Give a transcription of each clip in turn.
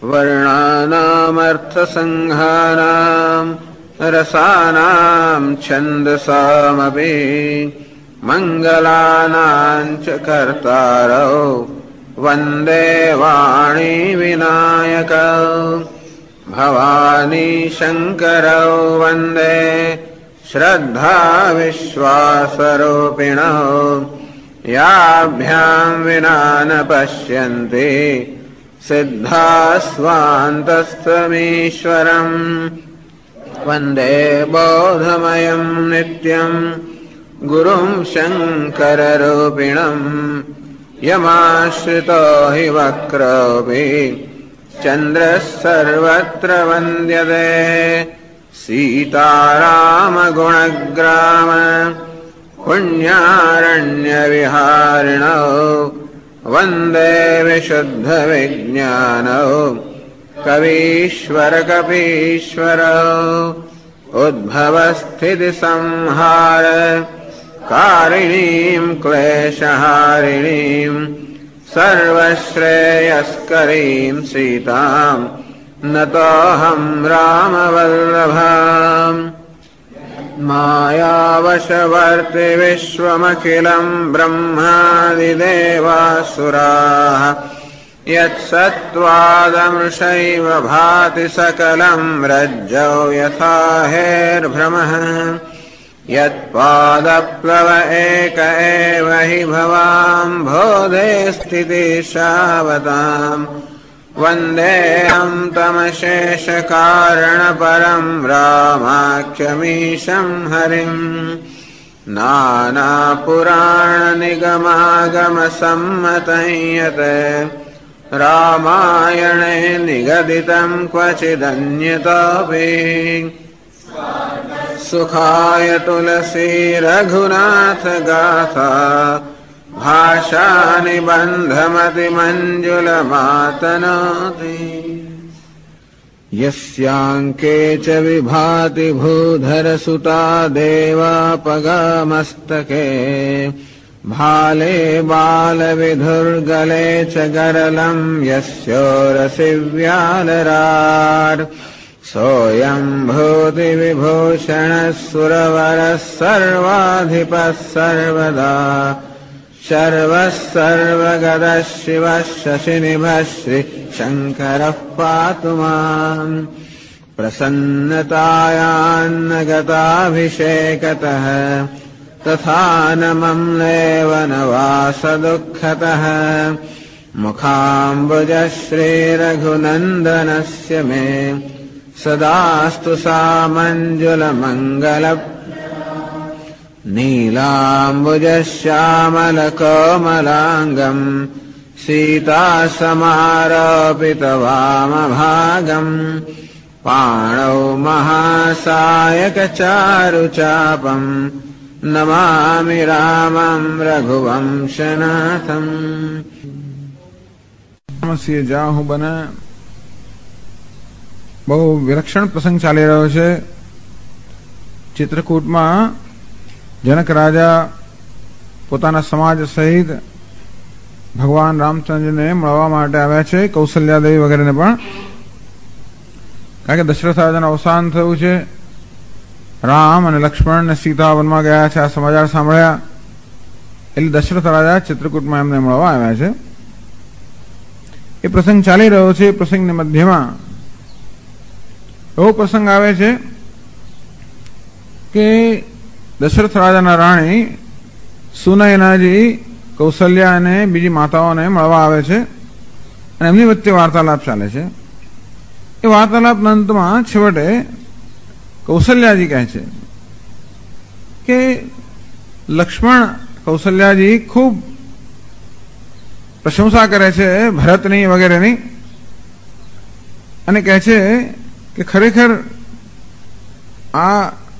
वर्णानामर्थसंहानां रसानां छन्दसामपि मङ्गलानां च कर्तारौ वन्दे वाणी विनायकौ भवानी शङ्करौ वन्दे श्रद्धा विश्वासरूपिणौ याभ्यां विना न पश्यन्ति सिद्धास्वान्तस्तमीश्वरम् वन्दे बोधमयं नित्यं गुरुं शङ्कररूपिणम् यमाश्रितो हि वक्रोऽपि चन्द्रः सर्वत्र वन्द्यते सीतारामगुणग्राम पुण्यारण्यविहारिणौ वन्दे विशुद्धविज्ञानौ कवीश्वरकपीश्वरौ उद्भवस्थितिसंहार कारिणीं क्लेशहारिणीं सर्वश्रेयस्करीं सीतां नतोऽहं रामवल्लभाम् मायावशवर्ति विश्वमखिलं ब्रह्मादिदेवासुराः यत्सत्त्वादमृषैव भाति सकलं रज्जौ यथा हेर्भ्रमः यत्पादप्लव एक एव हि भवाम्भोधे स्थितिशावताम् वन्देऽहं तमशेषकारणपरं रामाख्यमीशं हरिम् नानापुराणनिगमागमसम्मतं यत् रामायणे निगदितं क्वचिदन्यतोऽपि सुखाय तुलसी रघुनाथ गाथा भाषा निबन्धमतिमञ्जुलमातनोति यस्यांके च विभाति भूधरसुता देवापगामस्तके भाले बालविधुर्गले च गरलं यस्योरसि व्यालराट् सोऽयं भूतिविभूषणः सुरवरः सर्वाधिपः सर्वदा शर्वः सर्वगतः शिवः शशिनिभः श्रीशङ्करः पातु माम् प्रसन्नतायान्नगताभिषेकतः तथा न मम्लेव न वासदुःखतः मुखाम्बुजः श्रीरघुनन्दनस्य मे सदास्तु सामञ्जुलमङ्गल नीलाम्बुजश्यामलकोमलाङ्गम् सीतासमारोपितवामभागम् पाणौ महासायकचारुचापम् नमामि रामं रघुवंशनाथम्। જાહુ બને બહુ વિલક્ષણ પ્રસંગ ચાલી રહ્યો છે. ચિત્રકૂટમાં જનક રાજા પોતાના સમાજ સહિત ભગવાન રામચંદ્રને મળવા માટે આવ્યા છે, કૌશલ્યાદેવી વગેરેને પણ. કારણ કે દશરથ રાજાનું અવસાન થયું છે, રામ અને લક્ષ્મણ અને સીતા વનમાં ગયા છે, આ સમાચાર સાંભળ્યા એટલે દશરથ રાજા ચિત્રકૂટમાં એમને મળવા આવ્યા છે. એ પ્રસંગ ચાલી રહ્યો છે. એ પ્રસંગની મધ્યમાં એવો પ્રસંગ આવે છે કે દશરથ રાજાના રાણી સુનયનાજી કૌશલ્યા અને બીજી માતાઓને મળવા આવે છે અને એમની વચ્ચે વાર્તાલાપ ચાલે છે. એ વાર્તાલાપના અંતમાં છેવટે કૌશલ્યાજી કહે છે કે લક્ષ્મણ કૌશલ્યાજી ખૂબ પ્રશંસા કરે છે ભરતની વગેરેની અને કહે છે કે ખરેખર આ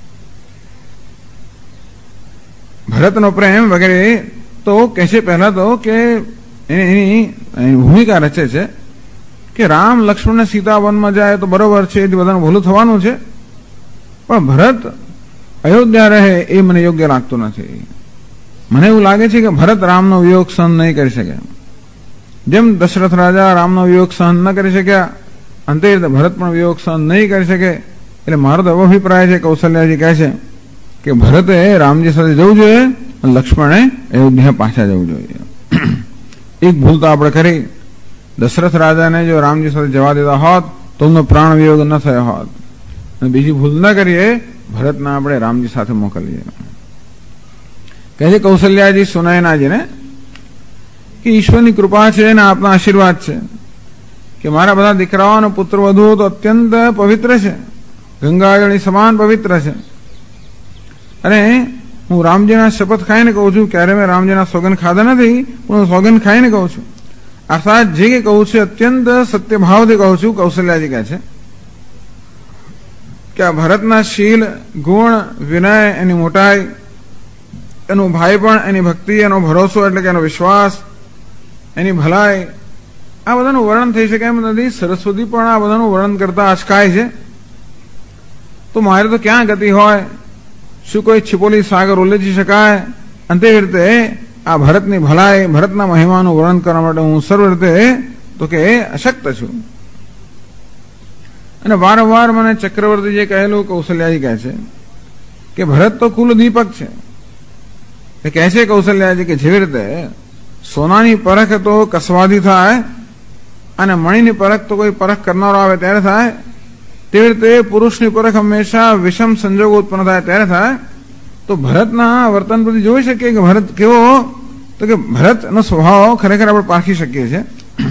ભરતનો પ્રેમ વગેરે તો કહે છે પહેલા તો કે એની ભૂમિકા રચે છે કે રામ લક્ષ્મણ ને સીતા વનમાં જાય તો બરોબર છે, એથી બધાનું ભૂલું થવાનું છે, પણ ભરત અયોધ્યા રહે એ મને યોગ્ય લાગતું નથી. મને એવું લાગે છે કે ભરત રામનો વિયોગ સહન નહીં કરી શકે. જેમ દશરથ રાજા રામનો વિયોગ સહન ન કરી શક્યા અંતે ભરત પણ વિયોગ સહન નહીં કરી શકે. એટલે મારો તો એવો અભિપ્રાય છે, કૌશલ્યાજી કહે છે કે ભરતે રામજી સાથે જવું જોઈએ અને લક્ષ્મણે અયોધ્યા પાછા જવું જોઈએ. એક ભૂલ તો આપણે કરી. દશરથ રાજાને જો રામજી સાથે જવા દેતા હોત તો એમનો પ્રાણ વિયોગ ન થયો હોત. અને બીજી ભૂલ ન કરીએ, ભરતને આપણે રામજી સાથે મોકલીએ. કહે છે કૌશલ્યાજી સુનયનાજીને કે ઈશ્વરની કૃપા છે અને આપના આશીર્વાદ છે કે મારા બધા દીકરાઓ અને પુત્ર વધુઓ તો અત્યંત પવિત્ર છે, ગંગાજળની સમાન પવિત્ર છે. અને હું રામજીના શપથ ખાઈને કહું છું, ક્યારે મેં રામજીના સોગન ખાધા નથી, પણ હું સોગન ખાઈને કહું છું. અર્થાત જે કે કહું છું અત્યંત સત્યભાવથી કહું છું. કૌશલ્યાજી કહે છે કે આ ભરતના શીલ, ગુણ, વિનય, એની મોટાઈ, એનું ભાઈ પણ, એની ભક્તિ, એનો ભરોસો એટલે કે એનો વિશ્વાસ, એની ભલાઈ, આ બધાનું વર્ણન થઈ શકે એમ નથી. સરસ્વતી પણ આ બધાનું વર્ણન કરતા અચકાય છે. તો મારે તો ક્યાં ગતિ હોય? શું કોઈ છિપોલી સાગર ઉલ્લેખી શકાય? અંતે રીતે આ ભરતની ભલાઈ, ભરતના મહિમાનું વર્ણન કરવા માટે હું સર્વ રીતે તો કે અશક્ત છું. અને વારંવાર મને ચક્રવર્તીજીએ કહેલું, કૌશલ્યાજી કહે છે કે ભરત તો કુલ દીપક છે. એ કહે છે કૌશલ્યાજી કે જેવી રીતે સોનાની પરખ તો કસવાથી થાય અને મણીની પરખ તો કોઈ પરખ કરનારો આવે ત્યારે થાય, તેવી રીતે પુરુષની પરખ હંમેશા વિષમ સંજોગો ઉત્પન્ન થાય ત્યારે થાય. તો ભરતના વર્તન પરથી જોઈ શકીએ કે ભરત કેવો, તો કે ભરતનો સ્વભાવ ખરેખર આપણે પારખી શકીએ છીએ.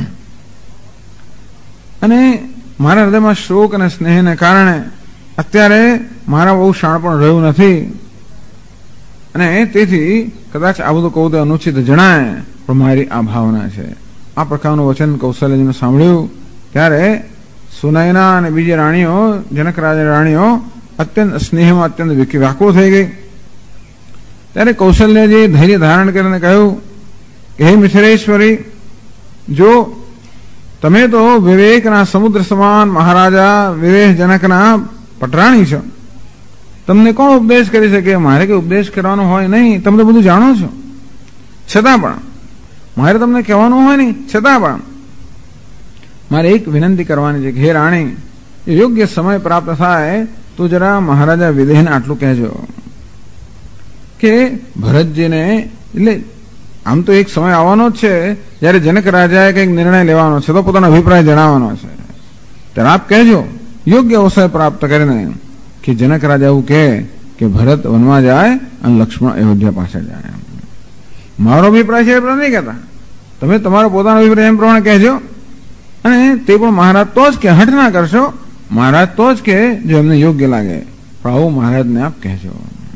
અને મારા હૃદયમાં શોક અને સ્નેહને કારણે અત્યારે મારા બહુ શાણ પણ રહ્યું નથી. અને તેથી કદાચ આ બધું કહું તો અનુચિત જણાય, પણ મારી આ ભાવના છે. આ પ્રકારનું વચન કૌશલ્યજીને સાંભળ્યું ત્યારે સુનયના અને બીજી રાણીઓ, જનક રાજા રાણીઓ અત્યંત સ્નેહમાં અત્યંત વ્યાકુળ થઈ ગઈ. ત્યારે કૌશલ્યજી ધૈર્ય ધારણ કરીને કહ્યું કે હે મિથિલેશ્વરી, જો તમે તો વિવેકના સમુદ્ર સમાન મહારાજા વિવેકજનકના પટરાણી છો, તમને કોણ ઉપદેશ કરી શકે? મારે કઈ ઉપદેશ કરવાનો હોય નહીં, તમે તો બધું જાણો છો. છતાં પણ મારે તમને કહેવાનું હોય નહીં, છતાં પણ મારે એક વિનંતી કરવાની છે કે હે રાણી, યોગ્ય સમય પ્રાપ્ત થાય તો જરા મહારાજા વિદેહને આટલું કહેજો કે ભરતજીને, એટલે આમ તો એક સમય આવવાનો જ છે જયારે જનક રાજાએ કંઈક નિર્ણય લેવાનો છે, તો પોતાનો અભિપ્રાય જણાવવાનો છે. ત્યારે આપ કહેજો યોગ્ય અવસર પ્રાપ્ત કરીને કે જનક રાજા એવું કે ભરત વનમાં જાય અને લક્ષ્મણ અયોધ્યા પાછળ જાય. મારો અભિપ્રાય છે એ પ્રમાણે નહીં કહેતા, તમે તમારો પોતાનો અભિપ્રાય એમ પ્રમાણે કહેજો. અને તે પણ મહારાજ તો જ કે, હઠ ના કરશો. મહારાજ તો જ કે જો એમને યોગ્ય લાગે, પણ આવું મહારાજને આપ કહેજો.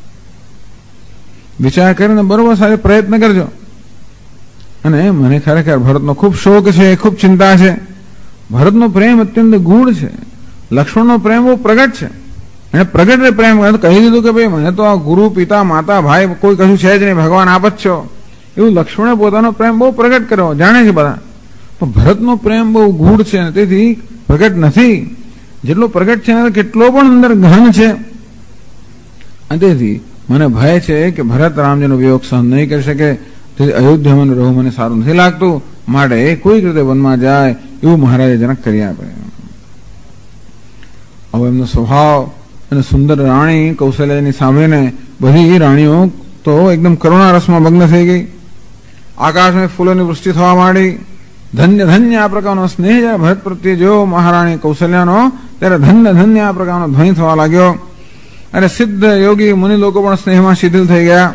વિચાર કરીને બરોબર સારો પ્રયત્ન કરજો. અને મને ખરેખર ભરતનો ખૂબ શોક છે, ખૂબ ચિંતા છે. ભરતનો પ્રેમ અત્યંત ગૂઢ છે, લક્ષ્મણનો પ્રેમ બહુ પ્રગટ છે. એને પ્રગટ પ્રેમ કહી દીધું કે ભાઈ મને તો આ ગુરુ, પિતા, માતા, ભાઈ કોઈ કશું છે જ નહીં, ભગવાન આપ જ છો, એવું લક્ષ્મણે પોતાનો પ્રેમ બહુ પ્રગટ કર્યો, જાણે છે બધા. પણ ભરતનો પ્રેમ બહુ ગૂઢ છે, તેથી પ્રગટ નથી. જેટલો પ્રગટ છે કેટલો પણ અંદર ગહન છે. અને તેથી મને ભય છે કે ભરત રામજીનો વિયોગ સહન નહીં કરી શકે. તેથી અયોધ્યામાં રહેવું મને સારું નથી લાગતું, માટે કોઈક રીતે વનમાં જાય એવું મહારાજે જનક કરી આપે. હવે એમનો સ્વભાવ અને સુંદર રાણી કૌશલ્યાની સાંભળીને બધી રાણીઓ તો એકદમ કરુણા રસમાં મગ્ન થઈ ગઈ. આકાશમાં ફૂલોની વૃષ્ટિ થવા માંડી. ધન્ય ધન્ય આ પ્રકારનો સ્નેહ જયારે ભરત પ્રત્યે જો મહારાણી કૌશલ્યાનો, ત્યારે ધન્ય ધન્ય આ પ્રકારનો ધ્વનિ થવા લાગ્યો. અને સિદ્ધ યોગી મુનિ લોકો પણ સ્નેહમાં શિથિલ થઈ ગયા.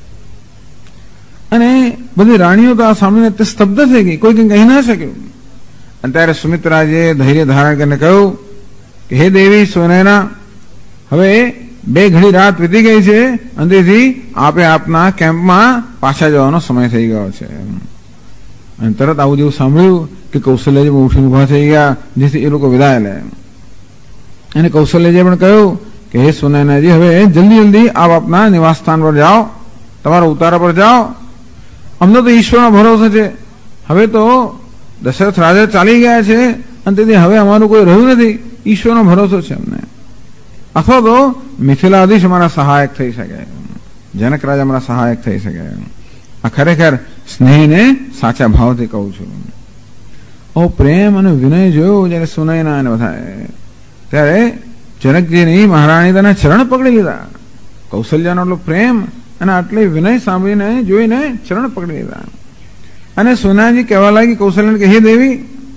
અને બધી રાણીઓ તો આ સાંભળીને તે સ્તબ્ધ થઈ ગઈ, કોઈ કંઈ કહી ના શક્યું. અને ત્યારે સુમિત્રાજીએ ધૈર્ય ધારણ કરીને કહ્યું કે હે દેવી સુનયના, હવે 2 ઘડી રાત વીતી ગઈ છે, અને તેથી આપે આપના કેમ્પમાં પાછા જવાનો સમય થઈ ગયો છે. અને તરત આવું જેવું સાંભળ્યું કે કૌશલ્યજી ઉઠીને ઉભા થઈ ગયા, જેથી એ લોકો વિદાય લે. અને કૌશલ્યજીએ પણ કહ્યું કે હે સુનયનાજી, હવે જલ્દી જલ્દી આપ આપના નિવાસ સ્થાન પર જાઓ, તમારા ઉતારા પર જાઓ. અમને તો ઈશ્વરનો ભરોસો છે. હવે તો દશરથ રાજા ચાલી ગયા છે, અને તેથી હવે અમારું કોઈ રહ્યું નથી. ઈશ્વરનો ભરોસો છે અમને. અથવા તો મિથિલાધીશ અમારા સહાયક થઈ શકે, જનક રાજા અમારા સહાયક થઈ શકે. આ ખરેખર સ્નેહને સાચા ભાવથી કહું છું. પ્રેમ અને વિનય જોયો જયારે સુનયના એને થાય ત્યારે જનકજીની મહારાણી તેના ચરણ પકડી લીધા. કૌશલ્યાનો એટલો પ્રેમ અને આટલી વિનય સાંભળીને જોઈને ચરણ પકડી લીધા. અને સુનાજી કહેવા લાગી કૌશલ્યાને કે હે દેવી,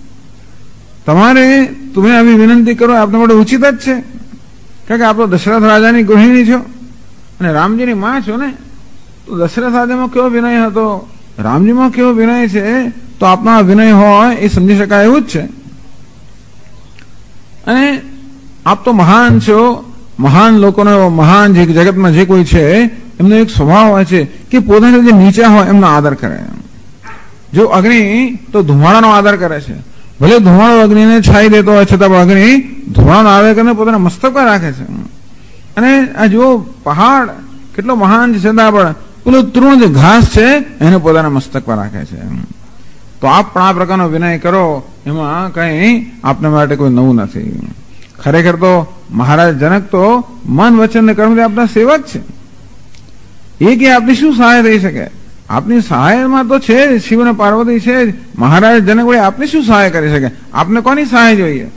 તમે આવી વિનંતી કરો આપના માટે ઉચિત જ છે, કારણ કે આપ તો દશરથ રાજાની ગૃહિણી છો અને રામજીની માં છો ને, તો દશરથ રાજામાં કેવો વિનય હતો, રામજીમાં કેવો વિનય છે, તો આપના વિનય હોય એ સમજી શકાય એવું જ છે. અને આપ તો મહાન છો, મહાન લોકોનો મહાન જે જગતમાં જે કોઈ છે એમનો એક સ્વભાવ હોય છે કે પોતાના જે નીચા હોય એમનો આદર કરે. જો અગ્નિ તો ધુમાડાનો આદર કરે છે, ભલે ધુમાડો અગ્નિને છાઈ દેતો હોય છતાં પણ અગ્નિ ધુમાડાનો આદર કરીને પોતાના મસ્તક પર રાખે છે. અને આ જો પહાડ કેટલો મહાન છે છતાં પણ પેલું તૃણ જે ઘાસ છે એને પોતાના મસ્તક પર રાખે છે. તો આપ પણ આ પ્રકારનો વિનય કરો, એમાં કઈ આપના માટે કોઈ નવું નથી. ખરેખર તો મહારાજ જનક તો મન વચન ને કર્મથી આપના સેવક છે. એ કે આપની શું સહાય થઈ શકે? આપની સહાયમાં તો છે શિવ અને પાર્વતી છે જ. મહારાજ જનક વડે આપની શું સહાય કરી શકે? આપને કોની સહાય જોઈએ?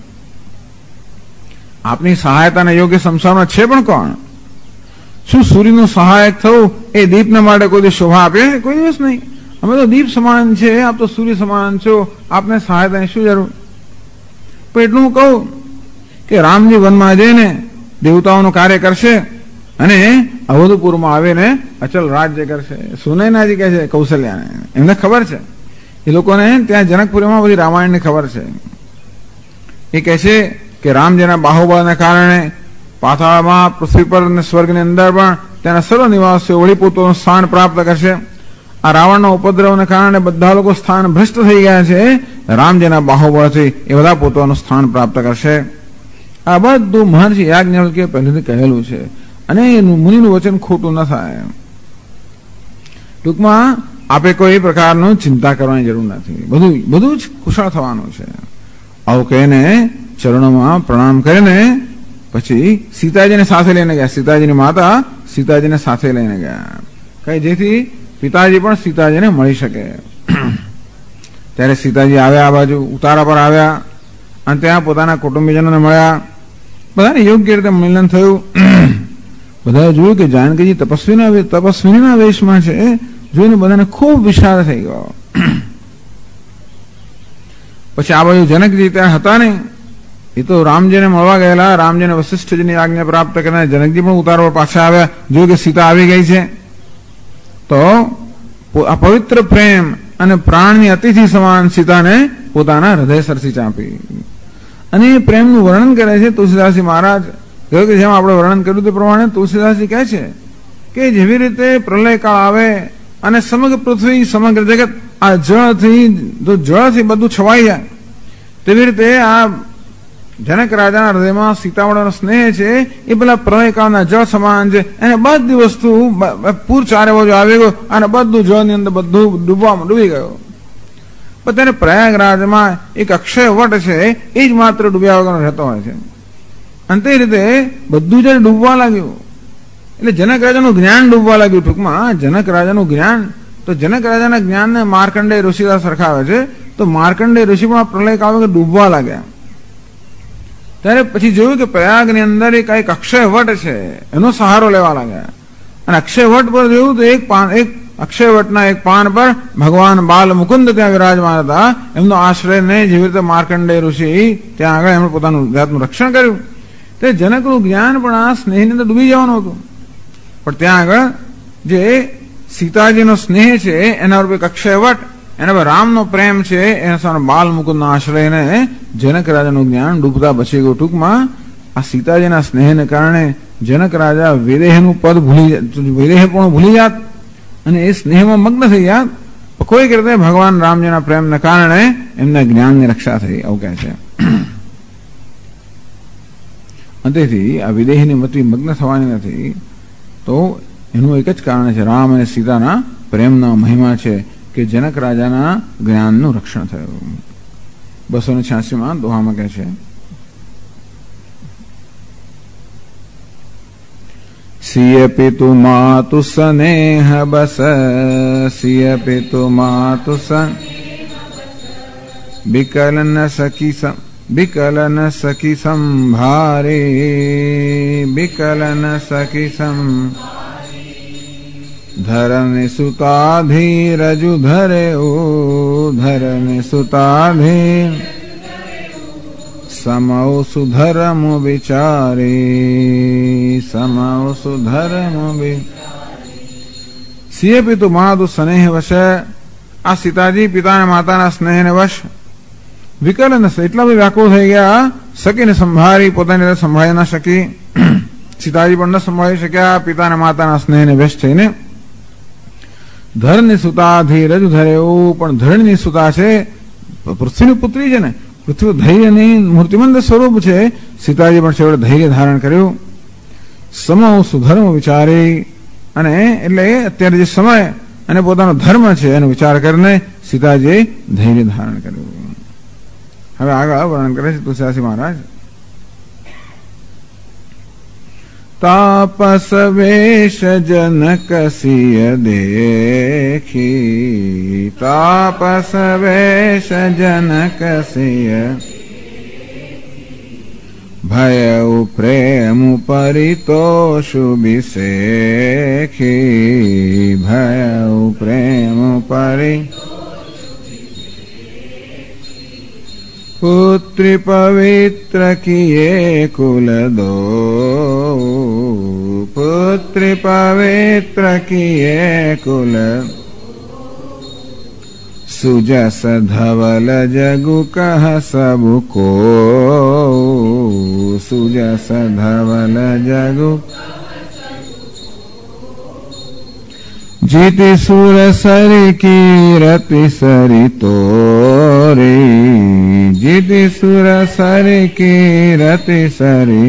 આપની સહાયતાને યોગ્ય સંસારમાં છે પણ કોણ? શું સૂર્યનું સહાયક થવું એ દીપના માટે કોઈ શોભા આપે? કોઈ દિવસ નહીં. અમે તો દીપ સમાન છે, આપ તો સૂર્ય સમાન છો, આપને સહાયતાની શું જરૂર? પણ એટલું હું કહું કે રામજી વનમાં જઈને દેવતાઓનું કાર્ય કરશે અને અવધપુરમાં આવીને અચલ રાજ્ય કરશે. સુનયનાજી કહે છે કૌશલ્યાને, એમને ખબર છે, એ લોકોને ત્યાં જનકપુરીમાં બધી રામાયણની ખબર છે. એ કહે છે કે રામજીના બાહુબળને કારણે પાતાળમાં, પૃથ્વી પર અને સ્વર્ગની અંદર પણ તેના સર્વ નિવાસીઓ વળી પોતાનું સ્થાન પ્રાપ્ત કરશે. આ રાવણના ઉપદ્રવને કારણે બધા લોકો સ્થાન ભ્રષ્ટ થઈ ગયા છે. રામજીના બાહુબળથી એ બધા પોતાનું સ્થાન પ્રાપ્ત કરશે. આ બધું મહર્ષિ યાજ્ઞવલ્ક્યે પહેલેથી કહેલું છે અને એનું મુનિનું વચન ખોટું ન થાય. ટૂંકમાં આપે કોઈ પ્રકારનું ચિંતા કરવાની જરૂર નથી, બધું જ કુશળ થવાનું છે. આવું કહીને ચરણોમાં પ્રણામ કરીને પછી સીતાજીને સાથે લઈને ગયા. સીતાજીની માતા સીતાજીને સાથે લઈને ગયા, કઈ જેથી પિતાજી પણ સીતાજીને મળી શકે. ત્યારે સીતાજી આવ્યા, આ બાજુ ઉતારા પર આવ્યા અને ત્યાં પોતાના કુટુંબીજનોને મળ્યા. બધાને યોગ્ય રીતે મિલન થયું. બધાએ જોયું કે જાનકીજી તપસ્વીના વેશમાં છે, જોઈને બધાને ખૂબ વિષાદ થઈ ગયો. પછી આ બાજુ જનકજી ત્યાં હતા ને, એ તો રામજીને મળવા ગયેલા. રામજીને વશિષ્ઠજીની આજ્ઞા પ્રાપ્ત કરીને જનકજી પણ ઉતાર પર પાછા આવ્યા, જોયું કે સીતા આવી ગઈ છે. તો આ પવિત્ર પ્રેમ અને પ્રાણની અતિથિ સમાન સીતાને પોતાના હૃદય સરસી ચાંપી. અને એ પ્રેમનું વર્ણન કરે છે તુલસીદાસજી મહારાજ. જેમ આપણે વર્ણન કર્યું તે પ્રમાણે તુલસીદાસજી કહે છે કે જેવી રીતે પ્રલય કાળ આવે અને સમગ્ર પૃથ્વી, સમગ્ર જગત આ જળથી બધું છવાઈ જાય, તેવી રીતે આ જનક રાજાના હૃદયમાં સીતાવળનો સ્નેહ છે એ પેલા પ્રલય કાળના જળ સમાન છે. એને બધી વસ્તુ પૂર ચારે બાજુ આવી ગયો અને બધું જળની અંદર બધું ડૂબી ગયો. પણ તેને પ્રયાગરાજમાં એક અક્ષય વટ છે, એ જ માત્ર ડૂબ્યા વગર રહેતો હોય છે. અને તે રીતે બધું જયારે ડૂબવા લાગ્યું એટલે જનક રાજાનું જ્ઞાન ડૂબવા લાગ્યું. ટૂંકમાં જનક રાજાનું જ્ઞાન, તો જનક રાજાના જ્ઞાનને માર્કંડેય ઋષિ સરખાવે છે. તો માર્કંડેય ઋષિ પણ પ્રલય કાળ વગર ડૂબવા લાગ્યા. ત્યારે પછી જોયું કે પ્રયાગની અંદર એક અક્ષય વટ છે, એનો સહારો લેવા લાગ્યા. અને અક્ષય વટ પર જોયું તો એક અક્ષય વટના એક પાન પર ભગવાન બાલ મુકુંદ ત્યાં વિરાજમાન હતા. એમનો આશ્રય ને જેવી રીતે માર્કંડેય ઋષિ ત્યાં આગળ એમણે પોતાનું જાતનું રક્ષણ કર્યું. તે જનકનું જ્ઞાન પણ આ સ્નેહની અંદર ડૂબી જવાનું હતું. પણ ત્યાં આગળ જે સીતાજીનો સ્નેહ છે એના ઉપર અક્ષય વટ, એના પર રામનો પ્રેમ છે, એના સામે બાલ મુકુંદના આશ્રયને જનક રાજાનું જ્ઞાન ડૂબતા બચી ગયું. ટૂંકમાં આ સીતાજીના સ્નેહને કારણે જનક રાજા વિદેહનું પદ વિદેહ પણ ભૂલી જાત અને એ સ્નેહમાં મગ્ન થઈ જાત. કોઈક રીતે ભગવાન રામજીના પ્રેમને કારણે એમના જ્ઞાનની રક્ષા થઈ, આવું કહે છે. તેથી આ વિદેહની મતિ મગ્ન થવાની નથી. તો એનું એક જ કારણ છે, રામ અને સીતાના પ્રેમના મહિમા છે કે જનક રાજાના જ્ઞાનનું રક્ષણ થયું. 286માં દોહામાં કહે છે, સિય પિતુ માતુ સ્નેહ બસ, સિય પિતુ માતુ विकलन सखी संभारे, विकलन सखी धरन सुताधीरजु धरे ओ, धरन सुताधीर समौ सुधर्म विचारे, समौ सुधर्म सिए पितु माधु स्नेह वश आ सीताजी पिता ने माता ना स्नेह ने वश विकलन से એટલા બી વ્યાકુળ થઈ ગયા, સખીને સંભાળી પોતાની રીતે સંભાળી ના શકી, સીતાજી પણ ન સંભાળી શક્યા પિતાના માતાના સ્નેહને વશ થઈને. ધરની સુતા ધીરજ ધરે, એવું પણ ધરણની સુતા છે, પૃથ્વીની પુત્રી છે ને, પૃથ્વી ધૈર્યની મૂર્તિમંત સ્વરૂપ છે. સીતાજી પણ છેવટે ધૈર્ય ધારણ કર્યું. સમો સુધર્મ વિચારી, અને એટલે અત્યારે જે સમય અને પોતાનો ધર્મ છે એનો વિચાર કરીને સીતાજીએ ધૈર્ય ધારણ કર્યું. હવે આગળ વર્ણન કરે છે તુલસીદાસજી મહારાજ. તાપસ વેશ જનક સિય દેખી, તાપસ વેશ જનક સિય ભય પ્રેમ પરિતોષુ વિશેખી, ભય પ્રેમ પરિ पुत्री पवित्र किए कुल दो, पुत्री पवित्र किए कुल सुजस धवल जगु कह सबको, सुजस धवल जगु जीति सुर सरी कीरति सरी तोरी, जीति सुर सरी कीरति सरी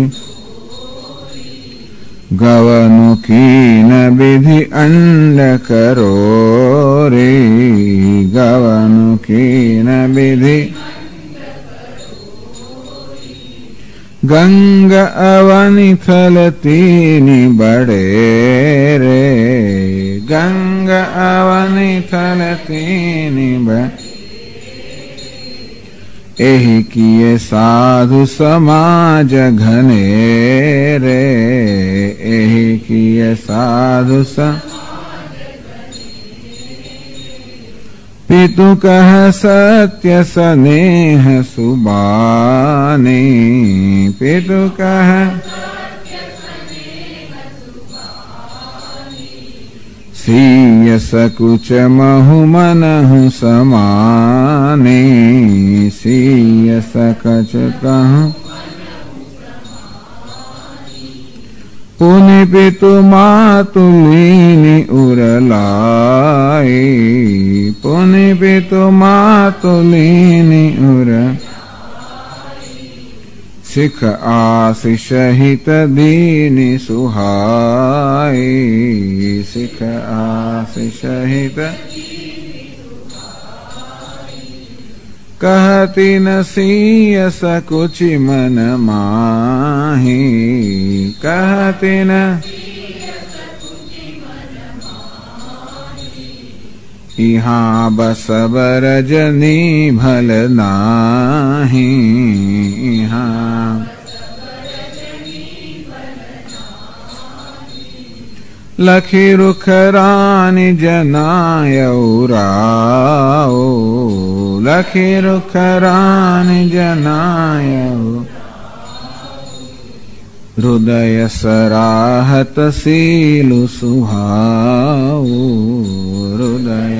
गवनु कीन विधि अंड करो रे, गवनु कीन विधि गंग अवनि थलतीनि बड़े रे, गंग अवनि थलतीनि बड़े एहि किए साधु समाज घने रे, एहि किए साधु पितु कह सत्य स्नेह सुबानी, पितु कह सीय सकुच महु मनहु समाने, सीय सकच कहूं पुनि पितु मातुलीनि उरलाई, पुनि पितु मातुलीनि उर सिख आशिष हित दीनि सुहाई, सिख आशिष हित कहती न सीय सकुचि मन माही, कहती न इहाँ बसब रजनी भल नाही, इहाँ लखी रुख रानी जनायऊ राओ, लखी रुख रानी जनायऊ हृदय सराहत सीलु सुहाऊ, हृदय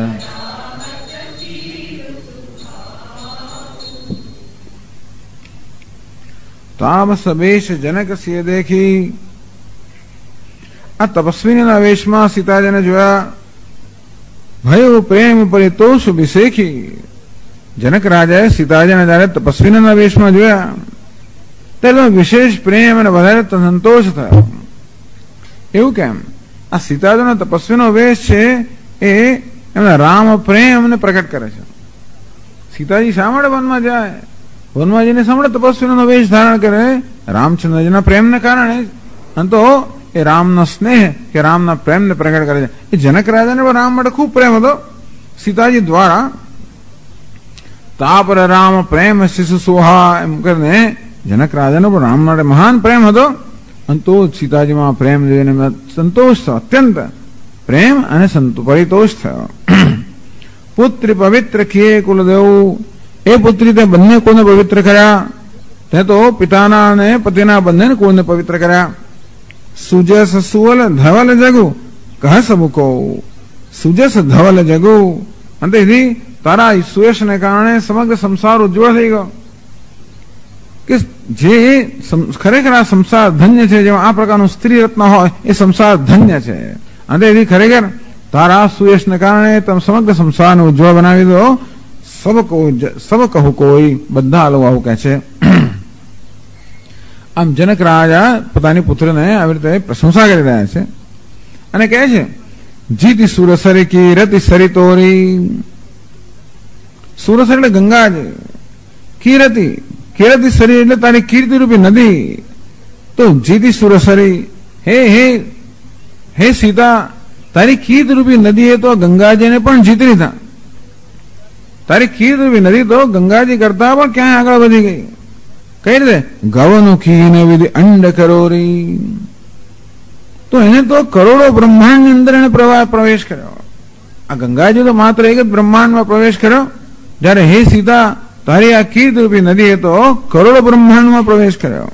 तामस वेश जनक सिय देखी. આ તપસ્વીના વેશમાં સીતાજીને જોયા. ભયો પ્રેમ પરિતોષ વિશેખી. જનક રાજાએ સીતાજીને જયારે તપસ્વીના વેશમાં જોયા ત્યારે વિશેષ પ્રેમ અને વધારે સંતોષ થયો. એવું કેમ? આ સીતાજીનો તપસ્વીનો વેશ છે એ એમના રામ પ્રેમને પ્રગટ કરે છે. સીતાજી શા માટે વનમાં જાય? વનમાં જઈને શા માટે તપસ્વીનો વેશ ધારણ કરે? રામચંદ્રજીના પ્રેમને કારણે. અને તો એ રામનો સ્નેહ કે રામના પ્રેમને પ્રગટ કરે છે. એ જનક રાજાને રામ માટે ખૂબ પ્રેમ હતો. સીતાજી દ્વારા તાપર રામ પ્રેમ શિશુ સોહા એમ કરીને જનક રાજાનો પણ રામ માટે મહાન પ્રેમ હતો. અને તો સીતાજીમાં પ્રેમ જોઈને સંતોષ થયો, અત્યંત પ્રેમ અને પરિતોષ થયો. પુત્રી પવિત્ર ખીએ કુલદેવ, એ પુત્રી તે બંને કુળને પવિત્ર કર્યા. તે તો પિતાના અને પતિના બંને કુળને પવિત્ર કર્યા. સુજસ સુવલ ધવલ જગુ કહ સબુકો, સુજસ ધવલ જગુ. અને તેથી તારા સુયશને કારણે સમગ્ર સંસાર ઉજ્જવળ થઈ ગયો. કે જે ખરેખર આ સંસાર ધન્ય છે, જેમાં આ પ્રકારનું સ્ત્રી રત્ન હોય એ સંસાર ધન્ય છે. અને તેથી ખરેખર તારા સુયશને કારણે તમે સમગ્ર સંસારને ઉજ્જવળ બનાવી દો. સબ કહું કોઈ, બધા લોકો આવું કહે છે. આમ જનક રાજા પોતાની પુત્રને આવી રીતે પ્રશંસા કરી રહ્યા છે અને કહે છે જીતી સુરસરી કી રતિ સરિતોરી. સુરસર એટલે ગંગાજી, કીરતી કીરતી સરી એટલે તારી કીર્તિ રૂપી નદી. તો જીતી સુરસરી, હે હે હે સીતા, તારી કીર્તિ રૂપી નદી એ તો ગંગાજીને પણ જીતી લીધા. તારી કીર્તિ રૂપી નદી તો ગંગાજી કરતા પણ ક્યાંય આગળ વધી ગઈ. કઈ રીતે? ગવનું ખીને વિધિ અંડ કરોરી. તો એને તો કરોડો બ્રહ્માંડ ની અંદર એને પ્રવેશ કર્યો. આ ગંગાજી તો માત્ર એક જ બ્રહ્માંડમાં પ્રવેશ કર્યો, જયારે હે સીતા તારી આ કીર્તિરૂપી નદીએ તો કરોડો બ્રહ્માંડમાં પ્રવેશ કર્યો.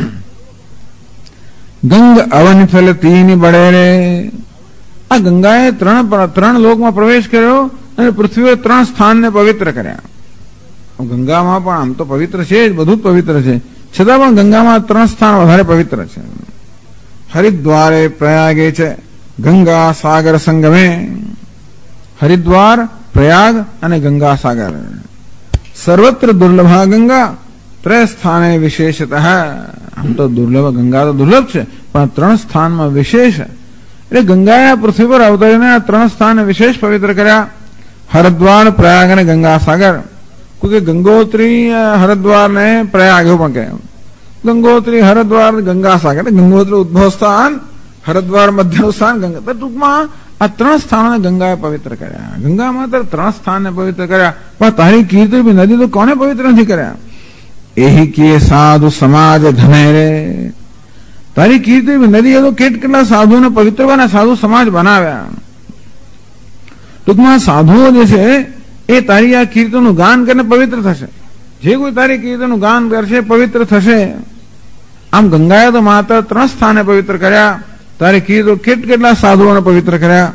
ગંગ અવન ફલ તીની બળે રે. આ ગંગાએ ત્રણ લોકમાં પ્રવેશ કર્યો અને પૃથ્વીએ 3 સ્થાનને પવિત્ર કર્યા. ગંગામાં પણ આમ તો પવિત્ર છે જ, બધું જ પવિત્ર છે, છતાં પણ ગંગામાં 3 સ્થાન વધારે પવિત્ર છે. હરિદ્વારે પ્રયાગે છે ગંગા સાગર સંગમે. હરિદ્વાર, પ્રયાગ અને ગંગા સાગર. સર્વત્ર દુર્લભા ગંગા ત્રય સ્થાને વિશેષતઃ. આમ તો દુર્લભ ગંગા તો દુર્લભ છે, પણ 3 સ્થાનમાં વિશેષ. એટલે ગંગાએ પૃથ્વી પર અવતરીને આ 3 સ્થાન વિશેષ પવિત્ર કર્યા. હરિદ્વાર, પ્રયાગ અને ગંગા સાગર. કે ગંગોત્રી હરિદ્વાર ને પ્રયાગ એવું પણ કહે. ગંગોત્રી, હરિદ્વાર, ગંગા સાગર. ગંગોત્રી ઉદ્ભવ સ્થાન, હરિદ્વાર મધ્ય સ્થાન, ગંગા. ટૂંકમાં આ 3 સ્થાનોને ગંગાએ પવિત્ર કર્યા. ગંગા માત્ર 3 સ્થાનને પવિત્ર કર્યા, પણ તારી કીર્તિ નદી તો કોને પવિત્ર નથી કર્યા? એહી કે સાધુ સમાજ ધને રે. તારી કીર્તિ નદી તો કેટલા સાધુને પવિત્ર બનાવ્યા, સાધુ સમાજ બનાવ્યા. ટૂંકમાં સાધુઓ જે છે એ તારી આ કીર્તનનું ગાન કરીને પવિત્ર થશે. જે કોઈ તારી કીર્તનનું ગાન કરશે પવિત્ર થશે. આમ ગંગાએ તો માત્ર 3 સ્થાને પવિત્ર કર્યા, તારી કીર્તન કેટલા સાધુઓને પવિત્ર કર્યા.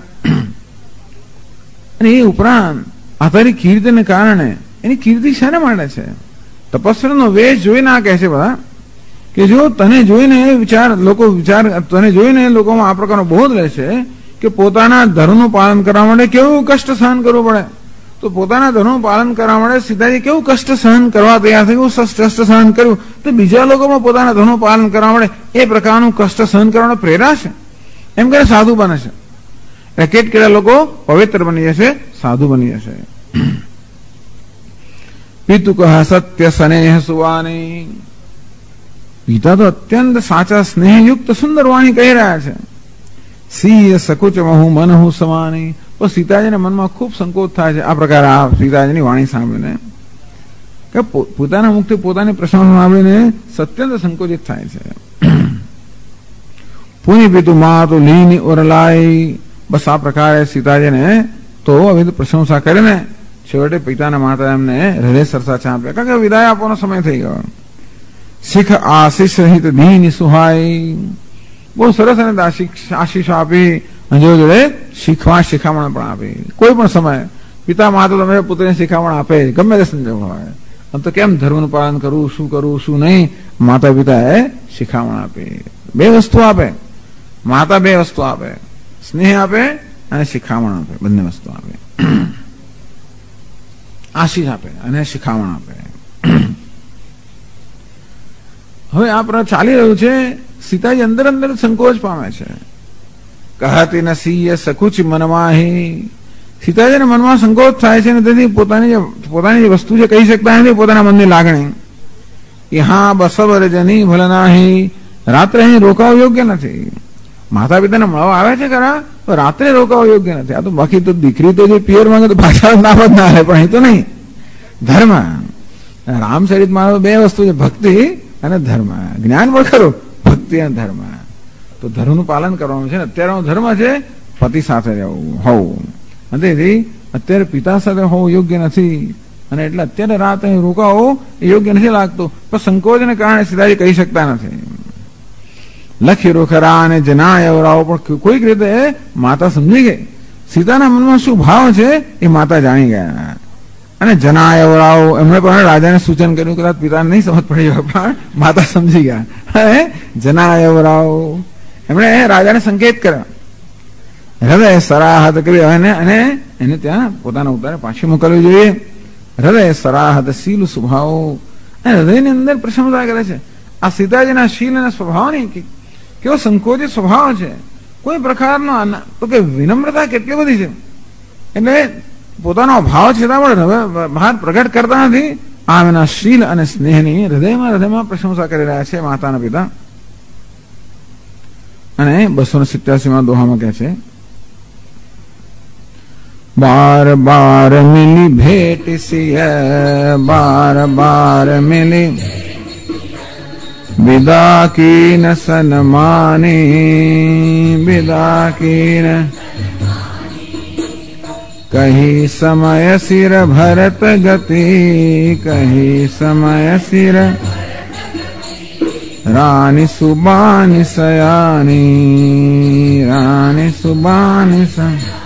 અને એ ઉપરાંત આ તારી કીર્તિને કારણે, એની કીર્તિ શાને માટે છે? તપસ્વીનો વેશ જોઈને આ કહે છે બધા કે જો તને જોઈને તને જોઈને લોકોમાં આ પ્રકારનો બોધ રહેશે કે પોતાના ધર્મનું પાલન કરવા માટે કેવું કષ્ટ સહન કરવું પડે. તો પોતાના ધર્મનું પાલન કરવા માટે સીતાજી કેવું કષ્ટ સહન કરવા તૈયાર થયું, કષ્ટ સહન કર્યું, તો બીજા લોકોમાં પોતાના ધર્મનું પાલન કરવા માટે એ પ્રકારનું કષ્ટ સહન કરવાનો પ્રેરાશે. એમ કરે સાધુ બને છે. કેટલા લોકો પવિત્ર બની જશે, સાધુ બની જશે. પિતુ કહ સત્ય સ્નેહ સુવાની. પિતા તો અત્યંત સાચા સ્નેહયુક્ત સુંદર વાણી કહી રહ્યા છે. સિંહ સકુચ મહુ મનહુ સમાની. તો સીતાજીના મનમાં ખૂબ સંકોચ થાય છે આ પ્રકારે આ સીતાજીની વાણી સાંભળીને, કે પોતાના મુખથી પોતાની પ્રશંસા સાંભળીને અત્યંત સંકોચિત થાય છે. પુની પિતુ મા તો લીની ઓરલાઈ. બસ આ પ્રકારે સીતાજીને તો આવી પ્રશંસા કરીને છેવટે પિતાના માતા એમને હૃદય સરસા ચાંપ્યા, કારણ કે વિદાય આપવાનો સમય થઈ ગયો. શીખ આશીષ રહિત દીની સુહાઈ. બહુ સરસ અને આશીષ આપી, જોડે શિખામણ પણ આપી. કોઈ પણ સમય પિતા માતા તમે પુત્રને શિખામણ આપે, ગમે તે સંજોગ હોય. આમ તો કેમ ધર્મનું પાલન કરવું, શું નહીં, માતા પિતાએ શિખામણ આપી. 2 વસ્તુ આપે, માતા 2 વસ્તુ આપે, સ્નેહ આપે અને શિખામણ આપે. બંને વસ્તુ આપે, આશીષ આપે અને શિખામણ આપે. હવે આ પ્રકાર ચાલી રહ્યું છે. સીતાજી અંદર સંકોચ પામે છે. કહતી નસીય સકુચ મનમાહી. સીતાજીના મનમાં સંકોચ થાય છે અને તેથી પોતાની વસ્તુ જે કહી શકતા નથી, પોતાના મનની લાગણી. યહાં બસબર જની ભલનાહી. રાત્રે અહીં રોકાવ યોગ્ય નથી. માતા પિતાને મળવા આવે છે ખરા, તો રાત્રે રોકાવ યોગ્ય નથી. આ તો બાકી તો દીકરી તો જે પિયર માંગે તો પાછા ના રહે, પણ અહીં તો નહીં. ધર્મ. રામચરિત માનવ બે વસ્તુ છે, ભક્તિ અને ધર્મ. જ્ઞાન પણ ખરું, ભક્તિ અને ધર્મ. તો ધર્મનું પાલન કરવાનું છે ને. અત્યારે ધર્મ છે પતિ સાથે રહેવું હોવું, અને તેથી અત્યારે પિતા સાથે હોવું યોગ્ય નથી, અને એટલે અત્યારે રાત અહીં રોકાવો એ યોગ્ય નથી લાગતું, પણ સંકોચને કારણે સીતાજી કહી શકતા નથી. લખ્યું ખરા અને જનાયવરાઓ પણ કોઈક રીતે માતા સમજી ગઈ. સીતાના મનમાં શું ભાવ છે એ માતા જાણી ગયા, અને જનાયવરાઓ એમણે પણ રાજાને સૂચન કર્યું. કદાચ પિતાને નહીં સમજ પડી હોય પણ માતા સમજી ગયા. જનાયવરાઓ એમણે રાજાને સંકેત કર્યો, હૃદય સરાહત કરી અને એને ત્યાં પોતાના ઉતારે પાછી મોકલવી જોઈએ. હૃદય સરાહત શીલ સ્વભાવો, હૃદયની અંદર પ્રશંસા કરે છે આ સીતાજીના શીલ અને સ્વભાવની. કેવો સંકોચિત સ્વભાવ છે, કોઈ પ્રકારનો તો કે વિનમ્રતા કેટલી બધી છે, એટલે પોતાનો ભાવ છતાં પણ બહાર પ્રગટ કરતા નથી. આમ એના શીલ અને સ્નેહની હૃદયમાં પ્રશંસા કરી રહ્યા છે માતાના પિતા. અને 287 દોહામાં કહે છે, बार बार मिली भेंट सिया, बार बार मिली विदा की न सन्मानी, विदा की न कहीं समय सिर भरत गति, कहीं समय सिर रानी सुबानी सयानी, रानी सुबानी स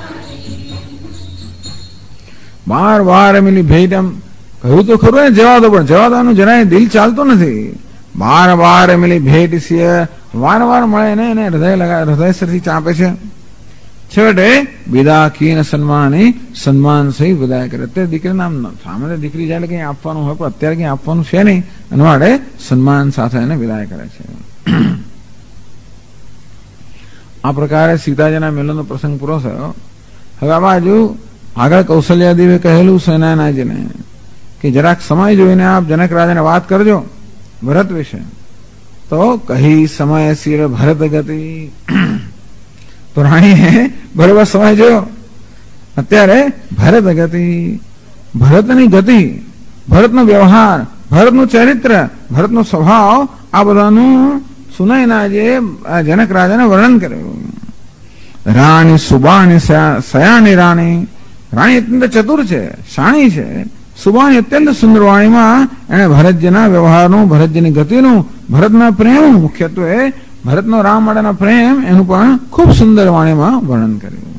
બાર વાર એમની ભેટ. એમ કહ્યું તો ખરું ને જવા દો, પણ જવા દવાનું જરાય દિલ ચાલતું નથી. બાર વાર એમની ભેટ છે, વારવાર મળે ને એને હૃદય સરથી ચાંપે છે. છેવટે વિદા કી સન્માની, સન્માન સહિત વિદાય કરે. અત્યારે દીકરીના સામાન્ય દીકરી જાય કઈ આપવાનું હોય, પણ અત્યારે કઈ આપવાનું છે નહીં, એના માટે સન્માન સાથે એને વિદાય કરે છે. આ પ્રકારે સીતાજીના મિલનનો પ્રસંગ પૂરો થયો. હવે આ બાજુ આગળ કૌશલ્યાદેવે કહેલું સેનાનાજીને કે જરાક સમય જોઈને આપ જનક રાજાને વાત કરજો ભરત વિશે. તો કહી સમય શિર ભરત ગતિ. તો રાણીએ બરોબર સમય જોયો. અત્યારે ભરત ગતિ, ભરતની ગતિ, ભરતનો વ્યવહાર, ભરતનું ચરિત્ર, ભરતનો સ્વભાવ, આ બધાનું સુનયનાજીએ જનક રાજાને વર્ણન કર્યું. રાણી સુબાણી સયાની રાણી, રાણી અત્યંત ચતુર છે, શાણી છે. સુબાણી અત્યંત સુંદર વાણીમાં એને ભરતજીના વ્યવહારનું, ભરતજીની ગતિનું, ભરતના પ્રેમનું, મુખ્યત્વે ભરતનો રામ માટેના પ્રેમ, એનું પણ ખૂબ સુંદર વાણીમાં વર્ણન કર્યું.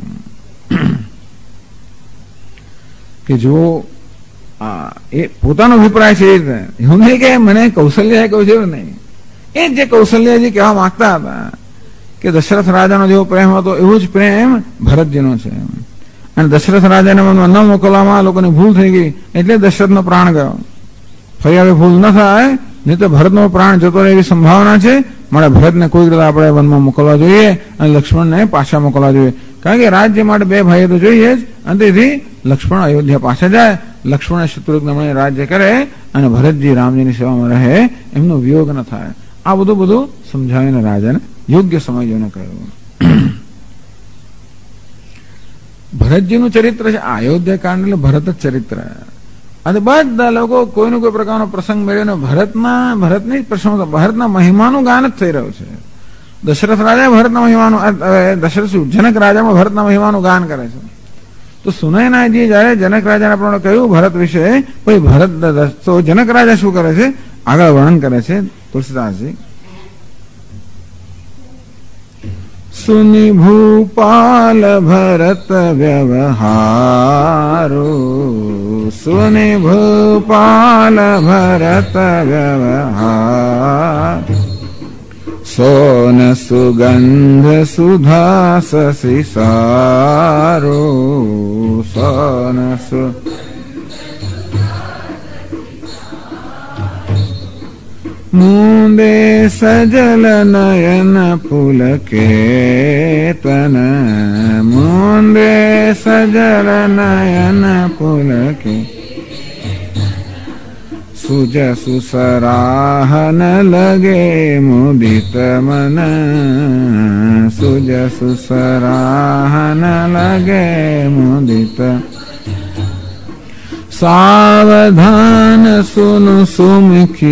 કે જો એ પોતાનો અભિપ્રાય છે, એવું નહીં કે મને કૌશલ્યાએ કહ્યું છે, એવું નહીં. એ જે કૌશલ્યાજી કહેવા માંગતા હતા કે દશરથ રાજાનો જેવો પ્રેમ હતો એવો જ પ્રેમ ભરતજીનો છે. અને દશરથ રાજાને મનમાં ન મોકલવામાં લોકોની ભૂલ થઈ ગઈ, એટલે દશરથનો પ્રાણ ગયો. ફરી હવે ભૂલ ન થાય, નહીં તો ભરતનો પ્રાણ જતો રહે એવી સંભાવના છે. મળે ભરતને કોઈ રીતે આપણે વનમાં મોકલવા જોઈએ અને લક્ષ્મણને પાછા મોકલવા જોઈએ, કારણ કે રાજ્ય માટે બે ભાઈઓ તો જોઈએ જ. અને તેથી લક્ષ્મણ અયોધ્યા પાછા જાય, લક્ષ્મણ શત્રુઘ્ન મળીને રાજ્ય કરે અને ભરતજી રામજીની સેવામાં રહે, એમનો વિયોગ ન થાય. આ બધું સમજાવીને રાજાને યોગ્ય સમય જોઈને કહ્યું. ભરતજીનું ચરિત્ર છે અયોધ્યા કાંડ, એટલે ભરત જ ચરિત્ર. અને બધા લોકો કોઈનો કોઈ પ્રકારનો પ્રસંગ મેળવીને ભરતની પ્રશંસા, ભરતના મહિમાનું ગાન જ થઈ રહ્યું છે. દશરથ રાજા ભરતના મહિમાનું, જનક રાજામાં ભરતના મહિમાનું ગાન કરે છે. તો સુનયનાજી જયારે જનક રાજાને આપણે કહ્યું ભરત વિશે, પછી ભરત તો જનક રાજા શું કરે છે આગળ વર્ણન કરે છે તુલસીદાસજી. સુનિ ભૂપાલ ભરત વ્યવહારો, સુનિ ભૂપાલ ભરત વ્યવહાર, સોન સુગંધ સુધા સસી સારો, સોન સુ મુંદે સજલ નયન પુલકેતન, મુંદે સજલ નયન પુલકે, સુજસુ સરાહન લગે મુદિત મન, સુજસુ સરાહન લગે મુદિત. सावधान सुनु सुमुखी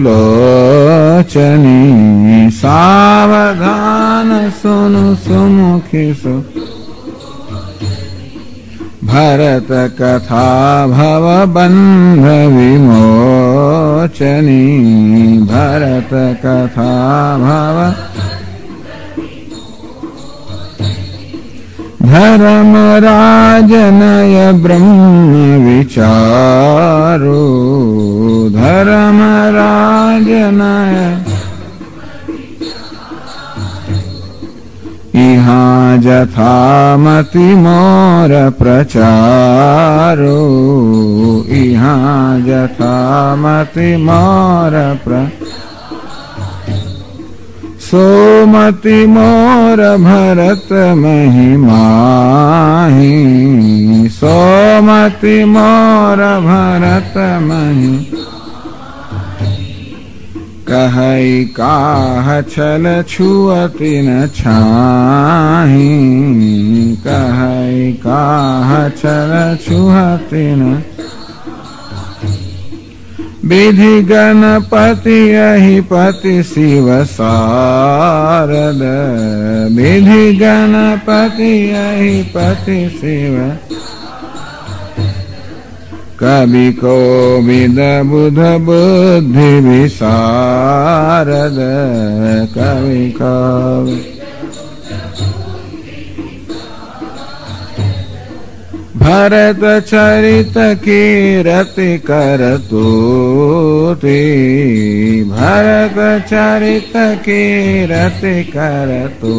सुलोचनी सावधान सुनु सुमुखी भरत कथा भव बंध विमोचनी भरत कथा भव धर्मराजनय ब्रह्म विचारो धर्मराजनय इहाँ जथामति मोर प्रचारो इहाँ जथामति मोर सोमति मोर भरत महिमाहि सोमति मोर भरत महि कहई काह छल छुअति न छाहि कहई काह छल छुअति न विधि गणपति अहिपति शिव शारद विधि गणपति अहिपति शिव कवि कोविद बुध बुद्धि विशारद कवि कवि भरत चरित कीरति करतुति भरत चरित कीरति करतु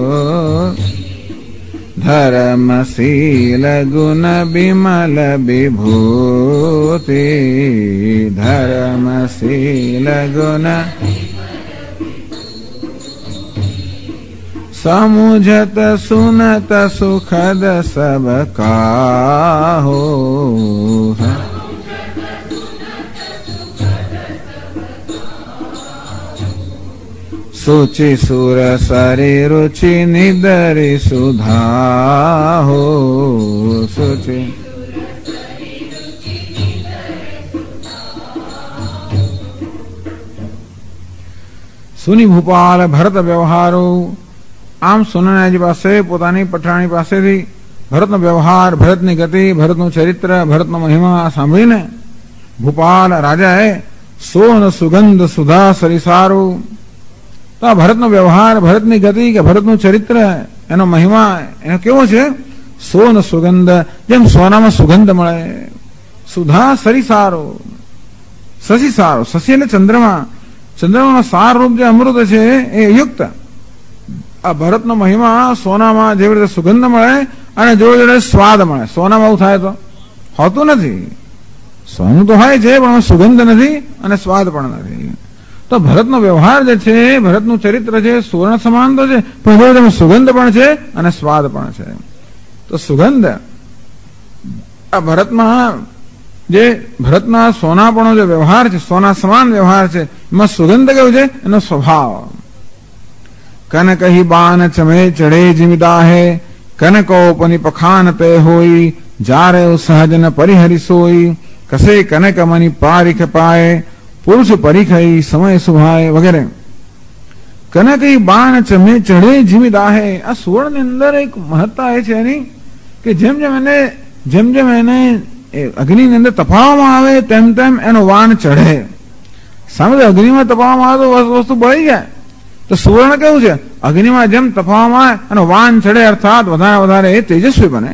धर्मशील गुण विमल विभूति धर्मशील गुण समुझत सुनत सुखद सब काहो सुचि सुर सरि रुचि निदरि सुधा हो सुचि સુની ભૂપાલ ભરત વ્યવહારો આમ સોનાજી પાસે પોતાની પઠાણી પાસેથી ભરતનો વ્યવહાર ભરતની ગતિ ભરતનું ચરિત્ર ભરતનો મહિમા સાંભળીને ભૂપાલ રાજાએ સોન સુગંધ સુધા સરિસારો તો આ ભરતનો વ્યવહાર ભરતની ગતિ કે ભરતનું ચરિત્ર એનો મહિમા એનો કેવો છે સોન સુગંધ જેમ સોનામાં સુગંધ મળે સુધા સરિસારો શશી સારો શશી એટલે ચંદ્રમા ચંદ્રમાનો સાર રૂપ જે અમૃત છે એ યુક્ત આ ભરતનો મહિમા સોનામાં જેવી રીતે સુગંધ મળે અને જોડે જોડે સ્વાદ મળે સોનામાં એવું થાય તો હોતું નથી સોનું તો હોય છે પણ સુગંધ નથી અને સ્વાદ પણ નથી તો ભરતનો વ્યવહાર જે છે ભરતનું ચરિત્ર છે સુવર્ણ સમાન તો છે પણ જોડે સુગંધ પણ છે અને સ્વાદ પણ છે તો સુગંધ આ ભરતમાં જે ભરતના સોનાપણો જે વ્યવહાર છે સોના સમાન વ્યવહાર છે એમાં સુગંધ કેવું છે એનો સ્વભાવ કનકહી બાન ચમે ચડે જીમિતા હે કનકોપની પખાન તે હોઈ જારે સહજન પરિહરી સોઈ કસે કનક મની પારીખ પાય પુરુષ પરિખઈ સમય સુભાય વગેરે કનકહી બાન ચમે ચડે જીમિતા હે આ સુવર્ણની અંદર એક મહત્તા એ છે એની કે જેમ જેમ એને અગ્નિની અંદર તપાવવામાં આવે તેમ તેમ એનો વાન ચઢે સામે અગ્નિમાં તપાવવામાં આવે તો વસ્તુ બળી જાય તો સુવર્ણ કેવું છે અગ્નિમાં જેમ તપાવવામાં આવે અને વાન ચડે અર્થાત વધારે વધારે એ તેજસ્વી બને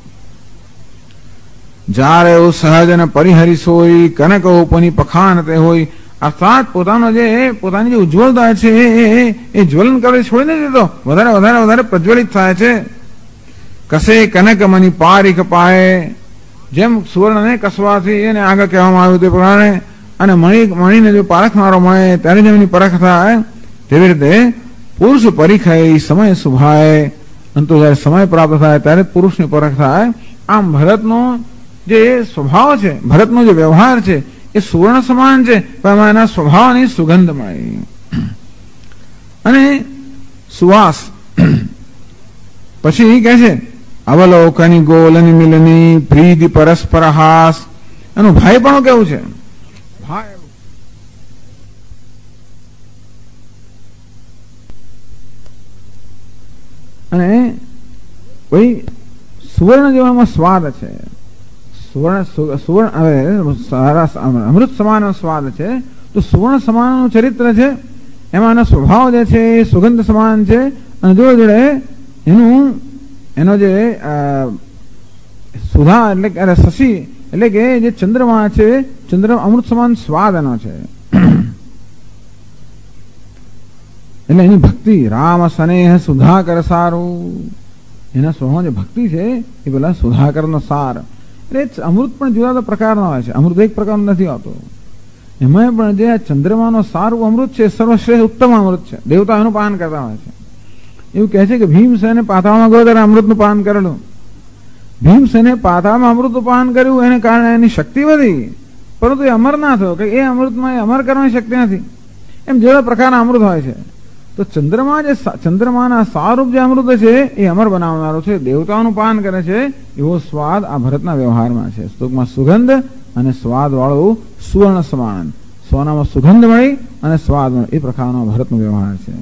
જ્યારે એવું સહજ અને પરિહરી સોઈ કનક ઉપની પખાન તે હોય અર્થાત પોતાની જે ઉજ્જવળતા છે એ જ્વલન કરે છોડી નથી દેતો વધારે વધારે વધારે પ્રજ્વલિત થાય છે કસે કનક મની પારીખ પાય જેમ સુવર્ણને કસવાથી એને આગળ કહેવામાં આવ્યું તે પ્રમાણે અને મણીને જો પારખનારો મળે ત્યારે જેમ એની પરખ થાય તેવી રીતે પુરુષ પરિખય સમય શુભાય અંતુ જયારે સમય પ્રાપ્ત થાય ત્યારે પુરુષની પરખ થાય આમ ભરતનો જે સ્વભાવ છે ભરતનો જે વ્યવહાર છે એ સુવર્ણ સમાન છે પણ એના સ્વભાવની સુગંધ મળી અને સુવાસ પછી કહે છે અવલોકની ગોલની મિલની પ્રીતિ પરસ્પર હાસ એનું ભાઈ પણ કેવું છે, ભાઈ અને કોઈ સુવર્ણ જેવામાં સ્વાદ છે, સુવર્ણ હવે અમૃત સમાન સ્વાદ છે, તો સુવર્ણ સમાનનું ચરિત્ર છે, એમાં એનો સ્વભાવ જે છે એ સુગંધ સમાન છે, અને જોડે જોડે એનો જે સુધા એટલે કે શશી એટલે કે જે ચંદ્રમા છે, અમૃત સમાન સ્વાદ એનો છે. એટલે એની ભક્તિ રામ સ્નેહ સુધાકર સારું, એના સ્વભાવ જે ભક્તિ છે એ પેલા સુધાકરનો સાર. એટલે અમૃત પણ જુદા જુદા પ્રકારના હોય છે, અમૃત એક પ્રકારનું નથી આવતું. એમાં પણ જે આ ચંદ્રમાનો સારું અમૃત છે, સર્વશ્રેષ્ઠ ઉત્તમ અમૃત છે, દેવતા એનું પાન કરતા હોય છે. એવું કહે છે કે ભીમસેને પાતાળમાં ગયો ત્યારે અમૃતનું પાન કરેલું. ભીમસેને પાતાળમાં અમૃતનું પાન કર્યું એને કારણે એની શક્તિ વધી, પરંતુ એ અમર ના થયો, કે એ અમૃતમાં એ અમર કરવાની શક્તિ નથી. એમ જેવા પ્રકારના અમૃત હોય છે, તો ચંદ્રમાના સારૂપ જે અમૃત છે એ અમર બનાવનારો છે, દેવતાઓનું પાન કરે છે, એવો સ્વાદ આ ભરતના વ્યવહારમાં છે. ટૂંકમાં સુગંધ અને સ્વાદ વાળું સુવર્ણ સમાન, સોનામાં સુગંધ મળી અને સ્વાદ મળે એ પ્રકારનો ભરતનો વ્યવહાર છે.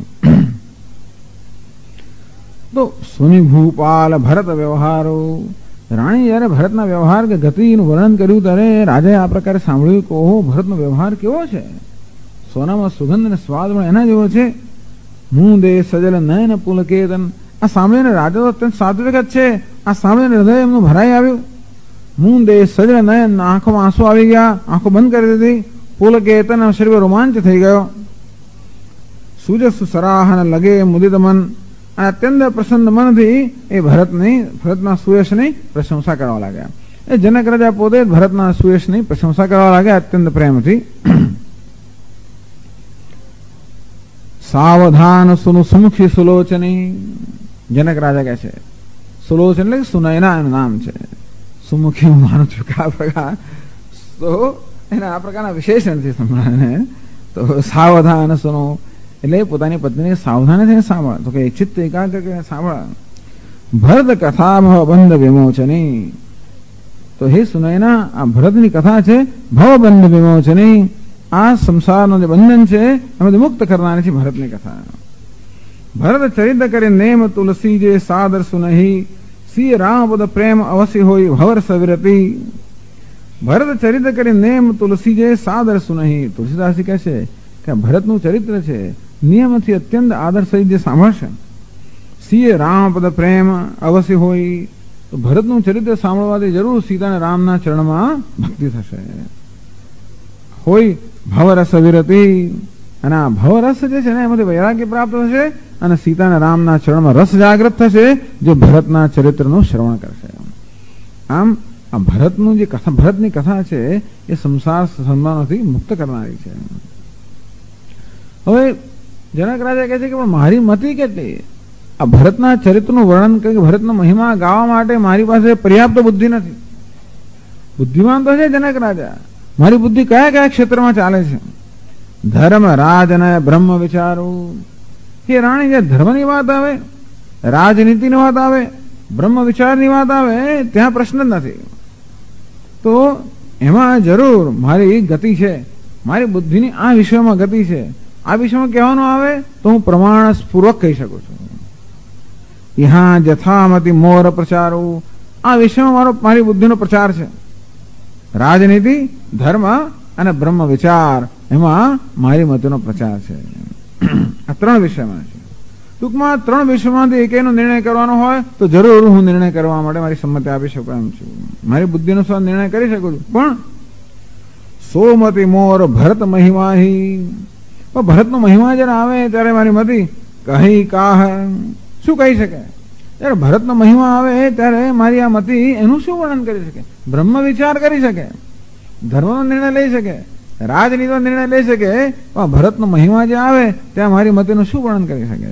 તો સુનિ ભૂપાલ ભરત વ્યવહારો, રાણી જયારે ભરતના વ્યવહાર કે ગતિનું વર્ણન કર્યું ત્યારે રાજાએ આ પ્રકારે સાંભળ્યું કે ઓહો, ભરતનો વ્યવહાર કેવો છે, સોનામાં સુગંધ અને સ્વાદ મળે એના જેવો છે. મું દે સજલ નયન પુલકેતન, આ સાંભળીને રાજા તો અત્યંત સાત્વિક જ છે, આ સાંભળીને હૃદય એમનું ભરાઈ આવ્યું. મું દે સજલ નયન, આંખોમાં આંસુ આવી ગયા, આંખો બંધ કરી દીધી. પુલકેતન, શરીર રોમાંચ થઈ ગયો. સુજસ સરાહન લગે મુદિત મન, અને અત્યંત પ્રસન્ન મનથી એ ભરતના સુયશની પ્રશંસા કરવા લાગ્યા. એ જનક રાજા પોતે ભરતના સુયશની પ્રશંસા કરવા લાગ્યા અત્યંત પ્રેમથી. સાવધાન સુનુ સુમુખી સુલોચની, જનક રાજા કહે છે સુલોચન એટલે સુનયના એનું નામ છે, સુમુખી હું માનું છું કે આ પ્રકાર, તો એના આ પ્રકારના વિશેષણ છે સંભળાને. તો સાવધાન સુનો એટલે પોતાની પત્નીને સાવધાનીથી સાંભળ, તો કે ચિત્ત એકાગ્ર કરીને સાંભળ. ભરત કથા ભવબંધ વિમોચની, તો હે સુનયના આ ભરતની કથા છે ભવબંધ વિમોચની, આ સંસારનો જે બંધન છે એમાંથી મુક્ત કરનારી છે ભરતની કથા. ભરત ચરિત કરે નેમ તુલસી જે સાદર સુનહી, સિંહ રામ પદ પ્રેમ અવશ્ય હોય ભવર સવિરતી. ભરત ચરિત કરે નેમ તુલસી જે સાદર સુનહી, તુલસીદાસજી કહે છે કે ભરતનું ચરિત્ર છે નિયમથી અત્યંત આદર સહિત જે સાંભળશે, સિંહ રામ પદ પ્રેમ અવશ્ય હોય, તો ભરતનું ચરિત્ર સાંભળવાથી જરૂર સીતાના રામના ચરણમાં ભક્તિ થશે. હોય ભવરસ વિરતી, અને આ ભવરસ જે છે ને એમાંથી વૈરાગ્ય પ્રાપ્ત થશે, અને સીતાના રામના ચરણમાં રસ જાગૃત થશે જો ભરતના ચરિત્રનું શ્રવણ કરશે. આમ આ ભરતનું જે કથા, ભરતની કથા છે એ સંસાર સંબંધોથી મુક્ત કરનારી છે. હવે જનક રાજા કહે છે કે પણ મારી મતિ કેટલી, આ ભરતના ચરિત્રનું વર્ણન કે ભરતનો મહિમા ગાવા માટે મારી પાસે પર્યાપ્ત બુદ્ધિ નથી. બુદ્ધિમાન તો છે જનક રાજા, મારી બુદ્ધિ કયા કયા ક્ષેત્રમાં ચાલે છે. ધર્મ રાજ અને બ્રહ્મ વિચારો, એ રાણી જે ધર્મની વાત આવે, રાજનીતિની વાત આવે, બ્રહ્મ વિચારની વાત આવે, ત્યાં પ્રશ્ન જ નથી. તો એમાં જરૂર મારી ગતિ છે, મારી બુદ્ધિની આ વિષયમાં ગતિ છે. આ વિષયમાં કહેવાનું આવે તો હું પ્રમાણપૂર્વક કહી શકું છું. યહાં જથામતી મોર પ્રચારો, આ વિષયમાં મારી બુદ્ધિનો પ્રચાર છે. રાજનીતિ, ધર્મ અને બ્રહ્મ વિચાર, એમાં મારી મતનો પ્રચાર છે. આ ત્રણ વિષયમાં છે. ટૂંકમાં ત્રણ વિષયમાંથી એકેનો નિર્ણય કરવાનો હોય તો જરૂર હું નિર્ણય કરવા માટે મારી સંમતિ આપી શકું એમ છું, મારી બુદ્ધિનો સ્વ નિર્ણય કરી શકું છું. પણ સોમતી મોર ભરત મહિમાહી, ભરતનો મહિમા જયારે આવે ત્યારે મારી મતિ કહી કાહ, શું કહી શકે. જયારે ભરતનો મહિમા આવે ત્યારે મારી આ મતિ એનું શું વર્ણન કરી શકે. બ્રહ્મ વિચાર કરી શકે, ધર્મનો નિર્ણય લઈ શકે, રાજનીતિનો નિર્ણય લઈ શકે, પણ ભરતનો મહિમા જે આવે ત્યાં મારી મતિનું શું વર્ણન કરી શકે.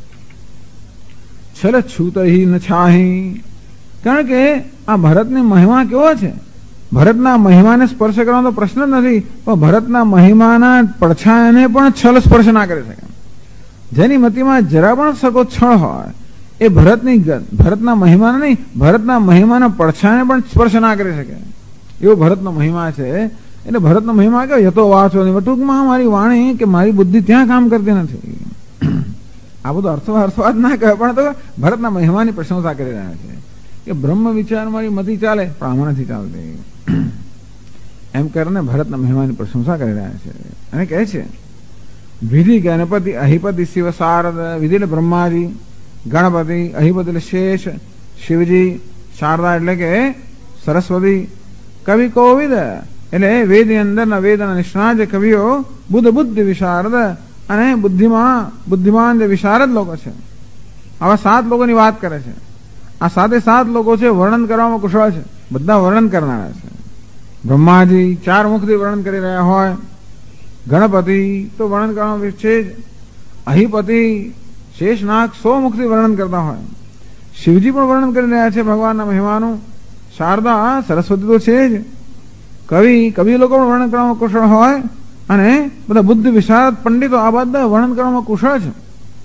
છલ છૂતહી ન છાહી, કારણ કે આ ભરતની મહિમા કેવો છે. ભરતના મહિમાને સ્પર્શ કરવાનો પ્રશ્ન જ નથી, પણ ભરતના મહિમાના પડછાયાને પણ છલ સ્પર્શ ના કરી શકે. જેની મતિમાં જરા પણ સકો છળ હોય એ ભરતના મહિમાને નહીં, ભરતના મહિમાના પડછાયાને પણ સ્પર્શ ના કરી શકે. એવો ભરતનો મહિમા છે. એટલે ભરતનો મહિમા કે યતો વાચો નહીં, ટૂંકમાં મારી વાણી કે મારી બુદ્ધિ ત્યાં કામ કરતી નથી. આ બધું અર્થવાદ ના કહે, પણ તો ભરતના મહિમાની પ્રશંસા કરી રહ્યા છે કે બ્રહ્મ વિચાર મારી મતી ચાલે પણ આમાં નથી ચાલતી. એમ કરીને ભરતના મહિમાની પ્રશંસા કરી રહ્યા છે. અને કહે છે વિધિ ગણપતિ અહિપતિ શિવ શારદ. વિધિ એટલે બ્રહ્માજી, ગણપતિ, અહિપતિ એટલે શેષ શિવજી, શારદા એટલે કે સરસ્વતી, કવિ કોવિદ એટલે વેદની અંદરના વેદના નિષ્ણાત જે કવિઓ, બુદ્ધિ વિશારદ અને બુદ્ધિમાન જે વિશારદ લોકો છે. આવા 7 લોકોની વાત કરે છે. આ 7 લોકો છે વર્ણન કરવામાં કુશળ છે, બધા વર્ણન કરનારા છે. બ્રહ્માજી 4 મુખથી વર્ણન કરી રહ્યા હોય, ગણપતિ તો વર્ણન કરવામાં છે જ, અહિપતિ શેષનાગ 100 મુખથી વર્ણન કરતા હોય, શિવજી પણ વર્ણન કરી રહ્યા છે ભગવાનના મહિમાનું, શારદા સરસ્વતી તો છે જ, કવિ લોકો પણ વર્ણન કરવામાં કુશળ હોય, અને બધા બુદ્ધ વિશારદ પંડિતો આ બધા વર્ણન કરવામાં કુશળ છે.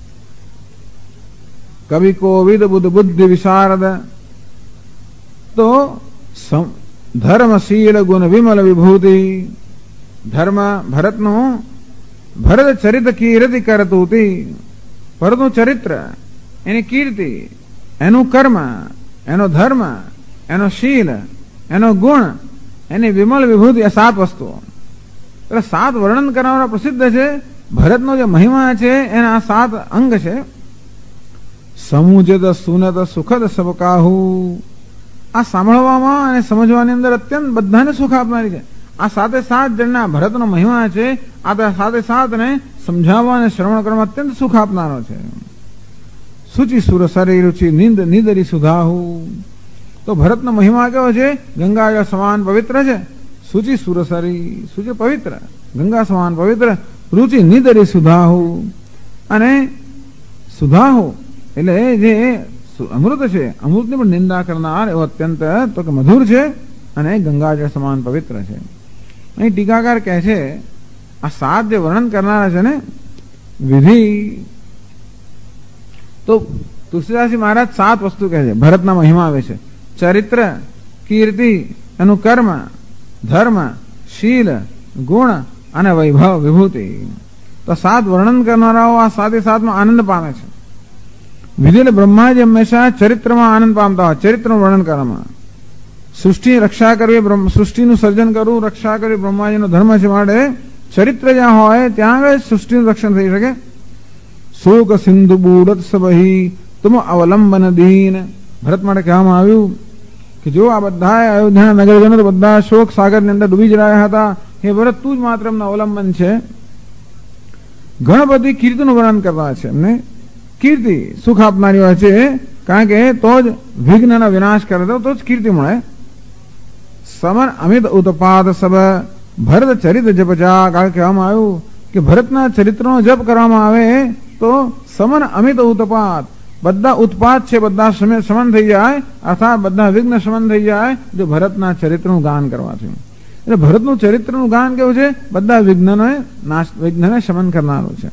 કવિ કોવિદ બુદ્ધિ વિશારદ. તો ધર્મશીલ ગુણ વિમલ વિભૂતિ. ધર્મ ભરતનું, ભરત ચરિત કીર્તિ કરતુતી. ભરતનું ચરિત્ર, એની કીર્તિ, એનું કર્મ, એનો ધર્મ, એનો શીલ, એનો ગુણ, એની વિમલ વિભૂતિ, આ 7 વસ્તુઓ. એટલે 7 વર્ણન કરનારા પ્રસિદ્ધ છે. ભરતનો જે મહિમા છે એના આ 7 અંગ છે. સમુજત સુનત સુખદ સબકાહુ. આ સાંભળવામાં અને સમજવાની અંદર અત્યંત બધાને સુખ આપનારી છે. આ 7 જણના ભરતનો મહિમા છે. આ 7 ને સમજાવવા અને શ્રવણ કરવામાં અત્યંત સુખ આપનારો છે. સુચિ સુર સરી રુચિ નિદરી સુધાહુ. તો ભરતનો મહિમા કેવો છે? ગંગા સમાન પવિત્ર છે. સુચિ સુરસરી, સુચિ પવિત્ર, ગંગા સમાન પવિત્ર, રુચિ નિદરી સુધાહુ. અને સુધાહુ એટલે જે અમૃત છે, અમૃતની પણ નિંદા કરનાર એવો અત્યંત તો કે મધુર છે, અને ગંગાજળ સમાન પવિત્ર છે. અહીં ટીકાકાર કહે છે આ 7 જે વર્ણન કરનારા છે ને વિધિ, તો તુલસીદાસજી મહારાજ 7 વસ્તુ કહે છે ભરતના મહિમા આવે છે. ચરિત્ર, કીર્તિ, એનું કર્મ, ધર્મ, શીલ, ગુણ અને વૈભવ વિભૂતિ. તો 7 વર્ણન કરનારાઓ આ 7 આનંદ પામે છે. વિધિ એટલે બ્રહ્માજી હંમેશા ચરિત્રમાં આનંદ પામતા હોય, ચરિત્રનું વર્ણન કરવામાં. સૃષ્ટિ રક્ષા કરવી, સૃષ્ટિનું સર્જન કરવું, રક્ષા કરવી બ્રહ્માજીનો ધર્મ છે. માટે ચરિત્ર જ્યાં હોય ત્યાં આગળ સૃષ્ટિનું રક્ષણ થઈ શકે. શોક સિંધુ બુડત સબહી તુમ અવલંબન દીન. ભરત માટે કહેવામાં આવ્યું કે જો આ બધા અયોધ્યાના નગરજનો તો બધા શોક સાગરની અંદર ડૂબી જ રહ્યા હતા. હે ભરત, તું જ માત્ર એમનો અવલંબન છે. ગણપતિ કીર્તિનું વર્ણન કરવા છે. એમને કીર્તિ સુખ આપનારી હોય છે, કારણ કે તો જ વિઘ્નનો વિનાશ કરે તો જ કીર્તિ મળે. સમર અમિત ઉત્પાદ સબ ભરત ચરિત જપજા. કારણ કહેવામાં આવ્યું કે ભરતના ચરિત્રનો જપ કરવામાં આવે તો સમન અમિત ઉત્પાદ, બધા ઉત્પાદ છે બધા શમન થઈ જાય, અર્થાત બધા વિઘ્ન શમન થઈ જાય જો ભરતના ચરિત્રનું ગાન કરવાથી. એટલે ભરતનું ચરિત્રનું ગાન કેવું છે? બધા વિઘ્નને શમન કરનારું છે.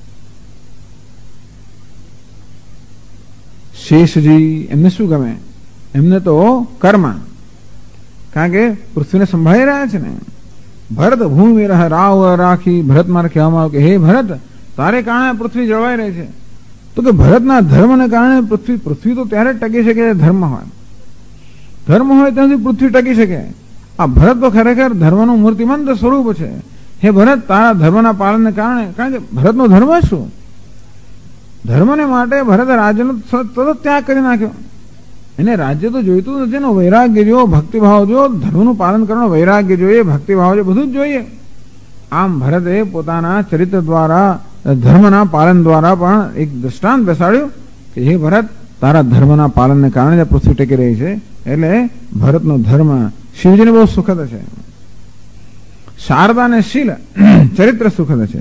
શેષજી, એમને શું ગમે? એમને તો કર્મ, કારણ કે પૃથ્વીને સંભાળી રહ્યા છે ને. ભરત ભૂમિ રાવ રાખી. ભરત મારે કહેવામાં આવ્યું કે હે ભરત, તારે કારણે પૃથ્વી જળવાઈ રહી છે. તો કે ભરતના ધર્મને કારણે પૃથ્વી તો ત્યારે ટકી શકે ધર્મ હોય. ધર્મ હોય ત્યાંથી પૃથ્વી ટકી શકે. આ ભરત તો ખરેખર ધર્મનું મૂર્તિમંત સ્વરૂપ છે. હે ભરત, તારા ધર્મના પાલનને કારણે, કારણ કે ભરતનો ધર્મ શું? ધર્મને માટે ભરત રાજ્યનો તરત ત્યાગ કરી નાખ્યો. એને રાજ્ય તો જોઈતું નથી ને. વૈરાગ્ય જો, ભક્તિભાવ જો, ધર્મનું પાલન કરવાનો વૈરાગ્ય જોઈએ, ભક્તિભાવ જોઈએ, બધું જ જોઈએ. આમ ભરતે પોતાના ચરિત્ર દ્વારા, ધર્મના પાલન દ્વારા પણ એક દ્રષ્ટાંત બેસાડ્યું કે હે ભરત, તારા ધર્મના પાલનને કારણે પૃથ્વી ટકી રહી છે. એટલે ભરતનો ધર્મ શિવજીને બહુ સુખદ છે. શારદા અને શીલ ચરિત્ર સુખદ છે,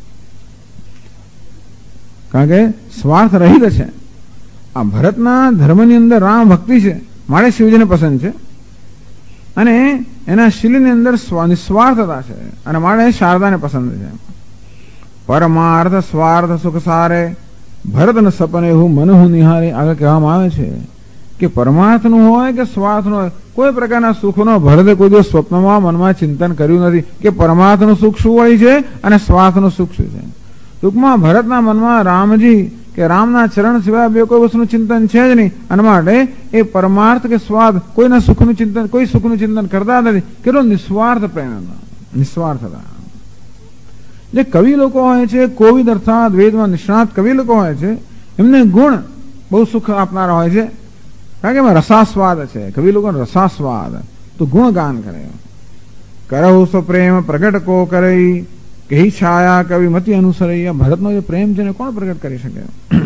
કારણ કે સ્વાર્થ રહિત છે. આ ભરતના ધર્મની અંદર રામ ભક્તિ છે, મારે શિવજીને પસંદ છે. અને એના શીલની અંદર નિસ્વાર્થતા છે, અને મારે શારદાને પસંદ છે. પરમાર્થ સ્વાર્થ સુખ સારે ભરત ન સપને હું મનહુ નિહારે. આગળ કહેવામાં આવે છે કે પરમાર્થનું હોય કે સ્વાર્થનું હોય, કોઈ પ્રકારના સુખનો ભરતે કોઈ દિવસ સ્વપ્નમાં મનમાં ચિંતન કર્યું નથી કે પરમાર્થનું સુખ શું હોય છે અને સ્વાર્થનું સુખ શું છે. ટૂંકમાં ભરતના મનમાં રામજી કે રામના ચરણ સિવાય બે કોઈ વસ્તુનું ચિંતન છે જ નહીં, અને માટે એ પરમાર્થ કે સ્વાર્થ કોઈના સુખનું ચિંતન, કોઈ સુખનું ચિંતન કરતા નથી. કેટલો નિસ્વાર્થ પ્રેમ હતા, નિસ્વાર્થ હતા. જે કવિ લોકો હોય છે, કોવિદ અર્થાત વેદમાં નિષ્ણાત કવિ લોકો હોય છે, એમને ગુણ બહુ સુખ આપનારા હોય છે, કારણ કે એમાં રસાસ્વાદ છે. કવિ લોકો રસાસ્વાદ તો ગુણગાન કરે. કરહુ સો પ્રેમ પ્રગટ કો કરઈ, કહી છાયા કવિ મતિ અનુસરઈ. ભરતનો જે પ્રેમ છે ને કોણ પ્રગટ કરી શકે.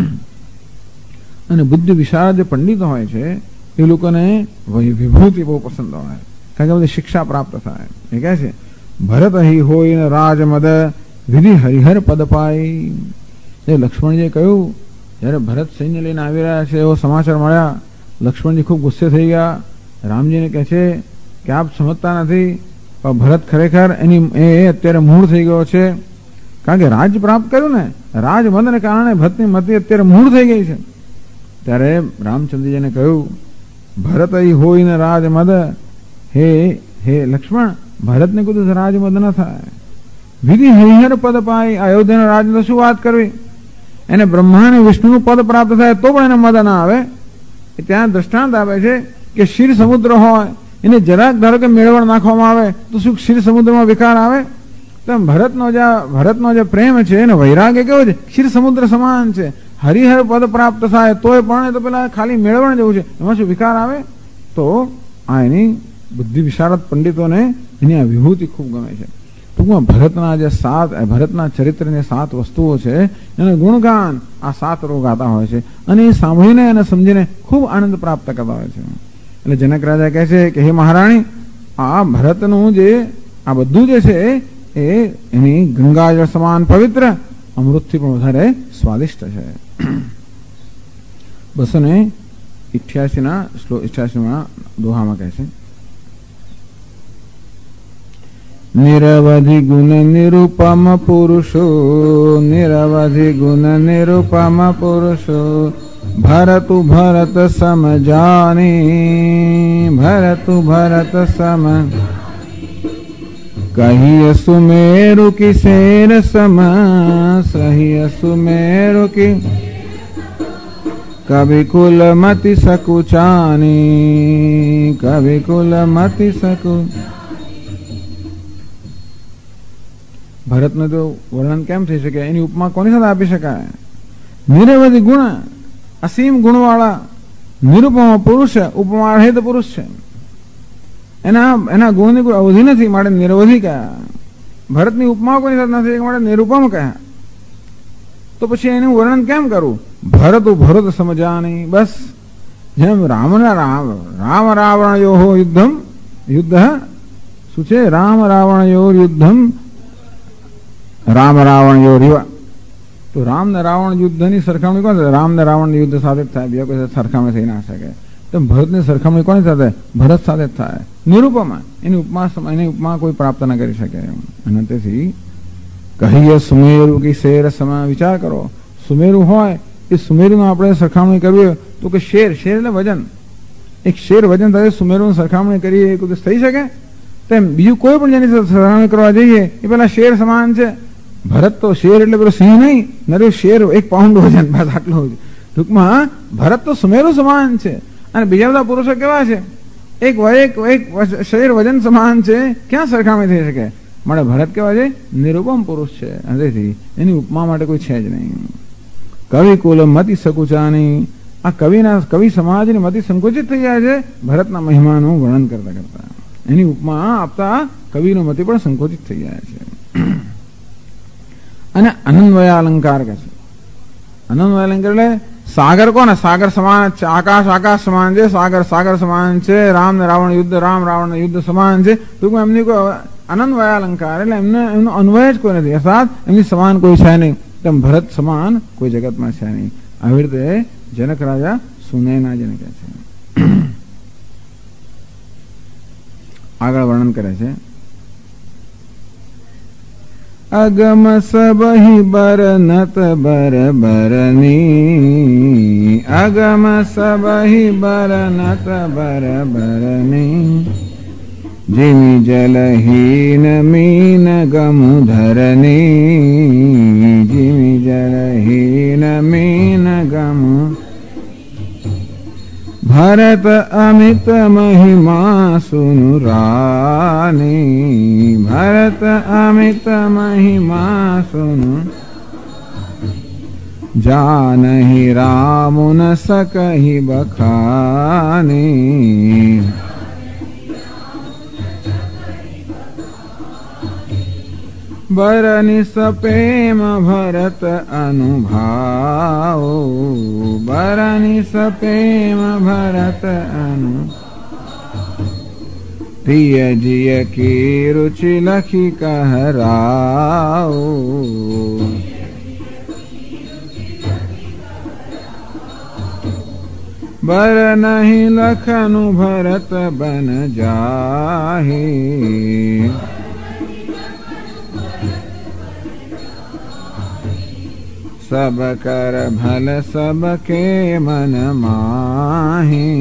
અને બુદ્ધિ વિશાળ જે પંડિતો હોય છે એ લોકોને વિભૂતિ બહુ પસંદ હોય, કારણ કે બધી શિક્ષા પ્રાપ્ત થાય. એ કહે છે ભરત હી હોય રાજ મદ વિધિ હરિહર પદ પાઈ. એ લક્ષ્મણજીએ કહ્યું, જયારે ભરત સૈન્ય લઈને આવી રહ્યા છે એવો સમાચાર મળ્યા, લક્ષ્મણજી ખૂબ ગુસ્સે થઈ ગયા. રામજીને કહે છે કે આપ સમજતા નથી, પણ ભરત ખરેખર એ અત્યારે મૂળ થઈ ગયો છે, કારણ કે રાજ પ્રાપ્ત કર્યું ને, રાજ મદને કારણે ભરતની મતિ અત્યારે મૂળ થઈ ગઈ છે. ત્યારે રામચંદ્રજીને કહ્યું ભરત અહીં હોય ને રાજ મદ, હે લક્ષ્મણ, ભરતને કીધું રાજ મદ ન થાય. વિધિ હરિહર પદ પાય. અયોધ્યાના રાજને શું વાત કરવી, એને બ્રહ્મા અને વિષ્ણુનું પદ પ્રાપ્ત થાય તો પણ એને મદ ના આવે. ત્યાં દ્રષ્ટાંત આપે છે કે ક્ષીર સમુદ્ર હોય, એને જરાક ધારો કે મેળવણ નાખવામાં આવે તો શું ક્ષીર સમુદ્રમાં વિકાર આવે. તો ભરતનો જે પ્રેમ છે એને વૈરાગ્ય કેવો છે, ક્ષીર સમુદ્ર સમાન છે. હરિહર પદ પ્રાપ્ત થાય તોય પણ તો પેલા ખાલી મેળવણ જેવું છે, એમાં શું વિકાર આવે. તો આ એની બુદ્ધિ વિશારદ પંડિતોને એની આ વિભૂતિ ખૂબ ગમે છે. ટૂંકમાં ભરતના ચરિત્રની 7 વસ્તુઓ છે, એનું ગુણગાન આ 7 રો ગાતા હોય છે, અને એ સાંભળીને અને સમજીને ખૂબ આનંદ પ્રાપ્ત કરતા હોય છે. એટલે જનક રાજા કહે છે કે હે મહારાણી, આ ભરતનું જે આ બધું જે છે એ એની ગંગાજળ સમાન પવિત્ર, અમૃતથી પણ વધારે સ્વાદિષ્ટ છે. 288 દોહામાં કહે છે નિરવધિ ગુણ નિરૂપમ પુરુષો, નિરવધિ ગુણ નિરૂપમ પુરુષો, ભરતુ ભરત સમ જાની, ભરતુ ભરત સમ કહિય સુમેરુ કી શેર સમ, સહિય સુમેરુ કી કવિ કુલ મતિ સકુચાની, કવિ કુલ મતિ સકુ. ભરતનું તો વર્ણન કેમ થઈ શકે, એની ઉપમા કોની સાથે આપી શકાય. નિરવધિ ગુણ, અસીમ ગુણવાળા, નિરૂપમા પુરુષ, ઉપમા રહિત પુરુષ છે. એના ગુણની કોઈ અવધિ નથી, માટે નિરવધિ કયા. ભરતની ઉપમા કોની સાથે નથી માટે નિરૂપમ કયા. તો પછી એનું વર્ણન કેમ કરવું. ભરત સમજા નહીં. બસ જેમ રામ રાવણ યો યુદ્ધ શું છે, રામ રાવણ યો યુદ્ધમ રામ રાવણ યો રીવા. તો રામ ને રાવણ યુદ્ધની સરખામણી કોણ થાય, રામ ને રાવણ યુદ્ધ સાથે જ થાય, બીજા કોઈ સરખામણી થઈ ના શકે. તો ભરતની સરખામણી કોની સાથે, ભરત સાથે જ થાય. નિરૂપમા એની ઉપમા કોઈ પ્રાપ્ત ન કરી શકે. અને તેથી કહીએ સુમેરુ કી શેર સમા. વિચાર કરો, સુમેરુ હોય એ સુમેરુમાં આપણે સરખામણી કરવી તો કે શેર એટલે વજન, એક શેર વજન સાથે સુમેરુની સરખામણી કરીએ એ કોઈ થઈ શકે. તેમ બીજું કોઈ પણ જેની સરખામણી કરવા જઈએ એ પેલા શેર સમાન છે. ભરત તો શેર એટલે પેલો સિંહ નહીં, નરે શેર 1 પાઉન્ડ વજન, બસ આટલું જ. ટૂંકમાં ભરત તો સુમેરુ સમાન છે. અને બીજા બધા પુરુષો કેવા છે, એક શરીર વજન સમાન છે, ક્યાં સરખામણી થઈ શકે. માટે ભરત કેવા છે, નિરૂપમ પુરુષ છે. તેથી એની ઉપમા માટે કોઈ છે જ નહીં. કવિ કુલ મતિ સકુચાની. આ કવિ સમાજની મતિ સંકુચિત થઈ જાય છે ભરતના મહિમાનું વર્ણન કરતા કરતા. એની ઉપમા આપતા કવિનો મતિ પણ સંકોચિત થઈ જાય છે. અને અનન્વય અલંકાર કહે છે. અનન્વય અલંકાર એટલે સાગર કોને, સાગર સમાન છે, આકાશ સમાન છે, સાગર સમાન છે, રામ ને રાવણ યુદ્ધ, રામ રાવણ યુદ્ધ સમાન છે. ટૂંકમાં એમની કોઈ અનન્વય અલંકાર એટલે એમનો અન્વય જ કોઈ નથી, અર્થાત એમની સમાન કોઈ છે નહીં. તેમ ભરત સમાન કોઈ જગતમાં છે નહીં. આવી રીતે જનક રાજા સુનયના જેને કહે છે. આગળ વર્ણન કરે છે अगम सबहि बरनत बर बरनी, अगम सबहि बरनत बर बरनी, जिमि जलहीन मीन गमु धरनी, जिमि जलहीन मीन गमु। भरत अमित महिमा सुनु रानी, भरत अमित महिमा सुनु, जानहि राम न सकहि बखानी, बरनि सप्रेम भरत अनुभाव, बरनि सप्रेम भरत अनु, प्रिय जिय की रुचि लखी कहराओ, बर नहीं लखनु भरत बन जाहि, सब कर भल सबके मन माहि,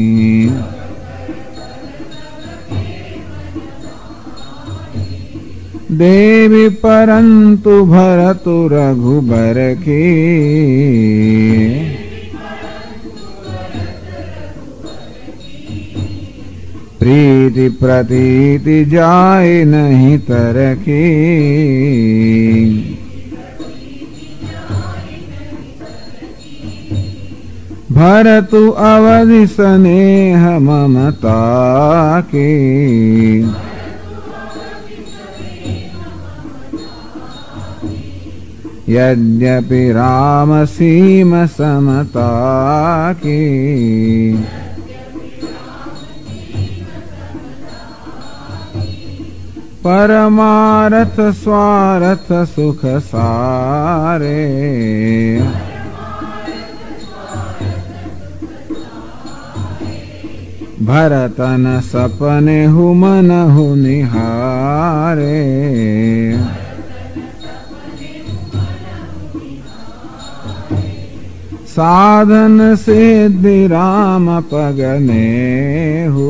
देवी परंतु भरतु रघुबर की, प्रीति प्रतीति जाय नहीं तरकी, भरतु अवधि स्नेह ममता की, यद्यपि राम सीम समता की, परमारथ स्वार्थ सुख सारे, भरतन सपने हु मन हु निहारे, साधन सिद्धि राम पगने हो,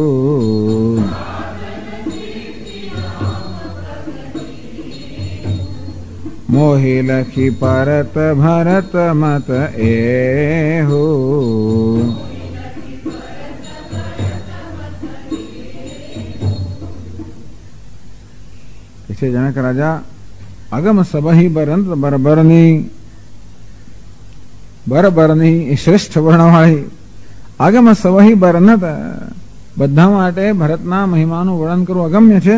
मोहि लखी परत भरत मत ए हो, इसे जनक राजा अगम सबहि बरंत बरबरनी, बरबरनी श्रेष्ठ વર્ણવાળી, અગમ સવહી બરનત, બધા માટે ભરતના મહિમાનું વર્ણન કરવું અગમ્ય છે.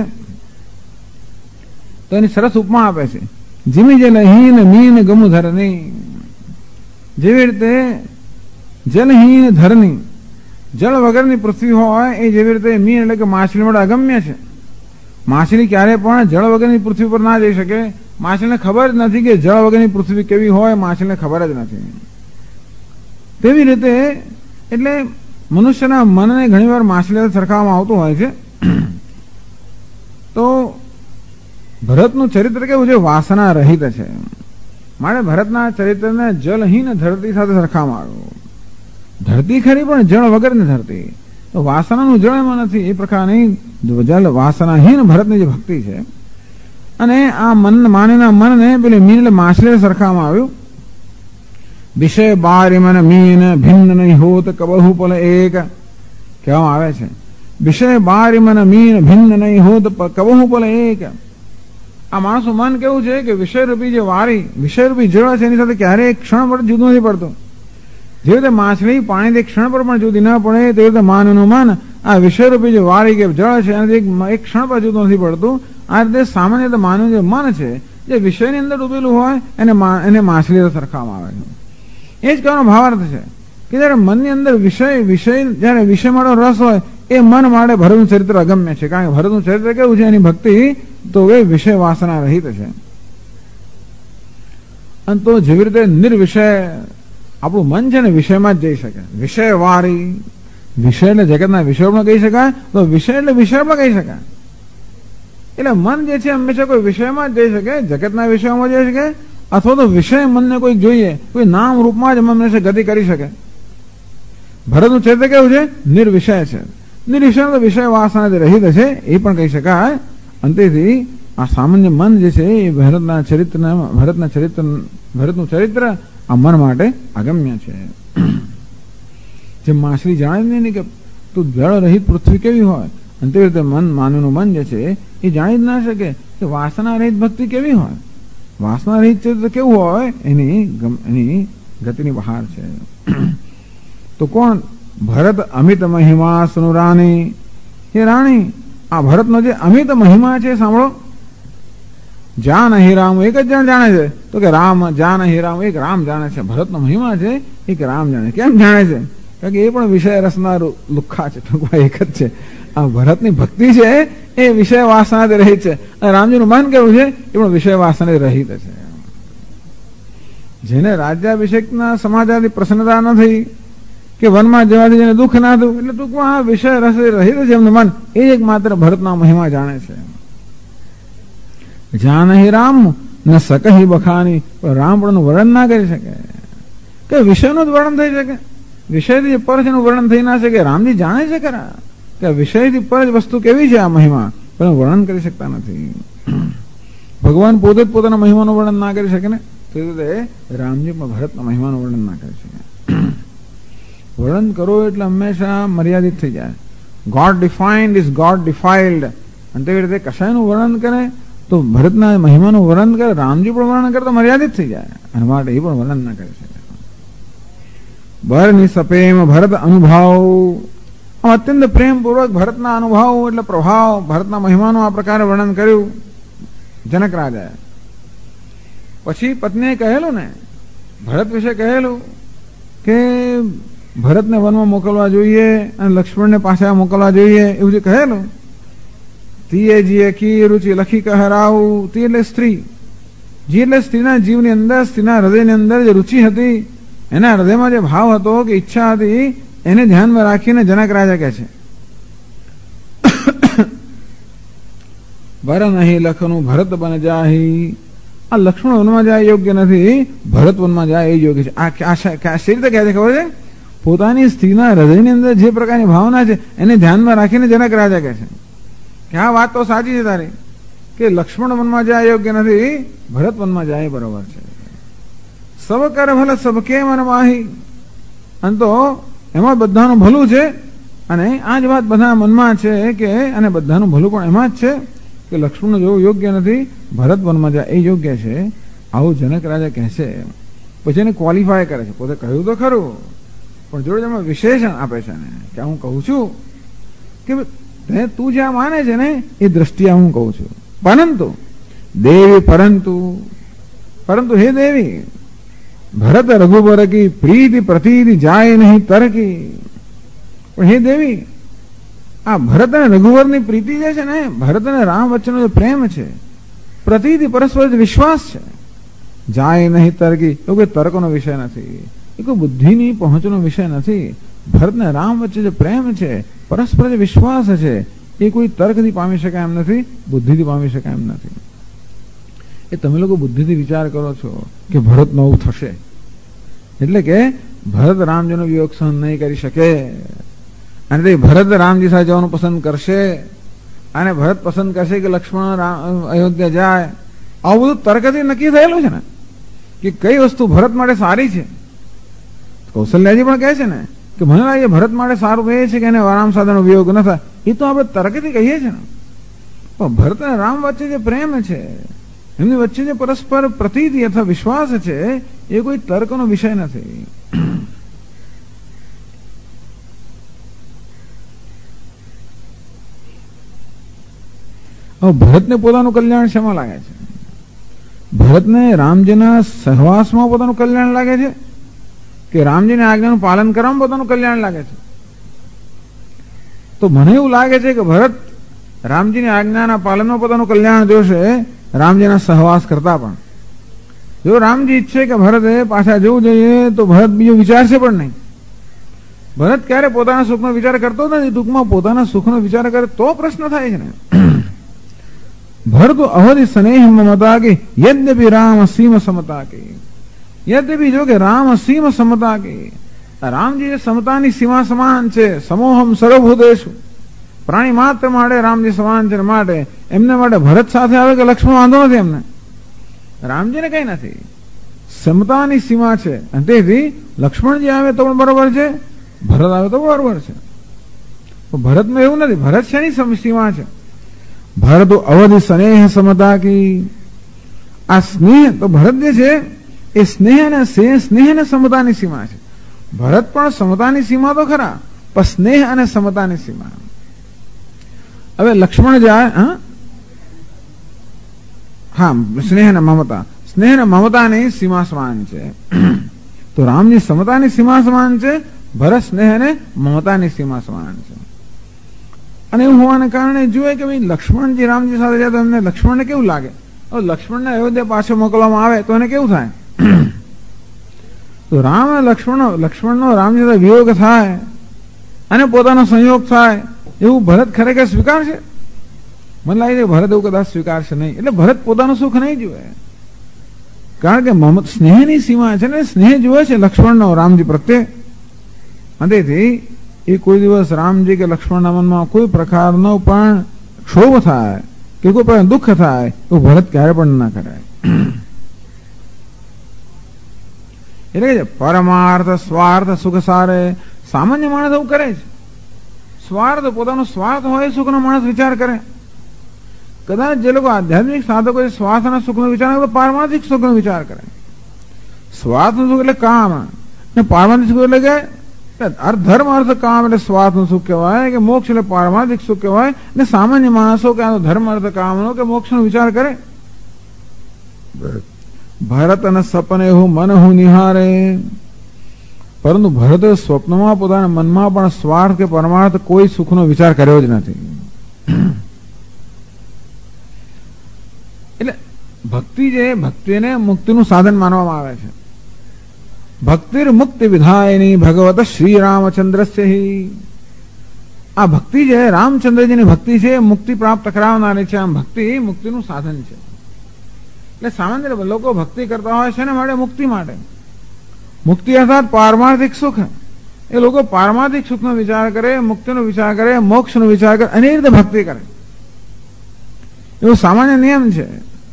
તો એની સરસ ઉપમા આપે છે. જીમી જલહીન મીન ગમુ ધરની, જેવી રીતે જલહીન ધરની, જળ વગરની પૃથ્વી હોય એ જેવી રીતે મીન એટલે કે માછલી માટે અગમ્ય છે. માછલી ક્યારે પણ જળ વગરની પૃથ્વી પર ના જઈ શકે. માછલીને ખબર જ નથી કે જળ વગરની પૃથ્વી કેવી હોય, માછલીને ખબર જ નથી. તેવી રીતે એટલે મનુષ્યના મનને ઘણીવાર માછલી સરખાવવામાં આવતું હોય છે. તો ભરતનું ચરિત્ર કેવું છે? વાસના રહિત છે. માટે ભરતના ચરિત્રને જલહીન ધરતી સાથે સરખાવવામાં આવ્યું. ધરતી ખરી પણ જળ વગરની ધરતી, તો વાસનાનું જળ એમાં નથી. એ પ્રકારની જલ વાસનાહીન ભરતની જે ભક્તિ છે. અને આ મન માનેના મનને પેલી મીન એટલે માછલી સરખાવવામાં આવ્યું. વિષય બારી મન મીન ભિન્ન નહીં હોત કબહુ પલ એક, કહેવામાં આવે છે. વિષય બારી મન મીન ભિન્ન નહીં હોત કબહુ પલ એક. આ માણસનું મન કેવું છે કે વિષયરૂપી જે વારી, વિષયરૂપી જળ છે એની સાથે ક્યારેય એક ક્ષણ પર જુદું નથી પડતું. જેવી રીતે માછલી પાણીથી એક ક્ષણ પર પણ જુદી ના પડે, તેવી રીતે માનનું મન આ વિષયરૂપી જે વારી કે જળ છે એનાથી એક ક્ષણ પર જુદું નથી પડતું. આ રીતે સામાન્ય રીતે માનવ જે મન છે જે વિષયની અંદર ડૂબેલું હોય એને માછલી સરખાવવામાં આવે છે. એ જ કહેવાનો ભાવાર્થ છે કે જયારે મનની અંદર જયારે વિષય માટેનો રસ હોય એ મન માટે ભરતનું ચરિત્ર અગમ્ય છે. કારણ કે ભરતનું ચરિત્ર કેવું છે? એની ભક્તિ તો એ વિષય વાસના રહિત છે. અને તો જેવી રીતે નિર્વિષય આપણું મન છે ને વિષયમાં જ જઈ શકે. વિષય વારી, વિષય એટલે જગતના વિષયોમાં કહી શકાય, તો વિષય એટલે વિષયમાં કહી શકાય. એટલે મન જે છે હંમેશા કોઈ વિષયમાં જ જઈ શકે, જગતના વિષયોમાં જઈ શકે, અથવા તો વિષય મનને કોઈ જોઈએ, કોઈ નામ રૂપમાં જ હંમેશા ગતિ કરી શકે. ભરતનું ચરિત્ર કેવું છે? નિર્વિષય છે. નિર્વિષય તો વિષય વાસનાથી રહિત છે એ પણ કહી શકાય. અંતેથી આ સામાન્ય મન જે છે એ ભરતનું ચરિત્ર આ મન માટે અગમ્ય છે. જે માછલી જાણે જ નહીં કે તું જળ રહિત પૃથ્વી કેવી હોય, અને તે રીતે મન, માનવનું મન જે છે એ જાણી જ ના શકે કે વાસના રહિત ભક્તિ કેવી હોય. વાસના રહિત ચરિત્ર કેવું હોય એની ગતિની બહાર છે. તો કોણ? ભરત અમિત મહિમા સુનુ રાણી. એ રાણી, આ ભરતનો જે અમિત મહિમા છે સાંભળો. જાન હિ રામ, એક જ જણ જાણે છે. તો કે રામ જાન હિ રામ, એક રામ જાણે છે. ભરતનો મહિમા છે એક રામ જાણે. કેમ જાણે છે? કારણ કે એ પણ વિષય રસના લુખ્ખા છે, ટૂંકમાં એક જ છે. આ ભરતની ભક્તિ છે એ વિષય વાસનાથી રહિત છે, અને રામજીનું મન કેવું છે એ પણ વિષય વાસનાથી રહિત છે. જેને રાજ્યાભિષેકના સમાચારથી પ્રસન્નતા નથી, કે વનમાં જવાથી જેને દુઃખ ના થયું, એટલે ટૂંકમાં આ વિષય રસ રહિત છે એમનું મન. એ એક માત્ર ભરતના મહિમા જાણે છે. જાનહી રામ ન સકહી બખાની, રામ પણ વર્ણન ના કરી શકે, કે વિષયનું જ વર્ણન થઈ શકે. વિષયથી પર છે એનું વર્ણન થઈ ના શકે. રામજી જાણે છે ખરા કે વિષયથી પર જ વસ્તુ કેવી છે આ મહિમા, પણ વર્ણન કરી શકતા નથી. ભગવાન પોતે જ પોતાના મહિમાનું વર્ણન ના કરી શકે ને, તો રામજી પણ ભરતના મહિમાનું વર્ણન ના કરી શકે. વર્ણન કરો એટલે હંમેશા મર્યાદિત થઈ જાય. God defined is God defiled. અને તેવી રીતે કશાયનું વર્ણન કરે તો ભરતના મહિમાનું વર્ણન કરે, રામજી પણ વર્ણન કરે તો મર્યાદિત થઈ જાય, અને માટે એ પણ વર્ણન ના કરી શકે. ભરની સપેમ ભરત અનુભાવ. અત્યંત પ્રેમપૂર્વક ભરતના અનુભાવ એટલે પ્રભાવ, ભરતના મહિમાનું આ પ્રકારે વર્ણન કર્યું જનક રાજાએ. પછી પત્નીએ કહેલું ને, ભરત વિશે કહેલું કે ભરતને વનમાં મોકલવા જોઈએ અને લક્ષ્મણને પાછા મોકલવા જોઈએ, એવું જે કહેલું. તીએ જીએ કી રુચિ લખી કહેરાવું. તી એટલે સ્ત્રી. જી એટલે સ્ત્રીના જીવની અંદર, સ્ત્રીના હૃદયની અંદર જે રુચિ હતી, એના હૃદયમાં જે ભાવ હતો કે ઈચ્છા હતી, એને ધ્યાનમાં રાખીને જનક રાજા કહે છે ભર નહીં લખનું ભરત બન જાહી. આ લક્ષ્મણ વનમાં જાય યોગ્ય નથી, ભરત વનમાં જાય એ યોગ્ય છે. આ સી રીતે કહે છે ખબર છે? પોતાની સ્ત્રીના હૃદયની અંદર જે પ્રકારની ભાવના છે એને ધ્યાનમાં રાખીને જનક રાજા કહે છે કે આ વાત તો સાચી છે તારી, કે લક્ષ્મણ વનમાં જાય યોગ્ય નથી, ભરત વનમાં જાય બરોબર છે. સબ કર ભલે સબકે મન માહી. અને તો એમાં બધાનું ભલું છે, અને આ જ વાત બધા મનમાં છે કે, અને બધાનું ભલું પણ એમાં જ છે કે લક્ષ્મણ જેવું યોગ્ય નથી, ભરત વનમાં જાય એ યોગ્ય છે. આવું જનક રાજા કહે છે. પછી એને ક્વોલિફાય કરે છે. પોતે કહ્યું તો ખરું, પણ જોડે એમાં વિશેષણ આપે છે ને, કે હું કહું છું કે તું જ્યાં માને છે ને એ દ્રષ્ટિએ હું કહું છું. પરંતુ દેવી, પરંતુ હે દેવી, ભરત રઘુબર કી પ્રીતિ પ્રતીતિ જાય નહીં તરકી. પણ હે દેવી, આ ભરત અને રઘુવરની પ્રીતિ જે છે ને, ભરત અને રામ વચ્ચેનો જે પ્રેમ છે, પ્રતીતિ પરસ્પર વિશ્વાસ છે, જાય નહીં તરકી. એ કોઈ તર્કનો વિષય નથી, એ કોઈ બુદ્ધિની પહોંચનો વિષય નથી. ભરત ને રામ વચ્ચે જે પ્રેમ છે, પરસ્પર જે વિશ્વાસ છે, એ કોઈ તર્કથી પામી શકાય એમ નથી, બુદ્ધિથી પામી શકાય એમ નથી. એ તમે લોકો બુદ્ધિથી વિચાર કરો છો કે ભરત નવું થશે, એટલે કે ભરત રામજીનો વિયોગ સહન નહીં કરી શકે, અને તે ભરત રામજી સાથે જવાનું પસંદ કરશે, અને ભરત પસંદ કરશે કે લક્ષ્મણ અયોધ્યા જાય. આવું બધું તર્કથી નક્કી થયેલું છે ને, કે કઈ વસ્તુ ભરત માટે સારી છે. કૌશલ્યાજી પણ કહે છે ને કે મને લાગે ભરત માટે સારું એ છે કે એને રામ સાથેનો વિયોગ ન થાય. એ તો આપણે તર્કથી કહીએ છીએ ને, પણ ભરત અને રામ વચ્ચે જે પ્રેમ છે, એમની વચ્ચે જે પરસ્પર પ્રતીતિ અથવા વિશ્વાસ છે, એ કોઈ તર્કનો વિષય નથી. ભરતને પોતાનું કલ્યાણ શેમાં લાગે છે? ભરતને રામજીના સહવાસમાં પોતાનું કલ્યાણ લાગે છે કે રામજીની આજ્ઞાનું પાલન કરવામાં પોતાનું કલ્યાણ લાગે છે? તો મને એવું લાગે છે કે ભરત રામજીની આજ્ઞાના પાલનમાં પોતાનું કલ્યાણ જોશે, રામજીના સહવાસ કરતા પણ. જો રામજી ઈચ્છે કે ભરતે પાછા જવું જોઈએ તો ભરત બીજું વિચારશે પણ નહીં. ભરત ક્યારે પોતાના સુખનો વિચાર કરતો નથી, ટૂંકમાં પોતાના સુખનો વિચાર કરે તો પ્રશ્ન થાય છે ને. ભરત અવધિ સ્નેહ મમતા કે યદ્યપિ રામ સીમ સમતા કે, યદ્યપિ જો કે રામ સીમ સમતા કે, રામજી સમતાની સીમા સમાન છે. સમોહમ સર્વભૂતેષુ, પ્રાણી માત્ર માટે રામજી સમાન છે. માટે એમને માટે ભરત સાથે આવે કે લક્ષ્મણ વાંધો નથી. એમને રામજીને કઈ નથી, સમતાની સીમા છે. અને તેથી લક્ષ્મણજી આવે તો પણ બરોબર છે, ભરત આવે તો બરોબર છે. ભરતમાં એવું નથી. ભરત શેની સીમા છે? ભરત અવધિ સ્નેહ સમતા કી. આ સ્નેહ તો ભરત જે છે એ સ્નેહ અને સમતાની સીમા છે. ભરત પણ સમતાની સીમા તો ખરા, પણ સ્નેહ અને સમતાની સીમા. હવે લક્ષ્મણ જાય હા સ્નેહ અને મમતા, સ્નેહ અને મમતાની સીમા સમાન છે. તો રામની સમતાની સીમા સમાન છે, ભરત સ્નેહ અને મમતાની સીમા સમાન છે. અને એવું હોવાને કારણે જોઈએ કે ભાઈ લક્ષ્મણજી રામજી સાથે જાય તો એમને લક્ષ્મણને કેવું લાગે? હવે લક્ષ્મણને અયોધ્યા પાછો મોકલવામાં આવે તો એને કેવું થાય? તો રામ અને લક્ષ્મણનો રામજી સાથે વિયોગ થાય અને પોતાનો સંયોગ થાય એવું ભરત ખરેખર સ્વીકારશે? મને લાગે છે ભરત એવું કદાચ સ્વીકારશે નહીં. એટલે ભરત પોતાનું સુખ નહીં જુએ, કારણ કે સ્નેહની સીમા છે ને, સ્નેહ જુએ છે લક્ષ્મણનો રામજી પ્રત્યે. તેથી એ કોઈ દિવસ રામજી કે લક્ષ્મણના મનમાં કોઈ પ્રકારનો પણ ક્ષોભ થાય કે કોઈ પણ દુઃખ થાય તો ભરત ક્યારે પણ ના કરાય. એટલે કે પરમાર્થ સ્વાર્થ સુખ સારે, સામાન્ય માણસ એવું કરે છે. સ્વાર્થ, પોતાનો સ્વાર્થ હોય સુખનો માણસ વિચાર કરે. કદાચ જે લોકો આધ્યાત્મિક સાધકો છે સ્વાર્થ અને સુખનો વિચાર કરે તો પારમાર્થિક સુખનો વિચાર કરે. સ્વાર્થનું સુખ એટલે કામ, ને પારમાર્થિક સુખ એટલે કે ધર્મ અર્થ કામ એટલે સ્વાર્થનું સુખ કહેવાય, કે મોક્ષ એટલે પારમાર્થિક સુખ કહેવાય. ને સામાન્ય માણસો કે આ ધર્મ અર્થ કામનો કે મોક્ષનો વિચાર કરે. ભરત અને સપને હું મન હું નિહારે, પરંતુ ભરતે સ્વપ્નમાં પોતાના મનમાં પણ સ્વાર્થ કે પરમાર્થ કોઈ સુખનો વિચાર કર્યો જ નથી. એટલે ભક્તિ જે ભક્તિને મુક્તિનું સાધન માનવામાં આવે છે. ભક્તિર મુક્તિ વિધાયની ભગવત શ્રી રામચંદ્રસ્ય. આ ભક્તિ છે રામચંદ્રજીની ભક્તિ છે, મુક્તિ પ્રાપ્ત કરાવનારી છે. આમ ભક્તિ મુક્તિનું સાધન છે. એટલે સામાન્ય લોકો ભક્તિ કરતા હોય છે ને માટે મુક્તિ માટે. મુક્તિ અર્થાત પારમાર્થિક સુખ. એ લોકો પારમાર્થિક સુખનો વિચાર કરે, મુક્તિનો વિચાર કરે, મોક્ષનો વિચાર કરે, અને એ રીતે ભક્તિ કરે. એવો સામાન્ય નિયમ છે.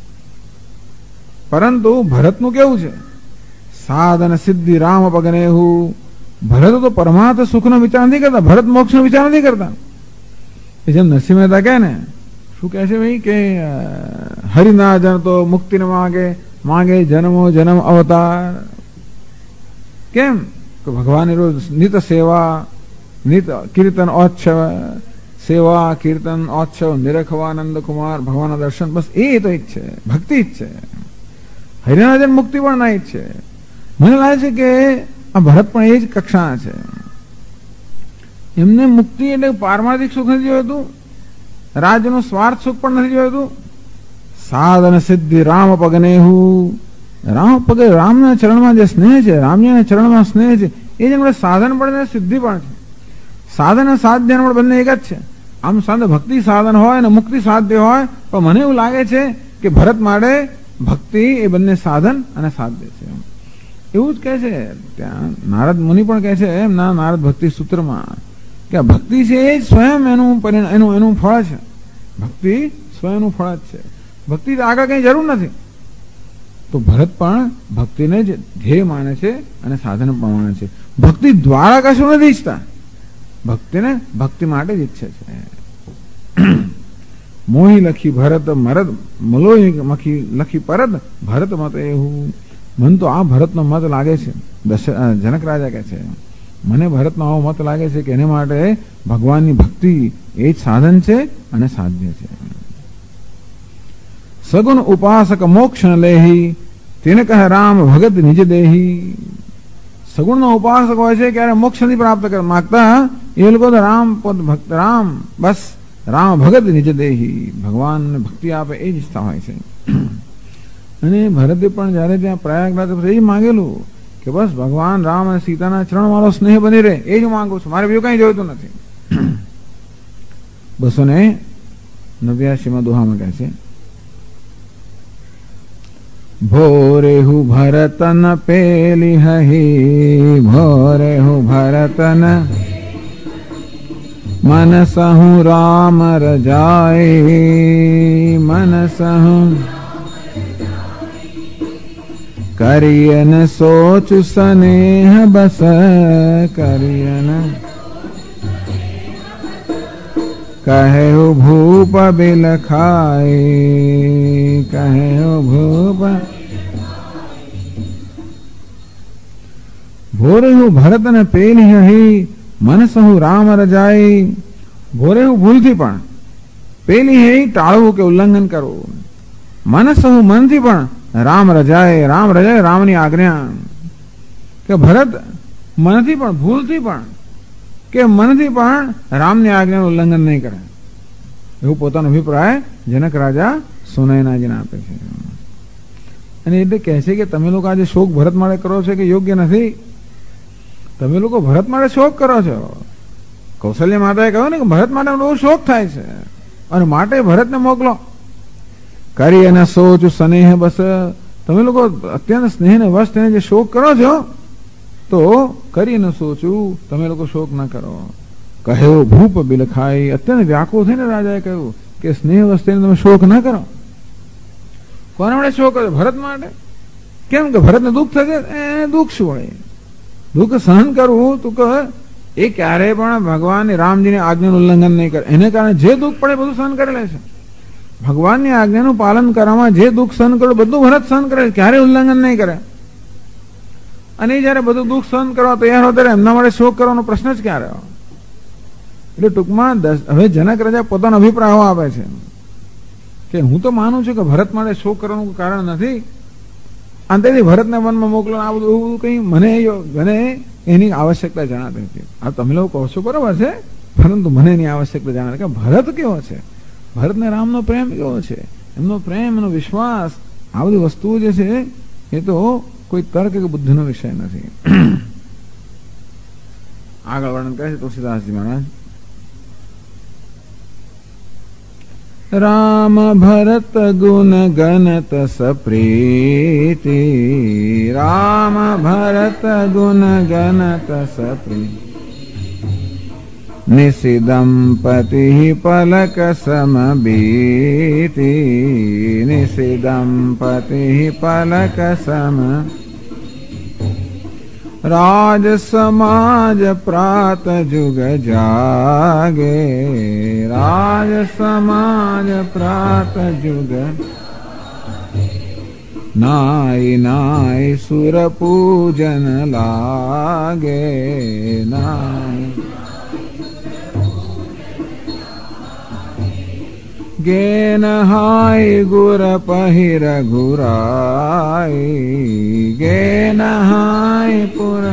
પરંતુ ભરતનું કેવું છે? સાધન સિદ્ધિ રામ પગનેહુ. ભરત તો પરમાર્થ સુખનો વિચાર નથી કરતા, ભરત મોક્ષનો વિચાર નથી કરતા. જેમ નરસિંહ મહેતા કહે ને, શું કહે છે ભાઈ કે હરિના જન તો મુક્તિ ને માગે જન્મો જન્મ અવતાર. કેમ? કે ભગવાનની રોજ નિત સેવા, નિત કીર્તન ઓચ્છવ, સેવા કીર્તન ઓચ્છવ, નિરખવાનંદ કુમાર, ભગવાનના દર્શન. બસ એ તો જ છે, ભક્તિ જ છે. હરિના જન મુક્તિ પણ નહીં જ છે. મને લાગે છે કે આ ભરત પણ એ જ કક્ષા છે. એમને મુક્તિ એટલે પારમાર્થિક સુખ નથી જોઈતું, રાજ્યનું સ્વાર્થ સુખ પણ નથી જોઈતું. સાધન સિદ્ધિ રામ પગનેહુ. રામના ચરણમાં જે સ્નેહ છે, રામજીના ચરણમાં સ્નેહ છે, એ જ આપણે સાધન પણ છે, સિદ્ધિ પણ છે. સાધન અને સાધ્ય પણ બંને એક જ છે. આમ સાધન ભક્તિ સાધન હોય અને મુક્તિ સાધ્ય હોય, પણ મને એવું લાગે છે કે ભરત માટે ભક્તિ એ બંને સાધન અને સાધ્ય છે. એવું જ કહે છે ત્યાં નારદ મુનિ પણ કહે છે એમના નારદ ભક્તિ સૂત્રમાં કે આ ભક્તિ છે એ જ સ્વયં એનું ફળ છે. ભક્તિ સ્વયંનું ફળ જ છે. ભક્તિ આગળ કઈ જરૂર નથી. તો ભરત પણ ભક્તિને જ ધ્યેય માને છે અને સાધન પણ માને છે. ભક્તિ દ્વારા કશું નથી ઈચ્છતા, ભક્તિને ભક્તિ માટે જ ઈચ્છે છે. મોહી લખી ભરત મરદ, મલોહી લખી પરદ, ભરત મત એવું. મને તો આ ભરતનો મત લાગે છે, જનક રાજા કહે છે, મને ભરતનો આવો મત લાગે છે કે એને માટે ભગવાનની ભક્તિ એ જ સાધન છે અને સાધ્ય છે. સગુણ ઉપાસક મોક્ષ લેહી, તેને કહે રામ ભગત નિજ દેહી. સગુણનો ઉપાસક હોય છે ક્યારે મોક્ષ નથી પ્રાપ્ત માગતા, એ લોકો તો રામ પદ ભક્ત, રામ બસ રામ ભગત નિજ દેહી, ભગવાન ભક્તિ આપે એ જ ઈચ્છતા હોય છે. અને ભરતે પણ જયારે ત્યાં પ્રયાગરાજ એ જ માંગેલું કે બસ ભગવાન રામ અને સીતાના ચરણ વાળો સ્નેહ બની રહે, એ જ માંગુ છું, મારે બીજું કઈ જોઈતું નથી. 289 દોહામાં કહે છે भोरेहु भरतन पेलिहहि भोरेहु भरतन मनसहु राम रजाए मनसहु करियन सोचु स्नेह बस करियन कहेउ भूप बिलखाए कहेउ भूप भोरेहु भरतन पेलिहहि मनसहु राम रजाए ભોરેહુ ભૂલથી પણ પેલી હે ટાળવું કે ઉલ્લંઘન કરવું મનસહુ મનથી પણ રામ રજાએ રામની આજ્ઞા કે ભરત મનથી પણ ભૂલથી પણ કે મનથી પણ રામની આજ્ઞાનું ઉલ્લંઘન નહીં કરે એવું પોતાનો અભિપ્રાય જનક રાજા સુનયનાજીને આપે છે અને એટલે કહે છે કે તમે લોકો આજે શોક ભરત માટે કરો છો કે યોગ્ય નથી તમે લોકો ભરત માટે શોક કરો છો કૌશલ્ય માતાએ કહ્યું ને કે ભરત માટે બહુ શોક થાય છે અને માટે ભરતને મોકલો કરી અને સોચ સ્નેહ બસ તમે લોકો અત્યંત સ્નેહને વશ થઈને જે શોક કરો છો તો કરીને સોચું તમે લોકો શોક ન કરો કહ્યું ભૂપ બિલખાઈ અત્યંત વ્યાકુળ થઈને રાજાએ કહ્યું કે સ્નેહ વશ થઈને તમે શોક ન કરો કોના માટે શોક કરો ભરત માટે કેમ કે ભરતને દુઃખ થશે એને દુઃખ શું હોય દુઃખ સહન કરવું તું કહે એ ક્યારેય પણ ભગવાન રામજીની આજ્ઞાનું ઉલ્લંઘન નહીં કરે એને કારણે જે દુઃખ પડે બધું સહન કરી લે છે ભગવાનની આજ્ઞાનું પાલન કરવામાં જે દુઃખ સહન કરે બધું ભરત સહન કરે ક્યારેય ઉલ્લંઘન નહીં કરે અને જયારે બધું દુઃખ સહન કરવા તૈયાર હોય ત્યારે એમના માટે શોક કરવાનો પ્રશ્ન જ ક્યાં રહ્યો એટલે ટૂંકમાં હવે જનક રાજા પોતાનો અભિપ્રાય આપે છે કે હું તો માનું છું કે ભરત માટે શોક કરવાનું કારણ નથી અને તેથી ભરતને વનમાં મોકલો આ બધું કઈ મને એની આવશ્યકતા જણાતી નથી આ તમે લોકો કહો છો બરોબર છે પરંતુ મને એની આવશ્યકતા જણાવે કે ભરત કેવો છે ભરતને રામનો પ્રેમ કેવો છે એમનો પ્રેમ એનો વિશ્વાસ આ બધી વસ્તુઓ જે છે એ તો કોઈ તર્ક કે બુદ્ધિનો વિષય નથી આગળ વર્ણન કરે છે તુલસીદાસજી મહારાજ राम भरत गुण गणत सप्रीति राम भरत गुण गणत सप्रीति निशिदंपति पलक समबीति निशिदंपति पलक सम राज समाज प्रात जुग जागे राज समाज प्रात जुग नाई नाई सुर पूजन लागे नाई गेन हाय गुर पहिर घुराई गेन हाय पुर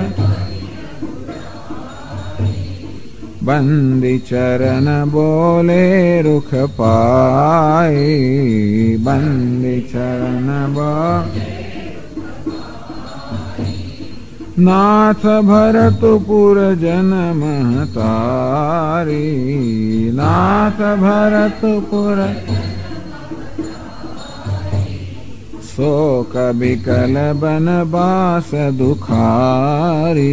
बंदी चरण बोले रुख पाई बंदी चरण बोले नाथ भरतपुर जन महतारी नाथ भरतपुर शोक बिकल बनवास दुखारी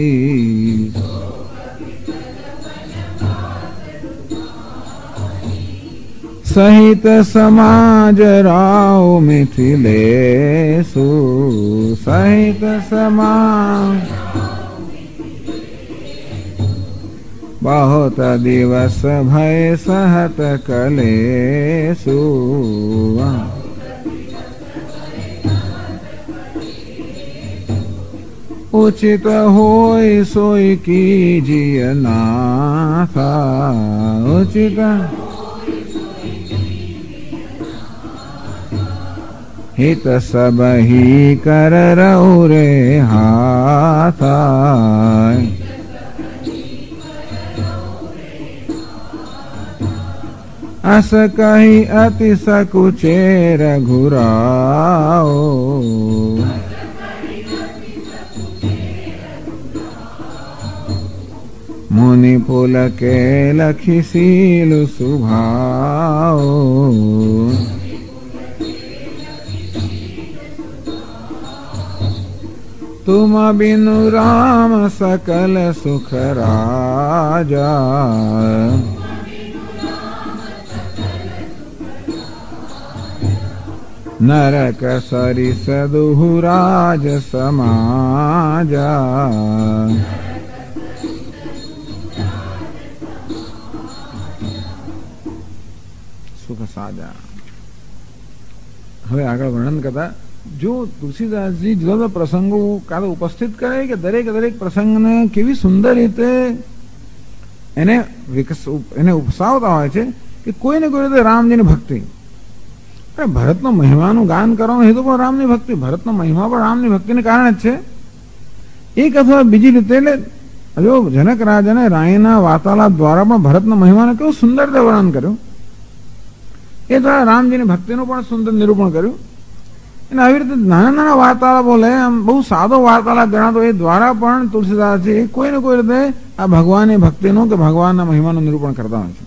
सहित समाज राव मिथिलेशु सहित समाज बहुत दिवस भय सहत कलेशु उचित होय सोई कीजिय नाथा उचित हित सब ही कर रऊ रे हाथा अस कही अति सकुचेर घुराओ मुनि पुल के लखी सील सुभाओ तुम बिनु राम सकल सुख राजा। नरक सरिस दुहुराज समाजा। सुख साजा। હવે આગળ વર્ણન કરતા જો તુલસીદાસજી જુદા જુદા પ્રસંગો કાલે ઉપસ્થિત કરે કે દરેક પ્રસંગને કેવી સુંદર રીતે એને ઉપસાવતા હોય છે કે કોઈને કોઈ રીતે રામજીની ભક્તિ. અરે ભરતનો મહિમાનું ગાન કરવાનો હેતુ પણ રામની ભક્તિ, ભરતનો મહિમા પણ રામની ભક્તિને કારણે જ છે. એક અથવા બીજી રીતે એટલે જો જનક રાજાને રાણીના વાર્તાલાપ દ્વારા પણ ભરતના મહિમાને કેવું સુંદર રીતે વર્ણન કર્યું, એ દ્વારા રામજીની ભક્તિનું પણ સુંદર નિરૂપણ કર્યું. અને આવી રીતે નાના નાના વાર્તાલાપો લે, આમ બહુ સાદો વાર્તાલાપ ગણાતો, એ દ્વારા પણ તુલસીદાસજી કોઈ ને કોઈ રીતે આ ભગવાનની ભક્તિનું કે ભગવાનના મહિમાનું નિરૂપણ કરતા હોય છે.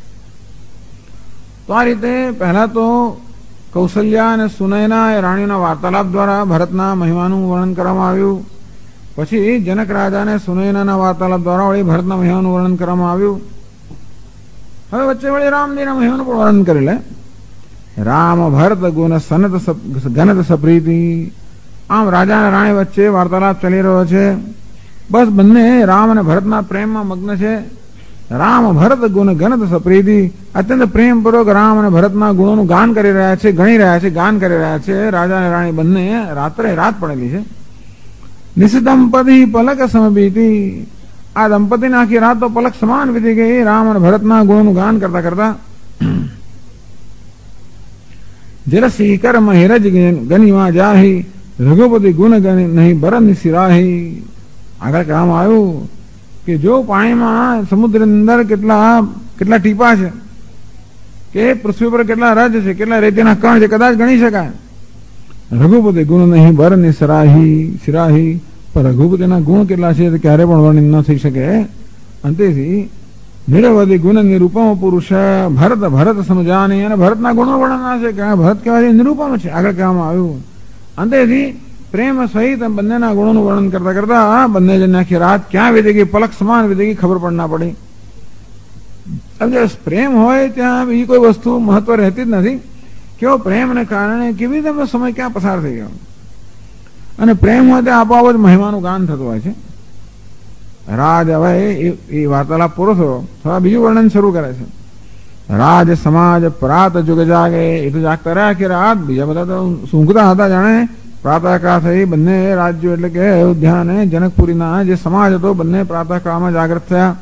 તો આ રીતે પહેલા તો કૌશલ્યા અને સુનયના એ રાણીના વાર્તાલાપ દ્વારા ભરતના મહિમાનું વર્ણન કરવામાં આવ્યું. પછી જનક રાજા અને સુનયનાના વાર્તાલાપ દ્વારા વળી ભરતના મહિમાનું વર્ણન કરવામાં આવ્યું. હવે વચ્ચે વળી રામજીના મહિમાનું પણ વર્ણન કરી લે. રામ ભરત ગુણ સનત ગનત સપ્રીતિ. આમ રાજા અને રાણી વચ્ચે વાર્તાલાપ ચાલી રહ્યો છે. બસ બંને રામ અને ભરતના પ્રેમમાં મગ્ન છે. રામ ભરત ગુણ ગનત સપ્રીતિ. અત્યંત પ્રેમપૂર્વક રામ અને ભરતના ગુણોનું ગાન કરી રહ્યા છે, ગણી રહ્યા છે, ગાન કરી રહ્યા છે. રાજા અને રાણી બંને રાત્રે રાત પડેલી છે. નિષદંપતિ પલક સમબીતી. આ દંપતીને આખી રાત તો પલક સમાન વીતી ગઈ રામ અને ભરતના ગુણોનું ગાન કરતા કરતા. જરસી કર્મ હિરજ ગનિમાં જાહી. રઘુપતિ ગુણ ગણી નહીં બરન સિરાહી. આગળ કહેવામાં આવ્યું કે જો પાણીમાં સમુદ્રની અંદર કેટલા ટીપા છે, કે પૃથ્વી પર કેટલા રજ છે, કેટલા રેતીના કણ છે, કદાચ ગણી શકાય. રઘુપતિ ગુણ નહીં બરન સિરાહી. પણ રઘુપતિના ગુણ કેટલા છે ક્યારે પણ વર્ણન ન થઈ શકે. અંતેથી નિરવધિ ગુણ નિરૂપમ પુરુષ ભરત સમજાની. અને ભરતના ગુણો વર્ણન ના છે, ભરત કહેવાય નિરૂપમ છે. આગળ કહેવામાં આવ્યું. અંતેથી પ્રેમ સહિત બંનેના ગુણોનું વર્ણન કરતા કરતા બંને જણ આખી રાત ક્યાં વીતી ગઈ, પલક સમાન વીતી ગઈ, ખબર પણ ના પડી. પ્રેમ હોય ત્યાં બીજી કોઈ વસ્તુ મહત્વ રહેતી જ નથી. કેવો પ્રેમને કારણે કેવી રીતે સમય ક્યાં પસાર થઈ ગયો. અને પ્રેમ હોય ત્યાં આપોઆપ જ મહિમાનું ગાન થતું હોય છે. રાજ હવે એ વાર્તાલાપ પૂરો થયો, થોડા બીજું વર્ણન શરૂ કરે છે. રાજ સમાજ પ્રાત જુગ જાગે. એ તો જાગતા રહ્યા કે રાત, બીજા બધા તો સૂંઘતા હતા જાણે. પ્રાતઃકાળ થઈ બંને રાજ્યો એટલે કે અયોધ્યા અને જનકપુરીના જે સમાજ હતો બંને પ્રાતઃકાળમાં જાગૃત થયા.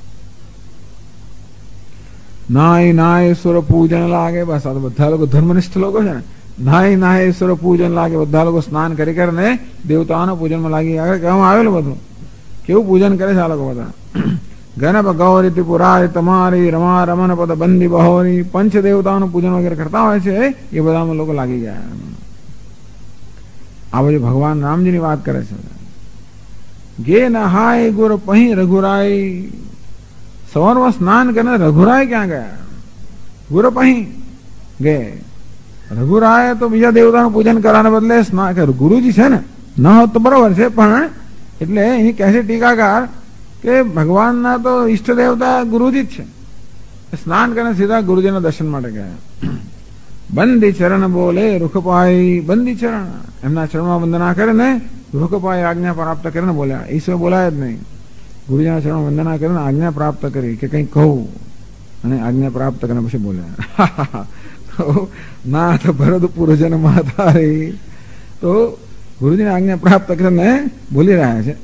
નાય ઈશ્વર પૂજન લાગે. બસ આ તો બધા લોકો ધર્મનિષ્ઠ લોકો છે ને. નાય ઈશ્વર પૂજન લાગે. બધા લોકો સ્નાન કરી કરીને દેવતાઓના પૂજનમાં લાગી. આગળ કહેવામાં આવેલું બધું કેવું પૂજન કરે છે આ લોકો બધા. ગણપ ગૌરી ત્રિપુરારી તમારી રમા રમન પદ બંદી બહોરી. પંચ દેવતાઓનું પૂજન વગેરે કરતા હોય છે, એ બધામાં લોકો લાગી ગયા. આ બધું ભગવાન રામજીની વાત કરે છે. ગે નહાય ગુર પહી રઘુરાય. સવારમાં સ્નાન કરીને રઘુરાય ક્યાં ગયા? ગુર પહી ગે. રઘુરાય તો બીજા દેવતાનું પૂજન કરવાના બદલે ગુરુજી છે ને, ન હોત તો બરોબર છે, પણ એટલે અહીં કહે છે ટીકાકાર કે ભગવાનના તો ઈષ્ટ દેવતા ગુરુજી જ છે. સ્નાન કરીને સીધા ગુરુજીના દર્શન માટે ગયા. બંદી ચરણ બોલે રૂખપાઈ. બંદી ચરણ, એમના ચરણમાં વંદના કરીને રૂખપાઈ આજ્ઞા પ્રાપ્ત કરીને બોલ્યા. ઈશ્વર બોલાય જ નહીં. ગુરુજીના ચરણમાં વંદના કરીને આજ્ઞા પ્રાપ્ત કરી કે કંઈક કહું, અને આજ્ઞા પ્રાપ્ત કરીને પછી બોલ્યા. નાથ ભરત પુરજન માતારી. તો ગુરુજીને આજ્ઞા પ્રાપ્ત કરીને બોલી રહ્યા છે.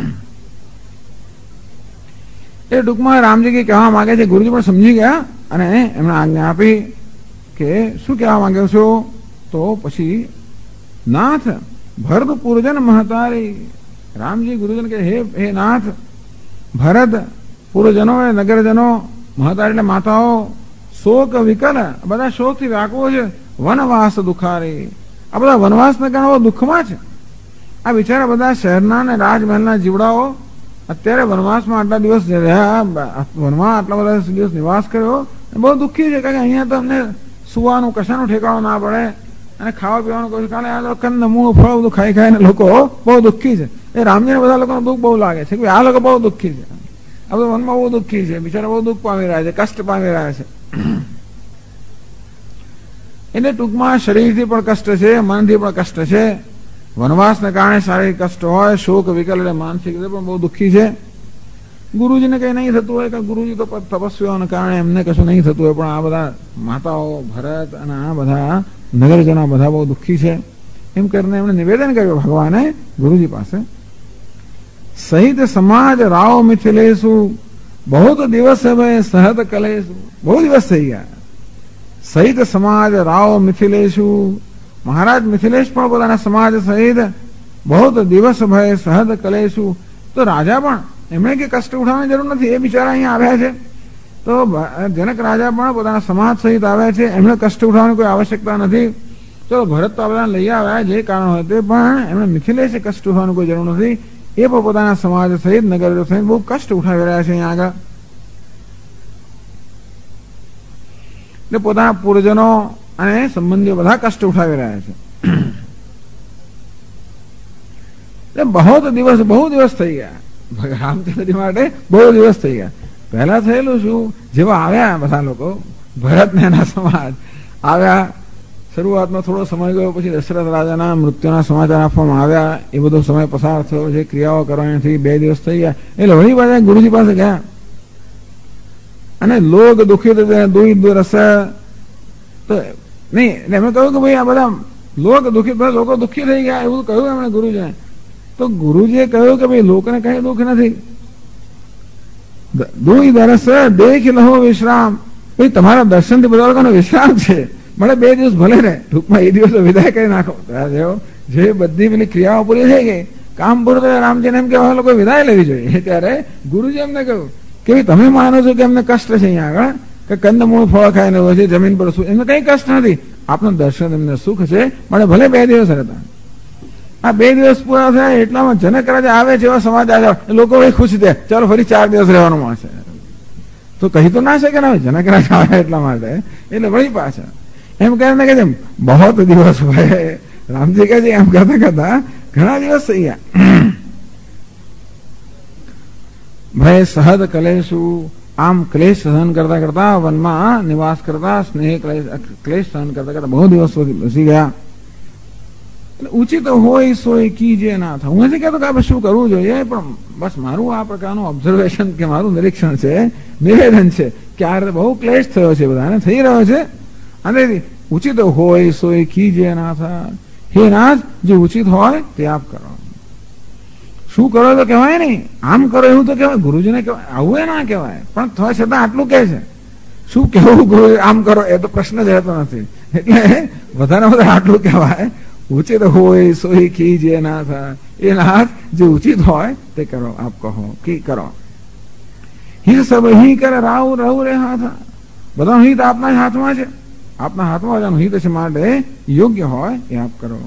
એ ટૂંકમાં રામજી કહેવા માંગે છે. ગુરુજી પણ સમજી ગયા અને એમને આજ્ઞા આપી કે શું કહેવા માંગે છો. તો પછી નાથ ભરત પુરજન મહતારી. રામજી ગુરુજન કે હે નાથ, ભરત પુરજનો નગરજનો, મહતારી એટલે માતાઓ, શોક વિકલ, બધા શોકથી વ્યાકુળો છે. વનવાસ દુખારી. આ બધા વનવાસના કારણે દુઃખમાં છે. આ બિચારા બધા શહેરના અને રાજમહેલના જીવડાઓ અત્યારે વનવાસમાં આટલા દિવસ રહ્યા, વનમાં આટલા બધા દિવસ નિવાસ કર્યો, બહુ દુઃખી છે. કારણ કે અહીંયા તો અમને સુવાનું કશાનું ઠેકાણું ના પડે, અને ખાવા પીવાનું કહું છું, કારણ આ લોકો કંદમૂળ ફળ બધું ખાઈ ખાઈને લોકો બહુ દુઃખી છે. એ રામજીને બધા લોકોને દુઃખ બહુ લાગે છે કે આ લોકો બહુ દુઃખી છે, આ બધું મનમાં બહુ દુઃખી છે, બિચારા બહુ દુઃખ પામી રહ્યા છે, કષ્ટ પામી રહ્યા છે. એટલે ટૂંકમાં શરીરથી પણ કષ્ટ છે, મનથી પણ કષ્ટ છે. વનવાસને કારણે શારીરિક કષ્ટ હોય, શોક વિકલ એટલે માનસિક રીતે પણ બહુ દુઃખી છે. ગુરુજીને કઈ નહીં થતું હોય કે ગુરુજી તો તપસ્વીઓને કારણે એમને કશું નહીં થતું હોય, પણ આ બધા માતાઓ ભરત અને આ બધા નગરજનો બધા બહુ દુઃખી છે. એમ કરીને એમણે નિવેદન કર્યું ભગવાને ગુરુજી પાસે, સહિત સમાજ રાવ મિથિલેશુ બહુ દિવસ હવે સહત કલેશુ. બહુ દિવસ થઈ ગયા. સહિત સમાજ રાવ મિથિલેશુ, મહારાજ મિથિલેશ પણ પોતાના સમાજ સહિત બહુ દિવસ ભય સહદ કલેશુ. તો રાજા પણ એમણે કે કષ્ટ ઉઠાવવાની જરૂર નથી, એ બિચારા અહીંયા આવ્યા છે. તો જનક રાજા પણ પોતાના સમાજ સહિત આવ્યા છે, એમણે કષ્ટ ઉઠાવવાની કોઈ આવશ્યકતા નથી. ચલો ભરત તો આ બધા લઈ આવ્યા જે કારણ હોય તે, પણ એમણે મિથિલેશે કષ્ટ ઉઠાવવાની કોઈ જરૂર નથી. એ પણ પોતાના સમાજ સહિત નગર સહિત બહુ કષ્ટ ઉઠાવી રહ્યા છે અહીંયા આગળ. એટલે પોતાના પૂર્વજનો અને સંબંધીઓ બધા કષ્ટ ઉઠાવી રહ્યા છે. બહુ દિવસ થઈ ગયા રામચંદ્રજી માટે, બહુ દિવસ થઈ ગયા. પહેલા થયેલું શું, જેવા આવ્યા બધા લોકો ભરત ને એના સમાજ આવ્યા, શરૂઆતમાં થોડો સમય ગયો, પછી દશરથ રાજાના મૃત્યુના સમાચાર આપવામાં આવ્યા, એ બધો સમય પસાર થયો, જે ક્રિયાઓ કરવાની થઈ 2 દિવસ થઈ ગયા. એટલે વળી પાછા ગુરુજી પાસે ગયા અને લોક દુઃખી દુરસ તો નહીં, એમણે કહ્યું કે ભાઈ આ બધા લોકો દુઃખી થઈ ગયા, એવું કહ્યું એમણે ગુરુજીને. તો ગુરુજીએ કહ્યું કે ભાઈ લોકોને કઈ દુઃખ નથી. દુઈ દરસ દેખ લહો વિશ્રામ. ભાઈ તમારા દર્શનથી બધા લોકોનો વિશ્રામ છે, મળે 2 દિવસ ભલે ને, ટૂંકમાં એ દિવસો વિદાય કરી નાખો. જે બધી પેલી ક્રિયાઓ પૂરી થઈ ગઈ, કામ પૂરું થયું, રામજીને એમ કે હવે લોકો વિદાય લેવી જોઈએ. ત્યારે ગુરુજી એમને કહ્યું કે ભાઈ તમે માનો છો કે એમને કષ્ટ છે અહીંયા આગળ, કે કંદમૂળ ફળ ખાઈને હોય છે, જમીન પર એમને કઈ કષ્ટ નથી, આપનું દર્શન એમને સુખ છે, મળે ભલે 2 દિવસ રહેતા. આ 2 દિવસ પૂરા થયા એટલામાં જનક રાજા આવે છે, એવા સમાજ આવ્યા, લોકો ખુશ થયા, ચાલો ફરી 4 દિવસ રહેવાનું મળશે. તો કહી તો ના શકે ને, જનક રાજા આવ્યા એટલા માટે, એટલે વળી પાછા એમ કરીને કે બહુ દિવસ હોય. રામજી કહે છે એમ કહેતા કહેતા ઘણા દિવસ થઈ ગયા. ભય સહદ કલેશુ, આમ ક્લેશ સહન કરતા કરતા વનમાં નિવાસ કરતા, સ્નેહ ક્લેશ સહન કરતા કરતા બહુ દિવસ બેસી ગયા. ઉચિત હોય સોય કીજે ના થાય. હું નથી કહેતો કે આપણે શું કરવું જોઈએ, પણ બસ મારું આ પ્રકારનું ઓબ્ઝર્વેશન કે મારું નિરીક્ષણ છે, નિવેદન છે કે આ રીતે બહુ ક્લેશ થયો છે, બધાને થઈ રહ્યો છે. અને ઉચિત હોય સોય કીજે ના થાય. હે નાથ, જે ઉચિત હોય તે આપ કરો. શું કરો તો કહેવાય નહીં, આમ કરો એવું તો કહેવાય, ગુરુજીને કહેવાય, આવું ના કહેવાય. પણ થવા છતાં આટલું કહે છે, શું કહેવું ગુરુ આમ કરો એ તો પ્રશ્ન જ રહેતો નથી. એટલે વધારે વધારે આટલું કહેવાય, ઉચિત હોય સોય કીજે ના થાય. એ નાથ, જે ઉચિત હોય તે કરો, આપ કહો કે કરો. હિત સબ હિ કરે રાવ રહુ રે હાથ. બધાનું હિત આપના જ હાથમાં છે, આપના હાથમાં જેનું હિત છે, માટે યોગ્ય હોય એ આપ કરો.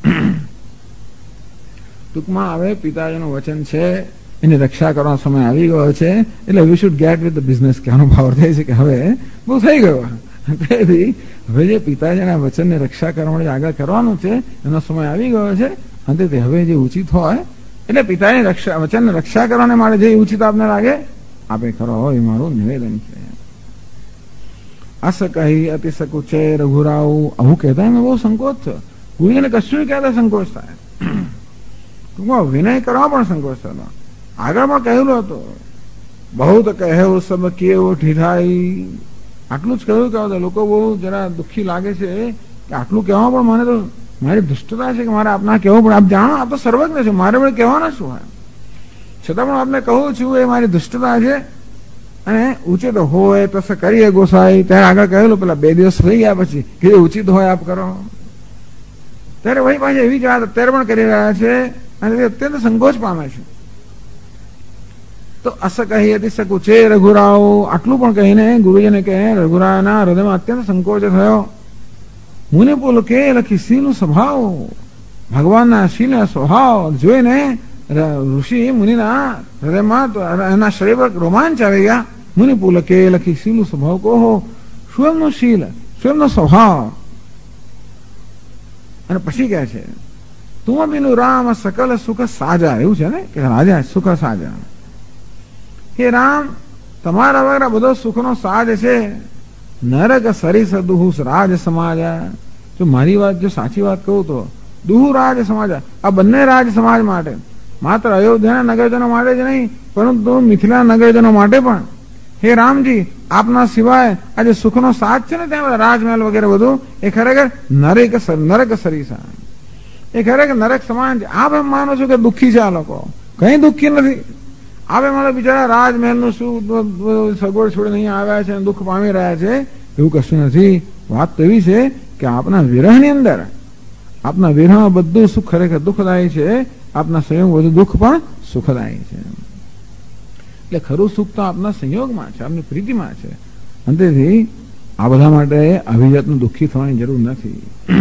ટૂંકમાં હવે પિતાજીનું વચન છે, એની રક્ષા કરવાનો સમય આવી ગયો છે. એટલે we should get with the business, કહેવાનો ભાવ થાય છે કે હવે બહુ થઈ ગયો. તેથી હવે જે પિતાજીના વચનની રક્ષા કરવા માટે આગળ કરવાનું છે, એનો સમય આવી ગયો છે. અંતે હવે જે ઉચિત હોય, એટલે પિતાની વચનની રક્ષા કરવાને માટે જે ઉચિત આપને લાગે આપે કરો, એ મારું નિવેદન છે. અસ કહી અતિ સકુચે રઘુરાવ, આવું કહેતા એમને બહુ સંકોચ થયો. ગુરુજીને કશું કહેતા સંકોચ થાય, ટૂંકમાં વિનય કરવા પણ સંકોચ થતો. આગળ પણ કહેલું હતું, બહુ તો કહેવું સબ કેવું ઢીઠાઈ. આટલું જ કહ્યું કે લોકો બહુ જરા દુઃખી લાગે છે કે આટલું કહેવા પણ મને તો મારી દુષ્ટતા છે કે મારે આપના કહેવું પણ, આપ જાણો આપ તો સર્વજ્ઞ છે, મારે પણ કહેવાના શું હોય, છતાં પણ આપને કહું છું એ મારી દુષ્ટતા છે. અને ઉચિત હોય તો કરીએ ગોસાઈ. ત્યારે આગળ કહેલું પેલા 2 દિવસ થઈ ગયા પછી કે ઉચિત હોય આપ કરો. ત્યારે વહી પાછી એવી જ વાત અત્યારે પણ કરી રહ્યા છે, અને તે અત્યંત સંકોચ પામે છે. તો અસ કહી અતિ સકુચે રઘુરાવ, આટલું પણ કહીને ગુરુજીને કહે રઘુરાયના હૃદયમાં અત્યંત સંકોચ થયો. મુનિ પુલ કે લખી શીલ સ્વભાવ, ભગવાનના શીલ સ્વભાવ જોઈને ઋષિ મુનિના હૃદયમાં એના શરીર પર રોમાંચ આવી ગયા. મુનિ પુલ કે લખી શીલ સ્વભાવ કહો, સ્વયંનો શીલ, સ્વયંનો સ્વભાવ. અને પછી કહે છે તું બીનું રામ સકલ સુખ સાજા, એવું છે ને કે રાજા સુખ સાજા. હે રામ, તમારા વગર બધો સુખનો સાજ છે. નરક સરીસ દુહુ રાજ સમાજા. જો મારી વાત જો સાચી વાત કહું તો દુહુ રાજ સમાજા, આ બંને રાજ સમાજ માટે, માત્ર અયોધ્યાના નગરજનો માટે જ નહીં પરંતુ મિથિલા નગરજનો માટે પણ. હે રામજી, આપના સિવાય આ જે સુખનો સાજ છે ને ત્યાં રાજમહેલ વગેરે બધું એ ખરેખર નરક સરીસા, એ ખરેખર નરક સમાન છે. આપ એમ માનો છો કે દુઃખી છે આ લોકો, કઈ દુઃખી નથી. આવે મારા બિચારા રાજમહેલ નું શું સગવડ છોડીને અહીંયા આવ્યા છે, દુઃખ પામી રહ્યા છે, એવું કશું નથી. વાત તો એવી છે કે આપના વિરહની અંદર, આપના વિરહમાં બધું સુખ ખરેખર દુઃખદાયી છે, આપના સંયોગ બધું દુઃખ પણ સુખદાયી છે. એટલે ખરું સુખ તો આપના સંયોગમાં છે, આપની પ્રીતિમાં છે. અંતેથી આ બધા માટે આવી જાતનું દુઃખી થવાની જરૂર નથી.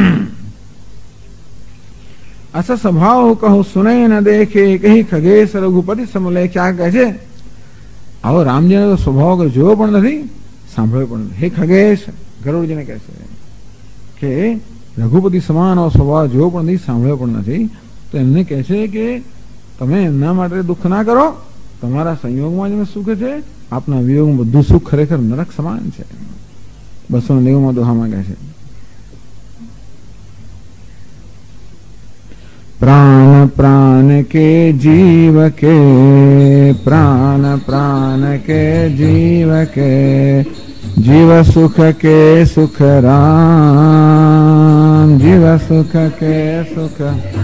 અસ સ્વભાવ કહો સુનય ન દેખે કહી ખગેશ રઘુપતિ સમલે. ક્યાં કહે છે આવો રામજીનો તો સ્વભાવ જોયો પણ નથી, સાંભળ્યો પણ નથી. હે ખગેશ, ગરુડજીને કહે છે કે રઘુપતિ સમાન સ્વભાવ જોયો પણ નથી, સાંભળ્યો પણ નથી. તો એમને કહે છે કે તમે એમના માટે દુઃખ ના કરો, તમારા સંયોગમાં જ સુખ છે, આપના વિયોગમાં બધું સુખ ખરેખર નરક સમાન છે. 290 દોહામાં કહે છે प्राण प्राण के जीव के, प्राण प्राण के जीव के, जीव सुख के सुख राम, जीव सुख के सुख.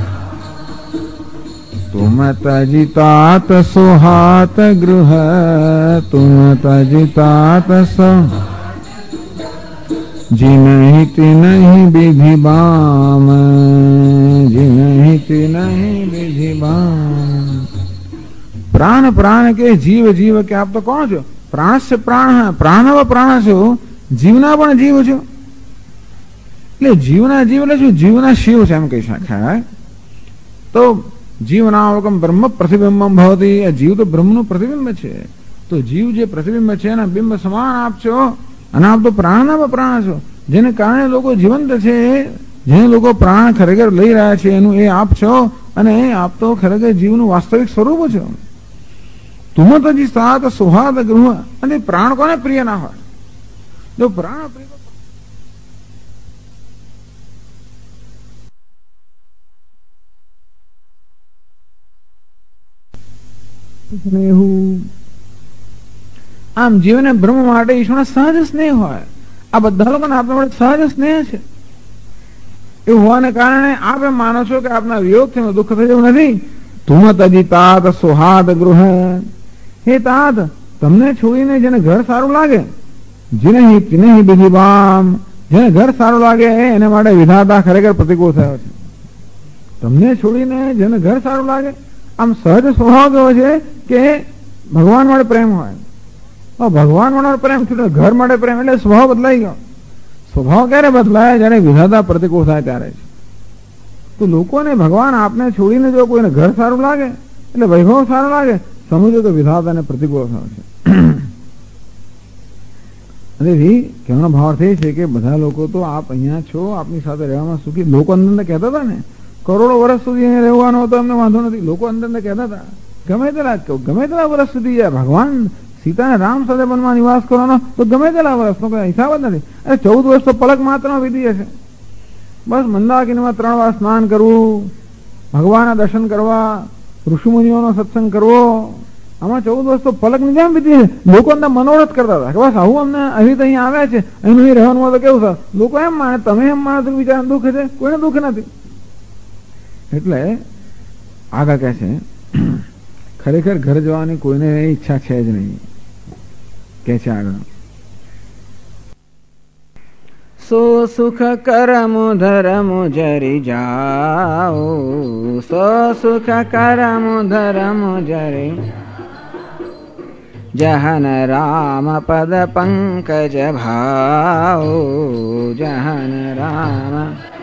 तुम तजितात सुहात गृह, तुम तजितात सो जिनहि तिनहि विधि बाम, जिनहि तिनहि विधि बाम. प्राण प्राण के जीव जीव के. आप तो कौन छो? प्राण से प्राण है, प्राण व प्राण छो, जीवना पण जीव छो. એટલે જીવના જીવ એટલે શું? જીવના શિવ છે એમ કહી શકાય. તો જીવનાવકમ બ્રહ્મ પ્રતિબિંબમ ભવતી. આ જીવ તો બ્રહ્મનું પ્રતિબિંબ છે. તો જીવ જે પ્રતિબિંબ છે એના બિંબ સમાન આપ છો, અને આપ તો પ્રાણના પ્રાણ છો. જેને કારણે લોકો જીવંત છે, જેને લોકો પ્રાણ ખરેખર લઈ રહ્યા છે, એનું એ આપ છો. અને આપ તો ખરેખર જીવનું વાસ્તવિક સ્વરૂપ છો. તુમ તજી સાત સુહાદ ગૃહ. અને પ્રાણ કોને પ્રિય ના હોય? જો પ્રાણ પ્રિય આમ જીવને બ્રહ્મ માટે ઈશ્વરનો સહજ સ્નેહ હોય. આ બધા લોકોને આપણા માટે સહજ સ્નેહ છે. એવું હોવાને કારણે આપ એમ માનો છો કે આપના વિયોગથી દુઃખ થઈ જવું નથી. તુમ તજી તાત સુહાદ ગૃહ. હે તાત, તમને છોડીને જેને ઘર સારું લાગે, જેને બીજી બામ, જેને ઘર સારું લાગે એને માટે વિધાતા ખરેખર પ્રતિકૂળ થયો છે. તમને છોડીને જેને ઘર સારું લાગે, આમ સહજ સ્વભાવ એવો છે કે ભગવાન માટે પ્રેમ હોય. ભગવાન માટે પ્રેમ થયો, ઘર માટે પ્રેમ, એટલે સ્વભાવ બદલાઈ ગયો. સ્વભાવ ક્યારે બદલાય? જયારે વિધાતા પ્રતિકૂળ થાય ત્યારે છે. તો લોકોને ભગવાન આપને છોડીને જો કોઈને ઘર સારું લાગે, એટલે વૈભવ સારું લાગે, સમજો કે વિધાતાને પ્રતિકૂળ થયો છે. અને કહેવાનો ભાવ થઈ છે કે બધા લોકો તો આપ અહીંયા છો, આપની સાથે રહેવામાં સુખી. લોકો અંદર કહેતા હતા ને, કરોડો વર્ષ સુધી અહીંયા રહેવાનો હતો, એમને વાંધો નથી. લોકો અંદર કહેતા હતા ગમે તેલા જ કહું, ગમે તેલા વર્ષ સુધી જાય ભગવાન સીતાને રામ સાથે વનમાં નિવાસ કરવાનો તો ગમે તેલા વર્ષનો કોઈ હિસાબ જ નથી. અરે 14 વર્ષ તો પલક માત્ર વિધિ હશે. બસ મંદાકિનીમાં 3 વાર સ્નાન કરવું, ભગવાનના દર્શન કરવા, ઋષિમુનિઓનો સત્સંગ કરવો, આમાં 14 વર્ષ તો પલક ની જેમ વિધિ છે. લોકો અંદર મનોરથ કરતા હતા કે બસ આવું અમને આવી રીતે અહીંયા આવ્યા છે, અહીંનું અહીં રહેવાનું હોય તો કેવું થાય. લોકો એમ માને, તમે એમ માનો તો વિચાર દુઃખ છે, કોઈને દુઃખ નથી. એટલે આગળ કહે છે ખરેખર ઘર જવાની કોઈને ઈચ્છા છે જ નહીં. કે છે આગળ, સો સુખ કરમ ધરમ જરી જાઓ, સો સુખ કરમ ધરમ જરી જહન રામ પદ પંકજ ભાઓ, જહન રામ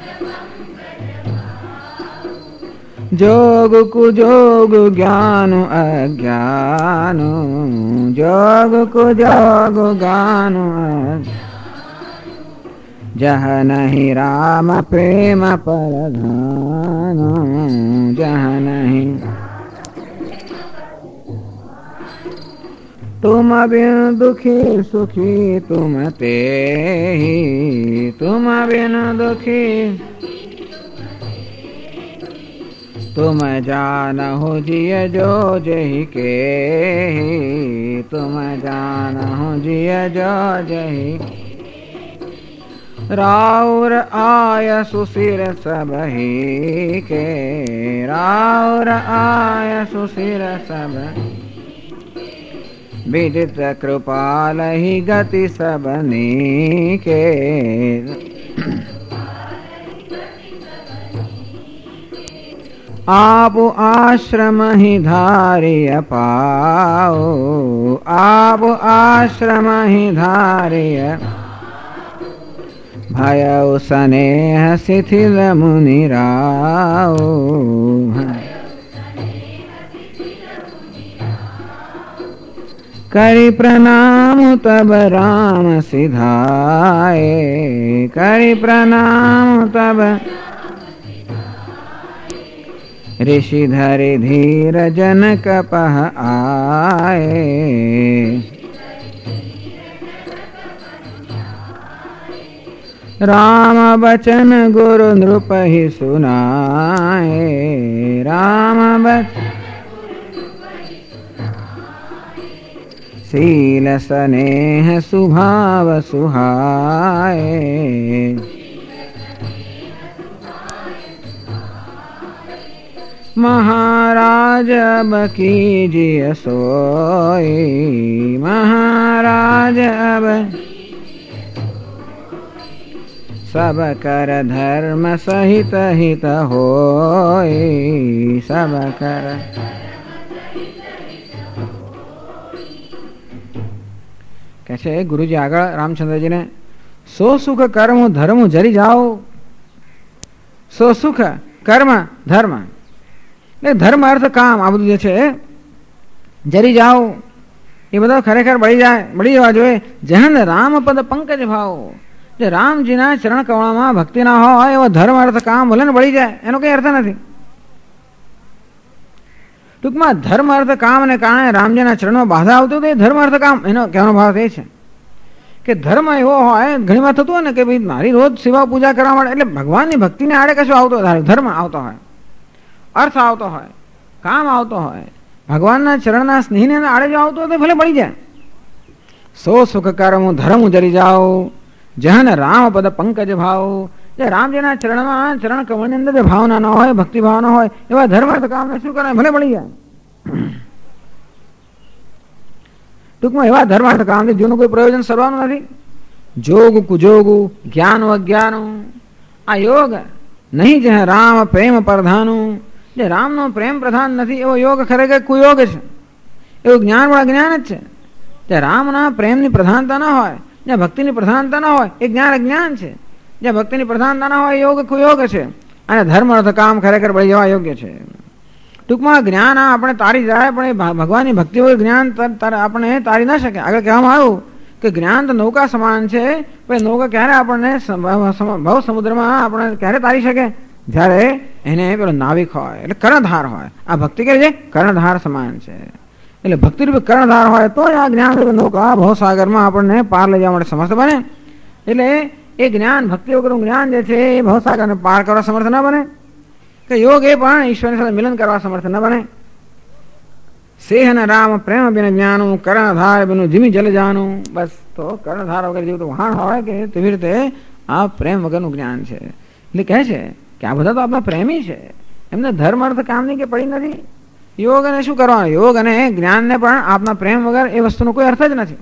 જોગ કુજોગ જ્ઞાન અજ્ઞાન, જોગ કુજોગ જ્ઞાન जह नहीं राम प्रेम परधानो, जह नहीं तुम बिन दुखी सुखी तुम ते ही, तुम बिन दुखी तुम जानहु जिय जो जही के, तुम जानहु जिय जो जही। राउर आय सुशिर सबही के, राउर आय सुशिर सब विदित कृपाल ही गति सबनी के। आप आश्रम ही धारिय पाओ, आप आश्रम ही धारिय भय स्नेह शिथिल मुनि राओ। करि प्रणाम तब राम सिधाए, करि प्रणाम तब ऋषि धरि धीर जन कपह आए। राम बचन गुरु नृप ही सुनाए, राम बचन शील स्नेह सुभाव सुहाए। महाराज अब कीजिए सोई, महाराज अब सब कर धर्म सहित हित होई, सब कर। कैसे गुरुजी आगे रामचंद्र जी ने सो सुख कर्म धर्म जरी जाओ, सो सुख कर्म धर्म धर्म अर्थ काम आ બધું જે છે જરી જાઓ એ બધો ખરેખર બળી જવા જોઈએ। જહન રામ પદ પંકજ ભાવ, જે રામજીના ચરણ કમળમાં ભક્તિ ના હોય એવો ધર્મ અર્થ કામ ભલે ને બળી જાય એનો કઈ અર્થ નથી। ટૂંકમાં ધર્મ અર્થ કામ ને કારણે રામજીના ચરણમાં બાધા આવતી હોય તો ધર્મ અર્થ કામ એનો કહેવાનો ભાવ એ છે કે ધર્મ એવો હોય ઘણી વાર થતું હોય ને કે ભાઈ મારી રોજ સેવા પૂજા કરવા માટે એટલે ભગવાનની ભક્તિને આડે કશું આવતો ધર્મ આવતો હોય, अर्थ આવતો હોય, કામ આવતો હોય, ભગવાનના ચરણના સ્નેહને આડે જો આવતો હોય તો ભલે બળી જાય। સો સુખ કર્મ ધર્મ જરી જાઓ, જહન રામ પદ પંકજ ભાવ, જે રામજીના ચરણમાં ચરણ કમળની અંદર જે ભાવના ન હોય, ભક્તિ ભાવ ન હોય એવા ધર્મ અર્થ કામને શું કરે ભલે બળી જાય। ટૂંકમાં એવા ધર્મ અર્થ કામથી જેનું કોઈ પ્રયોજન સરવાનું નથી। જોગ કુજોગુ જ્ઞાન અજ્ઞાનું આ યોગ નહીં, જે રામ પ્રેમ પ્રધાનું, જે રામનો પ્રેમ પ્રધાન નથી એવો યોગ ખરેખર કુયોગ છે, એવું જ્ઞાનવાળા જ્ઞાન જ છે। જે રામના પ્રેમની પ્રધાનતા ના હોય, જ્યાં ભક્તિની પ્રધાનતા ના હોય એ જ્ઞાન અજ્ઞાન છે, જ્યાં ભક્તિની પ્રધાનતા ના હોય યોગ કુયોગ છે, અને ધર્મ અર્થ કામ ખરેખર બળી જવા યોગ્ય છે। ટૂંકમાં જ્ઞાન આપણે તારી જાય પણ એ ભગવાનની ભક્તિ વગર જ્ઞાન આપણે તારી ના શકે। આગળ કહેવામાં આવ્યું કે જ્ઞાન તો નૌકા સમાન છે, પણ નૌકા ક્યારે આપણને ભવ સમુદ્રમાં આપણે ક્યારે તારી શકે જ્યારે એને પેલો નાવિક હોય એટલે કર્ણધાર હોય। આ ભક્તિ કે છે કર્ણધાર સમાન છે, એટલે ભક્તિરૂપી કર્ણધાર હોય તો આ જ્ઞાન નૌકા ભવસાગરમાં આપણને પાર લઈ જવા માટે સમર્થ બને। એટલે એ જ્ઞાન ભક્તિ વગરનું જ્ઞાન જે છે એ ભવસાગરને પાર કરવા સમર્થ ન બને, કે યોગ એ પણ ઈશ્વરની સાથે મિલન કરવા સમર્થ ન બને। સેહન રામ પ્રેમ બિન જ્ઞાનું, કર્ણધાર બિન જીમી જલ જાનું। બસ તો કર્ણધાર વગર જેવું તો વહાણ હોય કે તેવી રીતે આ પ્રેમ વગરનું જ્ઞાન છે। એટલે કહે છે કે આ બધા તો આપણા પ્રેમી છે, એમને ધર્મ અર્થ કામની કે પડી નથી। યોગ અને શું કરવાનું, યોગ અને જ્ઞાનને પણ આપના પ્રેમ વગર એ વસ્તુનો કોઈ અર્થ જ નથી।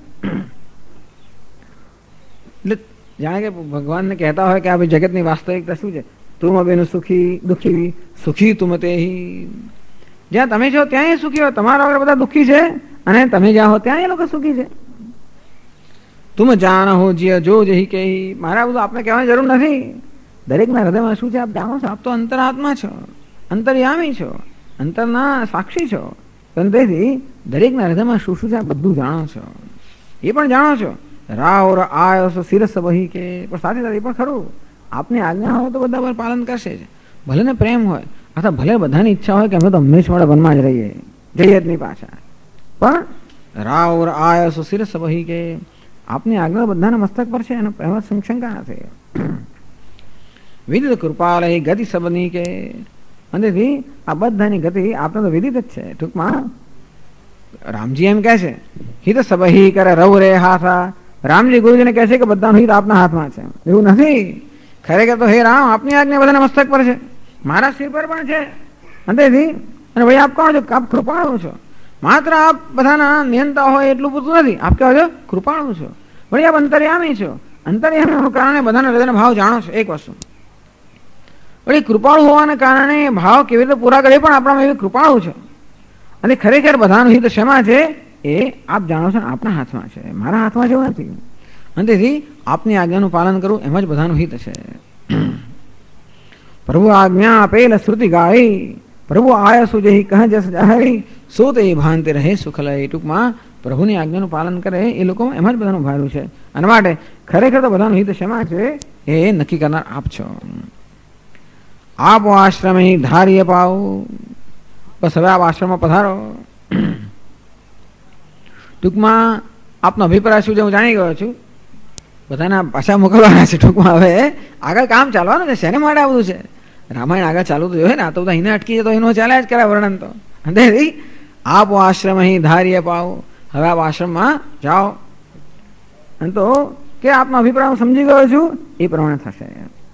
એટલે જાણે કે ભગવાનને કહેતા હોય કે આ જગતની વાસ્તવિકતા શું છે, તુમ બેનું સુખી દુઃખી સુખી તુમ તે ही। જ્યાં તમે છો ત્યાં એ સુખી હોય, તમારા વગર બધા દુઃખી છે, અને તમે જ્યાં હો ત્યાં એ લોકો સુખી છે। તુમ જાણ હો જીય જો જહી કે, મારા બધું આપને કહેવાની જરૂર નથી। દરેકના હૃદયમાં શું છે આપ જાણો છો, આપ તો અંતરાત્મા છો, અંતર્યામી છો, અંતરના સાક્ષી છો। તેથી દરેકના હૃદયમાં શું શું છે આપ બધું જાણો છો। એ પણ જાણો છો રાવ આયો સો શિરસ વહી કે, પણ સાથે સાથે એ પણ ખરું, આપની આજ્ઞા હોય તો બધા પાલન કરશે જ. ભલે ને પ્રેમ હોય અથવા ભલે બધાની ઈચ્છા હોય કે અમે તો હંમેશા માટે વનમાં જ રહીએ, જઈએ જ નહીં પાછા, પણ રાવ આયો સો શિરસ વહી કે, આપની આજ્ઞા બધાના મસ્તક પર છે, એનો એમાં શંકા નથી. વિદિત કૃપાલ ગતિ સબની કે, અંતેથી આ બધાની ગતિ આપણે તો વિદિત જ છે. ટૂંકમાં રામજી એમ કહે છે હિત સબહી કરે રવ રે હાથા. રામજી ગુરુજીને કહે છે કે બધાનું હિત આપના હાથમાં છે. એવું નથી, ખરેખર તો હે રામ આપની આજ્ઞા બધાના મસ્તક પર છે, મારા સિર પર પણ છે. અંતેથી અને ભાઈ આપ કોણ છો? આપ કૃપાળુ છો. માત્ર આપ બધાના નિયંતા હોય એટલું પૂરતું નથી, આપ કહો છો કૃપાળુ છો. વળી આપ અંતર્યામી છો. અંતર્યામીના કારણે બધાના હૃદયના ભાવ જાણો છો. એક વસ્તુ વળી કૃપાળુ હોવાના કારણે ભાવ કેવી રીતે પૂરા કરે પણ આપણામાં એવી કૃપાળુ છે. અને ખરેખર બધાનું હિત શેમાં છે એ આપ જાણો છો, આપણા હાથમાં છે, મારા હાથમાં જેવું નથી. અને તેથી આપની આજ્ઞાનું પાલન કરવું એમાં જ બધાનું હિત છે. પ્રભુ આજ્ઞા આપેલ શ્રુતિ ગાઈ, પ્રભુ આયા સુજહી કહ જસ જાહરી, સો તે ભાંતિ રહે સુખ લઈ. ટૂંકમાં પ્રભુની આજ્ઞાનું પાલન કરે એ લોકોમાં એમાં જ બધાનું ભાડું છે. અને માટે ખરેખર તો બધાનું હિત શેમાં છે એ નક્કી કરનાર આપ છો. આપો આશ્રમ ધાર્ય પાવ. બસ હવે આપ આશ્રમમાં પધારો. ટૂંકમાં આપનો અભિપ્રાય શું છે હું જાણી ગયો છું. બધાના પાછા મોકલવાના છે. ટૂંકમાં હવે આગળ કામ ચાલવાનું છે. શેને માટે આ બધું છે? રામાયણ આગળ ચાલુ તો જોઈએ ને. આ તો બધા એને અટકી જાય તો એનો ચાલ્યા જ કરે વર્ણન તો. અને આપો આશ્રમ અહીં ધાર્ય પાવ. હવે આપ આશ્રમમાં જાઓ. અને તો કે આપનો અભિપ્રાય હું સમજી ગયો છું એ પ્રમાણે થશે.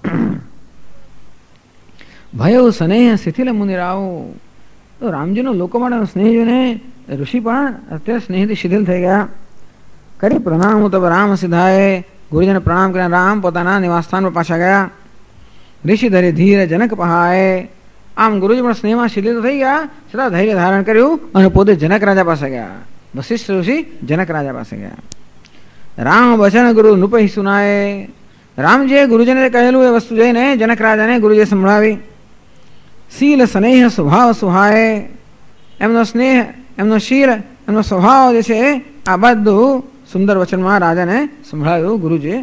ભયો સ્નેહ શિથિલ મુનિરાવ. તો રામજીનો લોકો માટેનો સ્નેહ જોઈને ઋષિ પણ અત્યારે સ્નેહથી શિથિલ થઈ ગયા. કરી પ્રણામ તબ રામ સિદ્ધાએ. ગુરુજીને પ્રણામ કરીને રામ પોતાના નિવાસસ્થાન પર પાછા ગયા. ઋષિ ધરે ધીર જનક પહાએ. આમ ગુરુજી પણ સ્નેહમાં શિથિલ થઈ ગયા, છતાં ધૈર્ય ધારણ કર્યું અને પોતે જનક રાજા પાસે ગયા. વશિષ્ઠ ઋષિ જનક રાજા પાસે ગયા. રામ વચન ગુરુ નૃપહી સુનાએ. રામજીએ ગુરુજીને કહેલું એ વસ્તુ જોઈને જનક રાજાને ગુરુજીએ સંભળાવી. શીલ સ્નેહ સ્વભાવ સુહાય. એમનો સ્નેહ, એમનો શીલ, એમનો સ્વભાવ જે છે આ બધું સુંદર વચનમાં રાજાને સંભળાવ્યું ગુરુજીએ.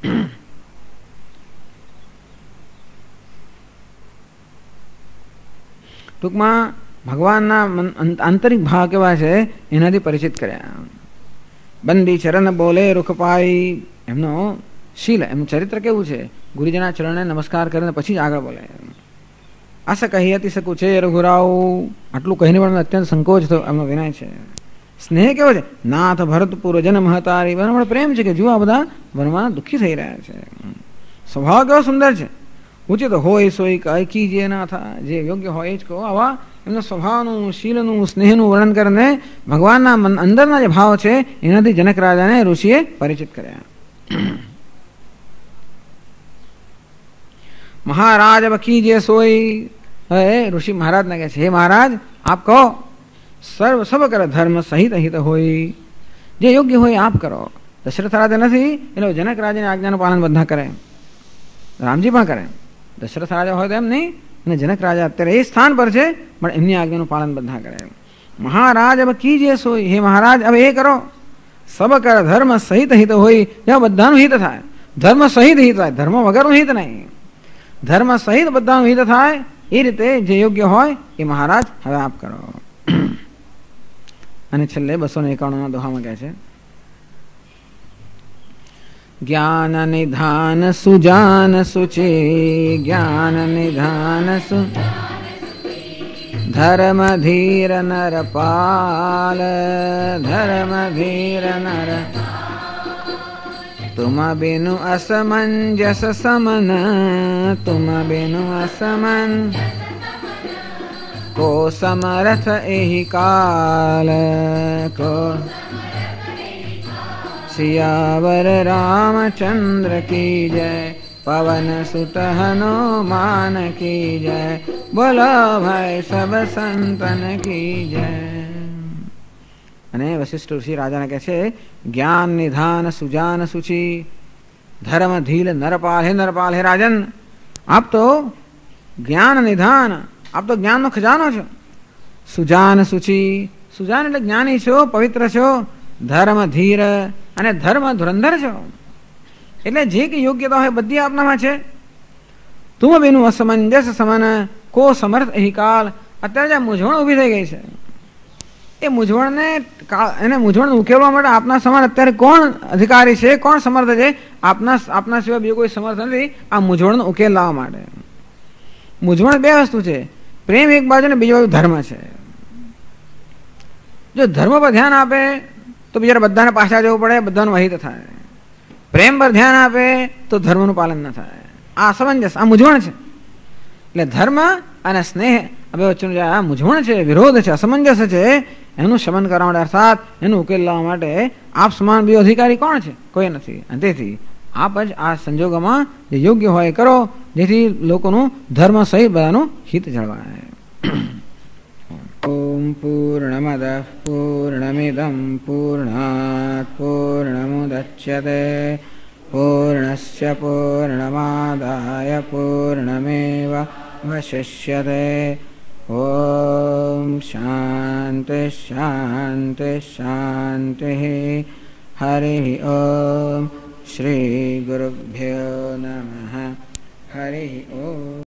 ટૂંકમાં ભગવાનના આંતરિક ભાવ કેવા છે એનાથી પરિચિત કર્યા. બંદી ચરણ બોલે રૂખપાઈ. એમનો શીલ, એમનું ચરિત્ર કેવું છે? ગુરુજીના ચરણને નમસ્કાર કરીને પછી જ આગળ બોલે. આશા કહી હતી શકું છે રઘુરાવ. આટલું કહીને પણ અત્યંત સંકોચ થયો. એમનો વિનય છે. સ્નેહ કેવો છે? નાથ ભરતપુર જન મહતારી. બરાબર પ્રેમ છે કે જુઓ બધા વનમાં દુઃખી થઈ રહ્યા છે. સ્વભાવ કેવો સુંદર છે. ઉચિત હોય સોય કઈ કીજે ના થા. જે યોગ્ય હોય જ કહો. આવા એમના સ્વભાવનું, શીલનું, સ્નેહનું વર્ણન કરીને ભગવાનના અંદરના જે ભાવ છે એનાથી જનક રાજાને ઋષિએ પરિચિત કર્યા. મહારાજ કીજે સોય. હવે ઋષિ મહારાજને કહે છે હે મહારાજ આપ કહો. સર્વ સબ કર ધર્મ સહિત હિત હોય. જે યોગ્ય હોય આપ કરો. દશરથ રાજા નથી એટલે જનક રાજાની આજ્ઞાનું પાલન બધા કરે, રામજી પણ કરે. દશરથ રાજા હોય તો એમ નહીં, અને જનક રાજા અત્યારે એ સ્થાન પર છે પણ એમની આજ્ઞાનું પાલન બધા કરે. મહારાજ હવે કીજે સોય. હે મહારાજ હવે એ કરો. સબ કર ધર્મ સહિત હિત હોય. જ્યાં બધાનું હિત થાય. ધર્મ સહિત હિત થાય, ધર્મ વગરનું હિત નહીં. ધર્મ સહિત બધાનું હિત થાય એ રીતે જે યોગ્ય હોય એ મહારાજ હવે આપ કરો. અને છેલ્લે 291 દોહામાં કહે છે જ્ઞાન નિધાન સુજાન સુચે. જ્ઞાન નિધાન સુ ધર્મ ધીર નરપાલ. ધર્મ ધીર નર तुम बिनु असमंजस समन. तुम बिनु असमन को समरथ एहि काल. को सियावर रामचंद्र की जय. पवन सुत हनुमान की जय. बोलो भाई सब संतन की जय. અને વશિષ્ઠ ઋષિ રાજાને કહે છે જ્ઞાન નિધાન સુજાન સુચિ. ધર્મ ધીલ નરપાલ. હે નરપાલ, હે રાજન આપ તો જ્ઞાન નિધાન, આપ તો જ્ઞાનનો ખજાનો છો. સુજાન સુચિ. સુજાન એટલે જ્ઞાની છો, પવિત્ર છો. ધર્મ ધીર અને ધર્મ ધુરંધર છો. એટલે જે કે યોગ્યતા હોય બધી આપનામાં છે. તુમ બેનું અસમંજસ સમાન કો સમર્થ અહીં કાલ. અત્યારે જે મૂંઝવણ ઊભી થઈ ગઈ છે એ મૂંઝવણને એને મૂંઝવણ ઉકેલવા માટે આપના સમાન અત્યારે કોણ અધિકારી છે, કોણ સમર્થ છે? આપના સિવાય બીજો કોઈ સમર્થ નથી આ મૂંઝવણનો ઉકેલ લાવવા માટે. મૂંઝવણ બે વસ્તુ છે, પ્રેમ એક બાજુ ને બીજી બાજુ ધર્મ છે. જો ધર્મ પર ધ્યાન આપે તો બિચારા બધાને પાછા જવું પડે, બધાનું અહિત થાય. પ્રેમ પર ધ્યાન આપે તો ધર્મનું પાલન ન થાય. આ અસમંજસ, આ મૂંઝવણ છે. એટલે ધર્મ અને સ્નેહ બે વચ્ચેનું જે આ મૂંઝવણ છે, વિરોધ છે, અસમંજસ છે, એનું શમન કરવા માટે અર્થાત એનું ઉકેલ લાવવા માટે આપ સમાન બીજો અધિકારી કોણ છે? કોઈ નથી. અને તેથી આપ જ આ સંજોગોમાં જે યોગ્ય હોય કરો, જેથી લોકોનું ધર્મ સહિત બધાનું હિત જળવાય. ઓમ પૂર્ણમદ પૂર્ણમિદમ પૂર્ણાત પૂર્ણમુદચ્યતે પૂર્ણસ્ય પૂર્ણમાદાય પૂર્ણમેવાવશિષ્યતે. ઓમ શાંતિ શાંતિ શાંતિ. હરિ ઓમ શ્રી ગુરુભ્યો નમઃ. હરિ ઓમ.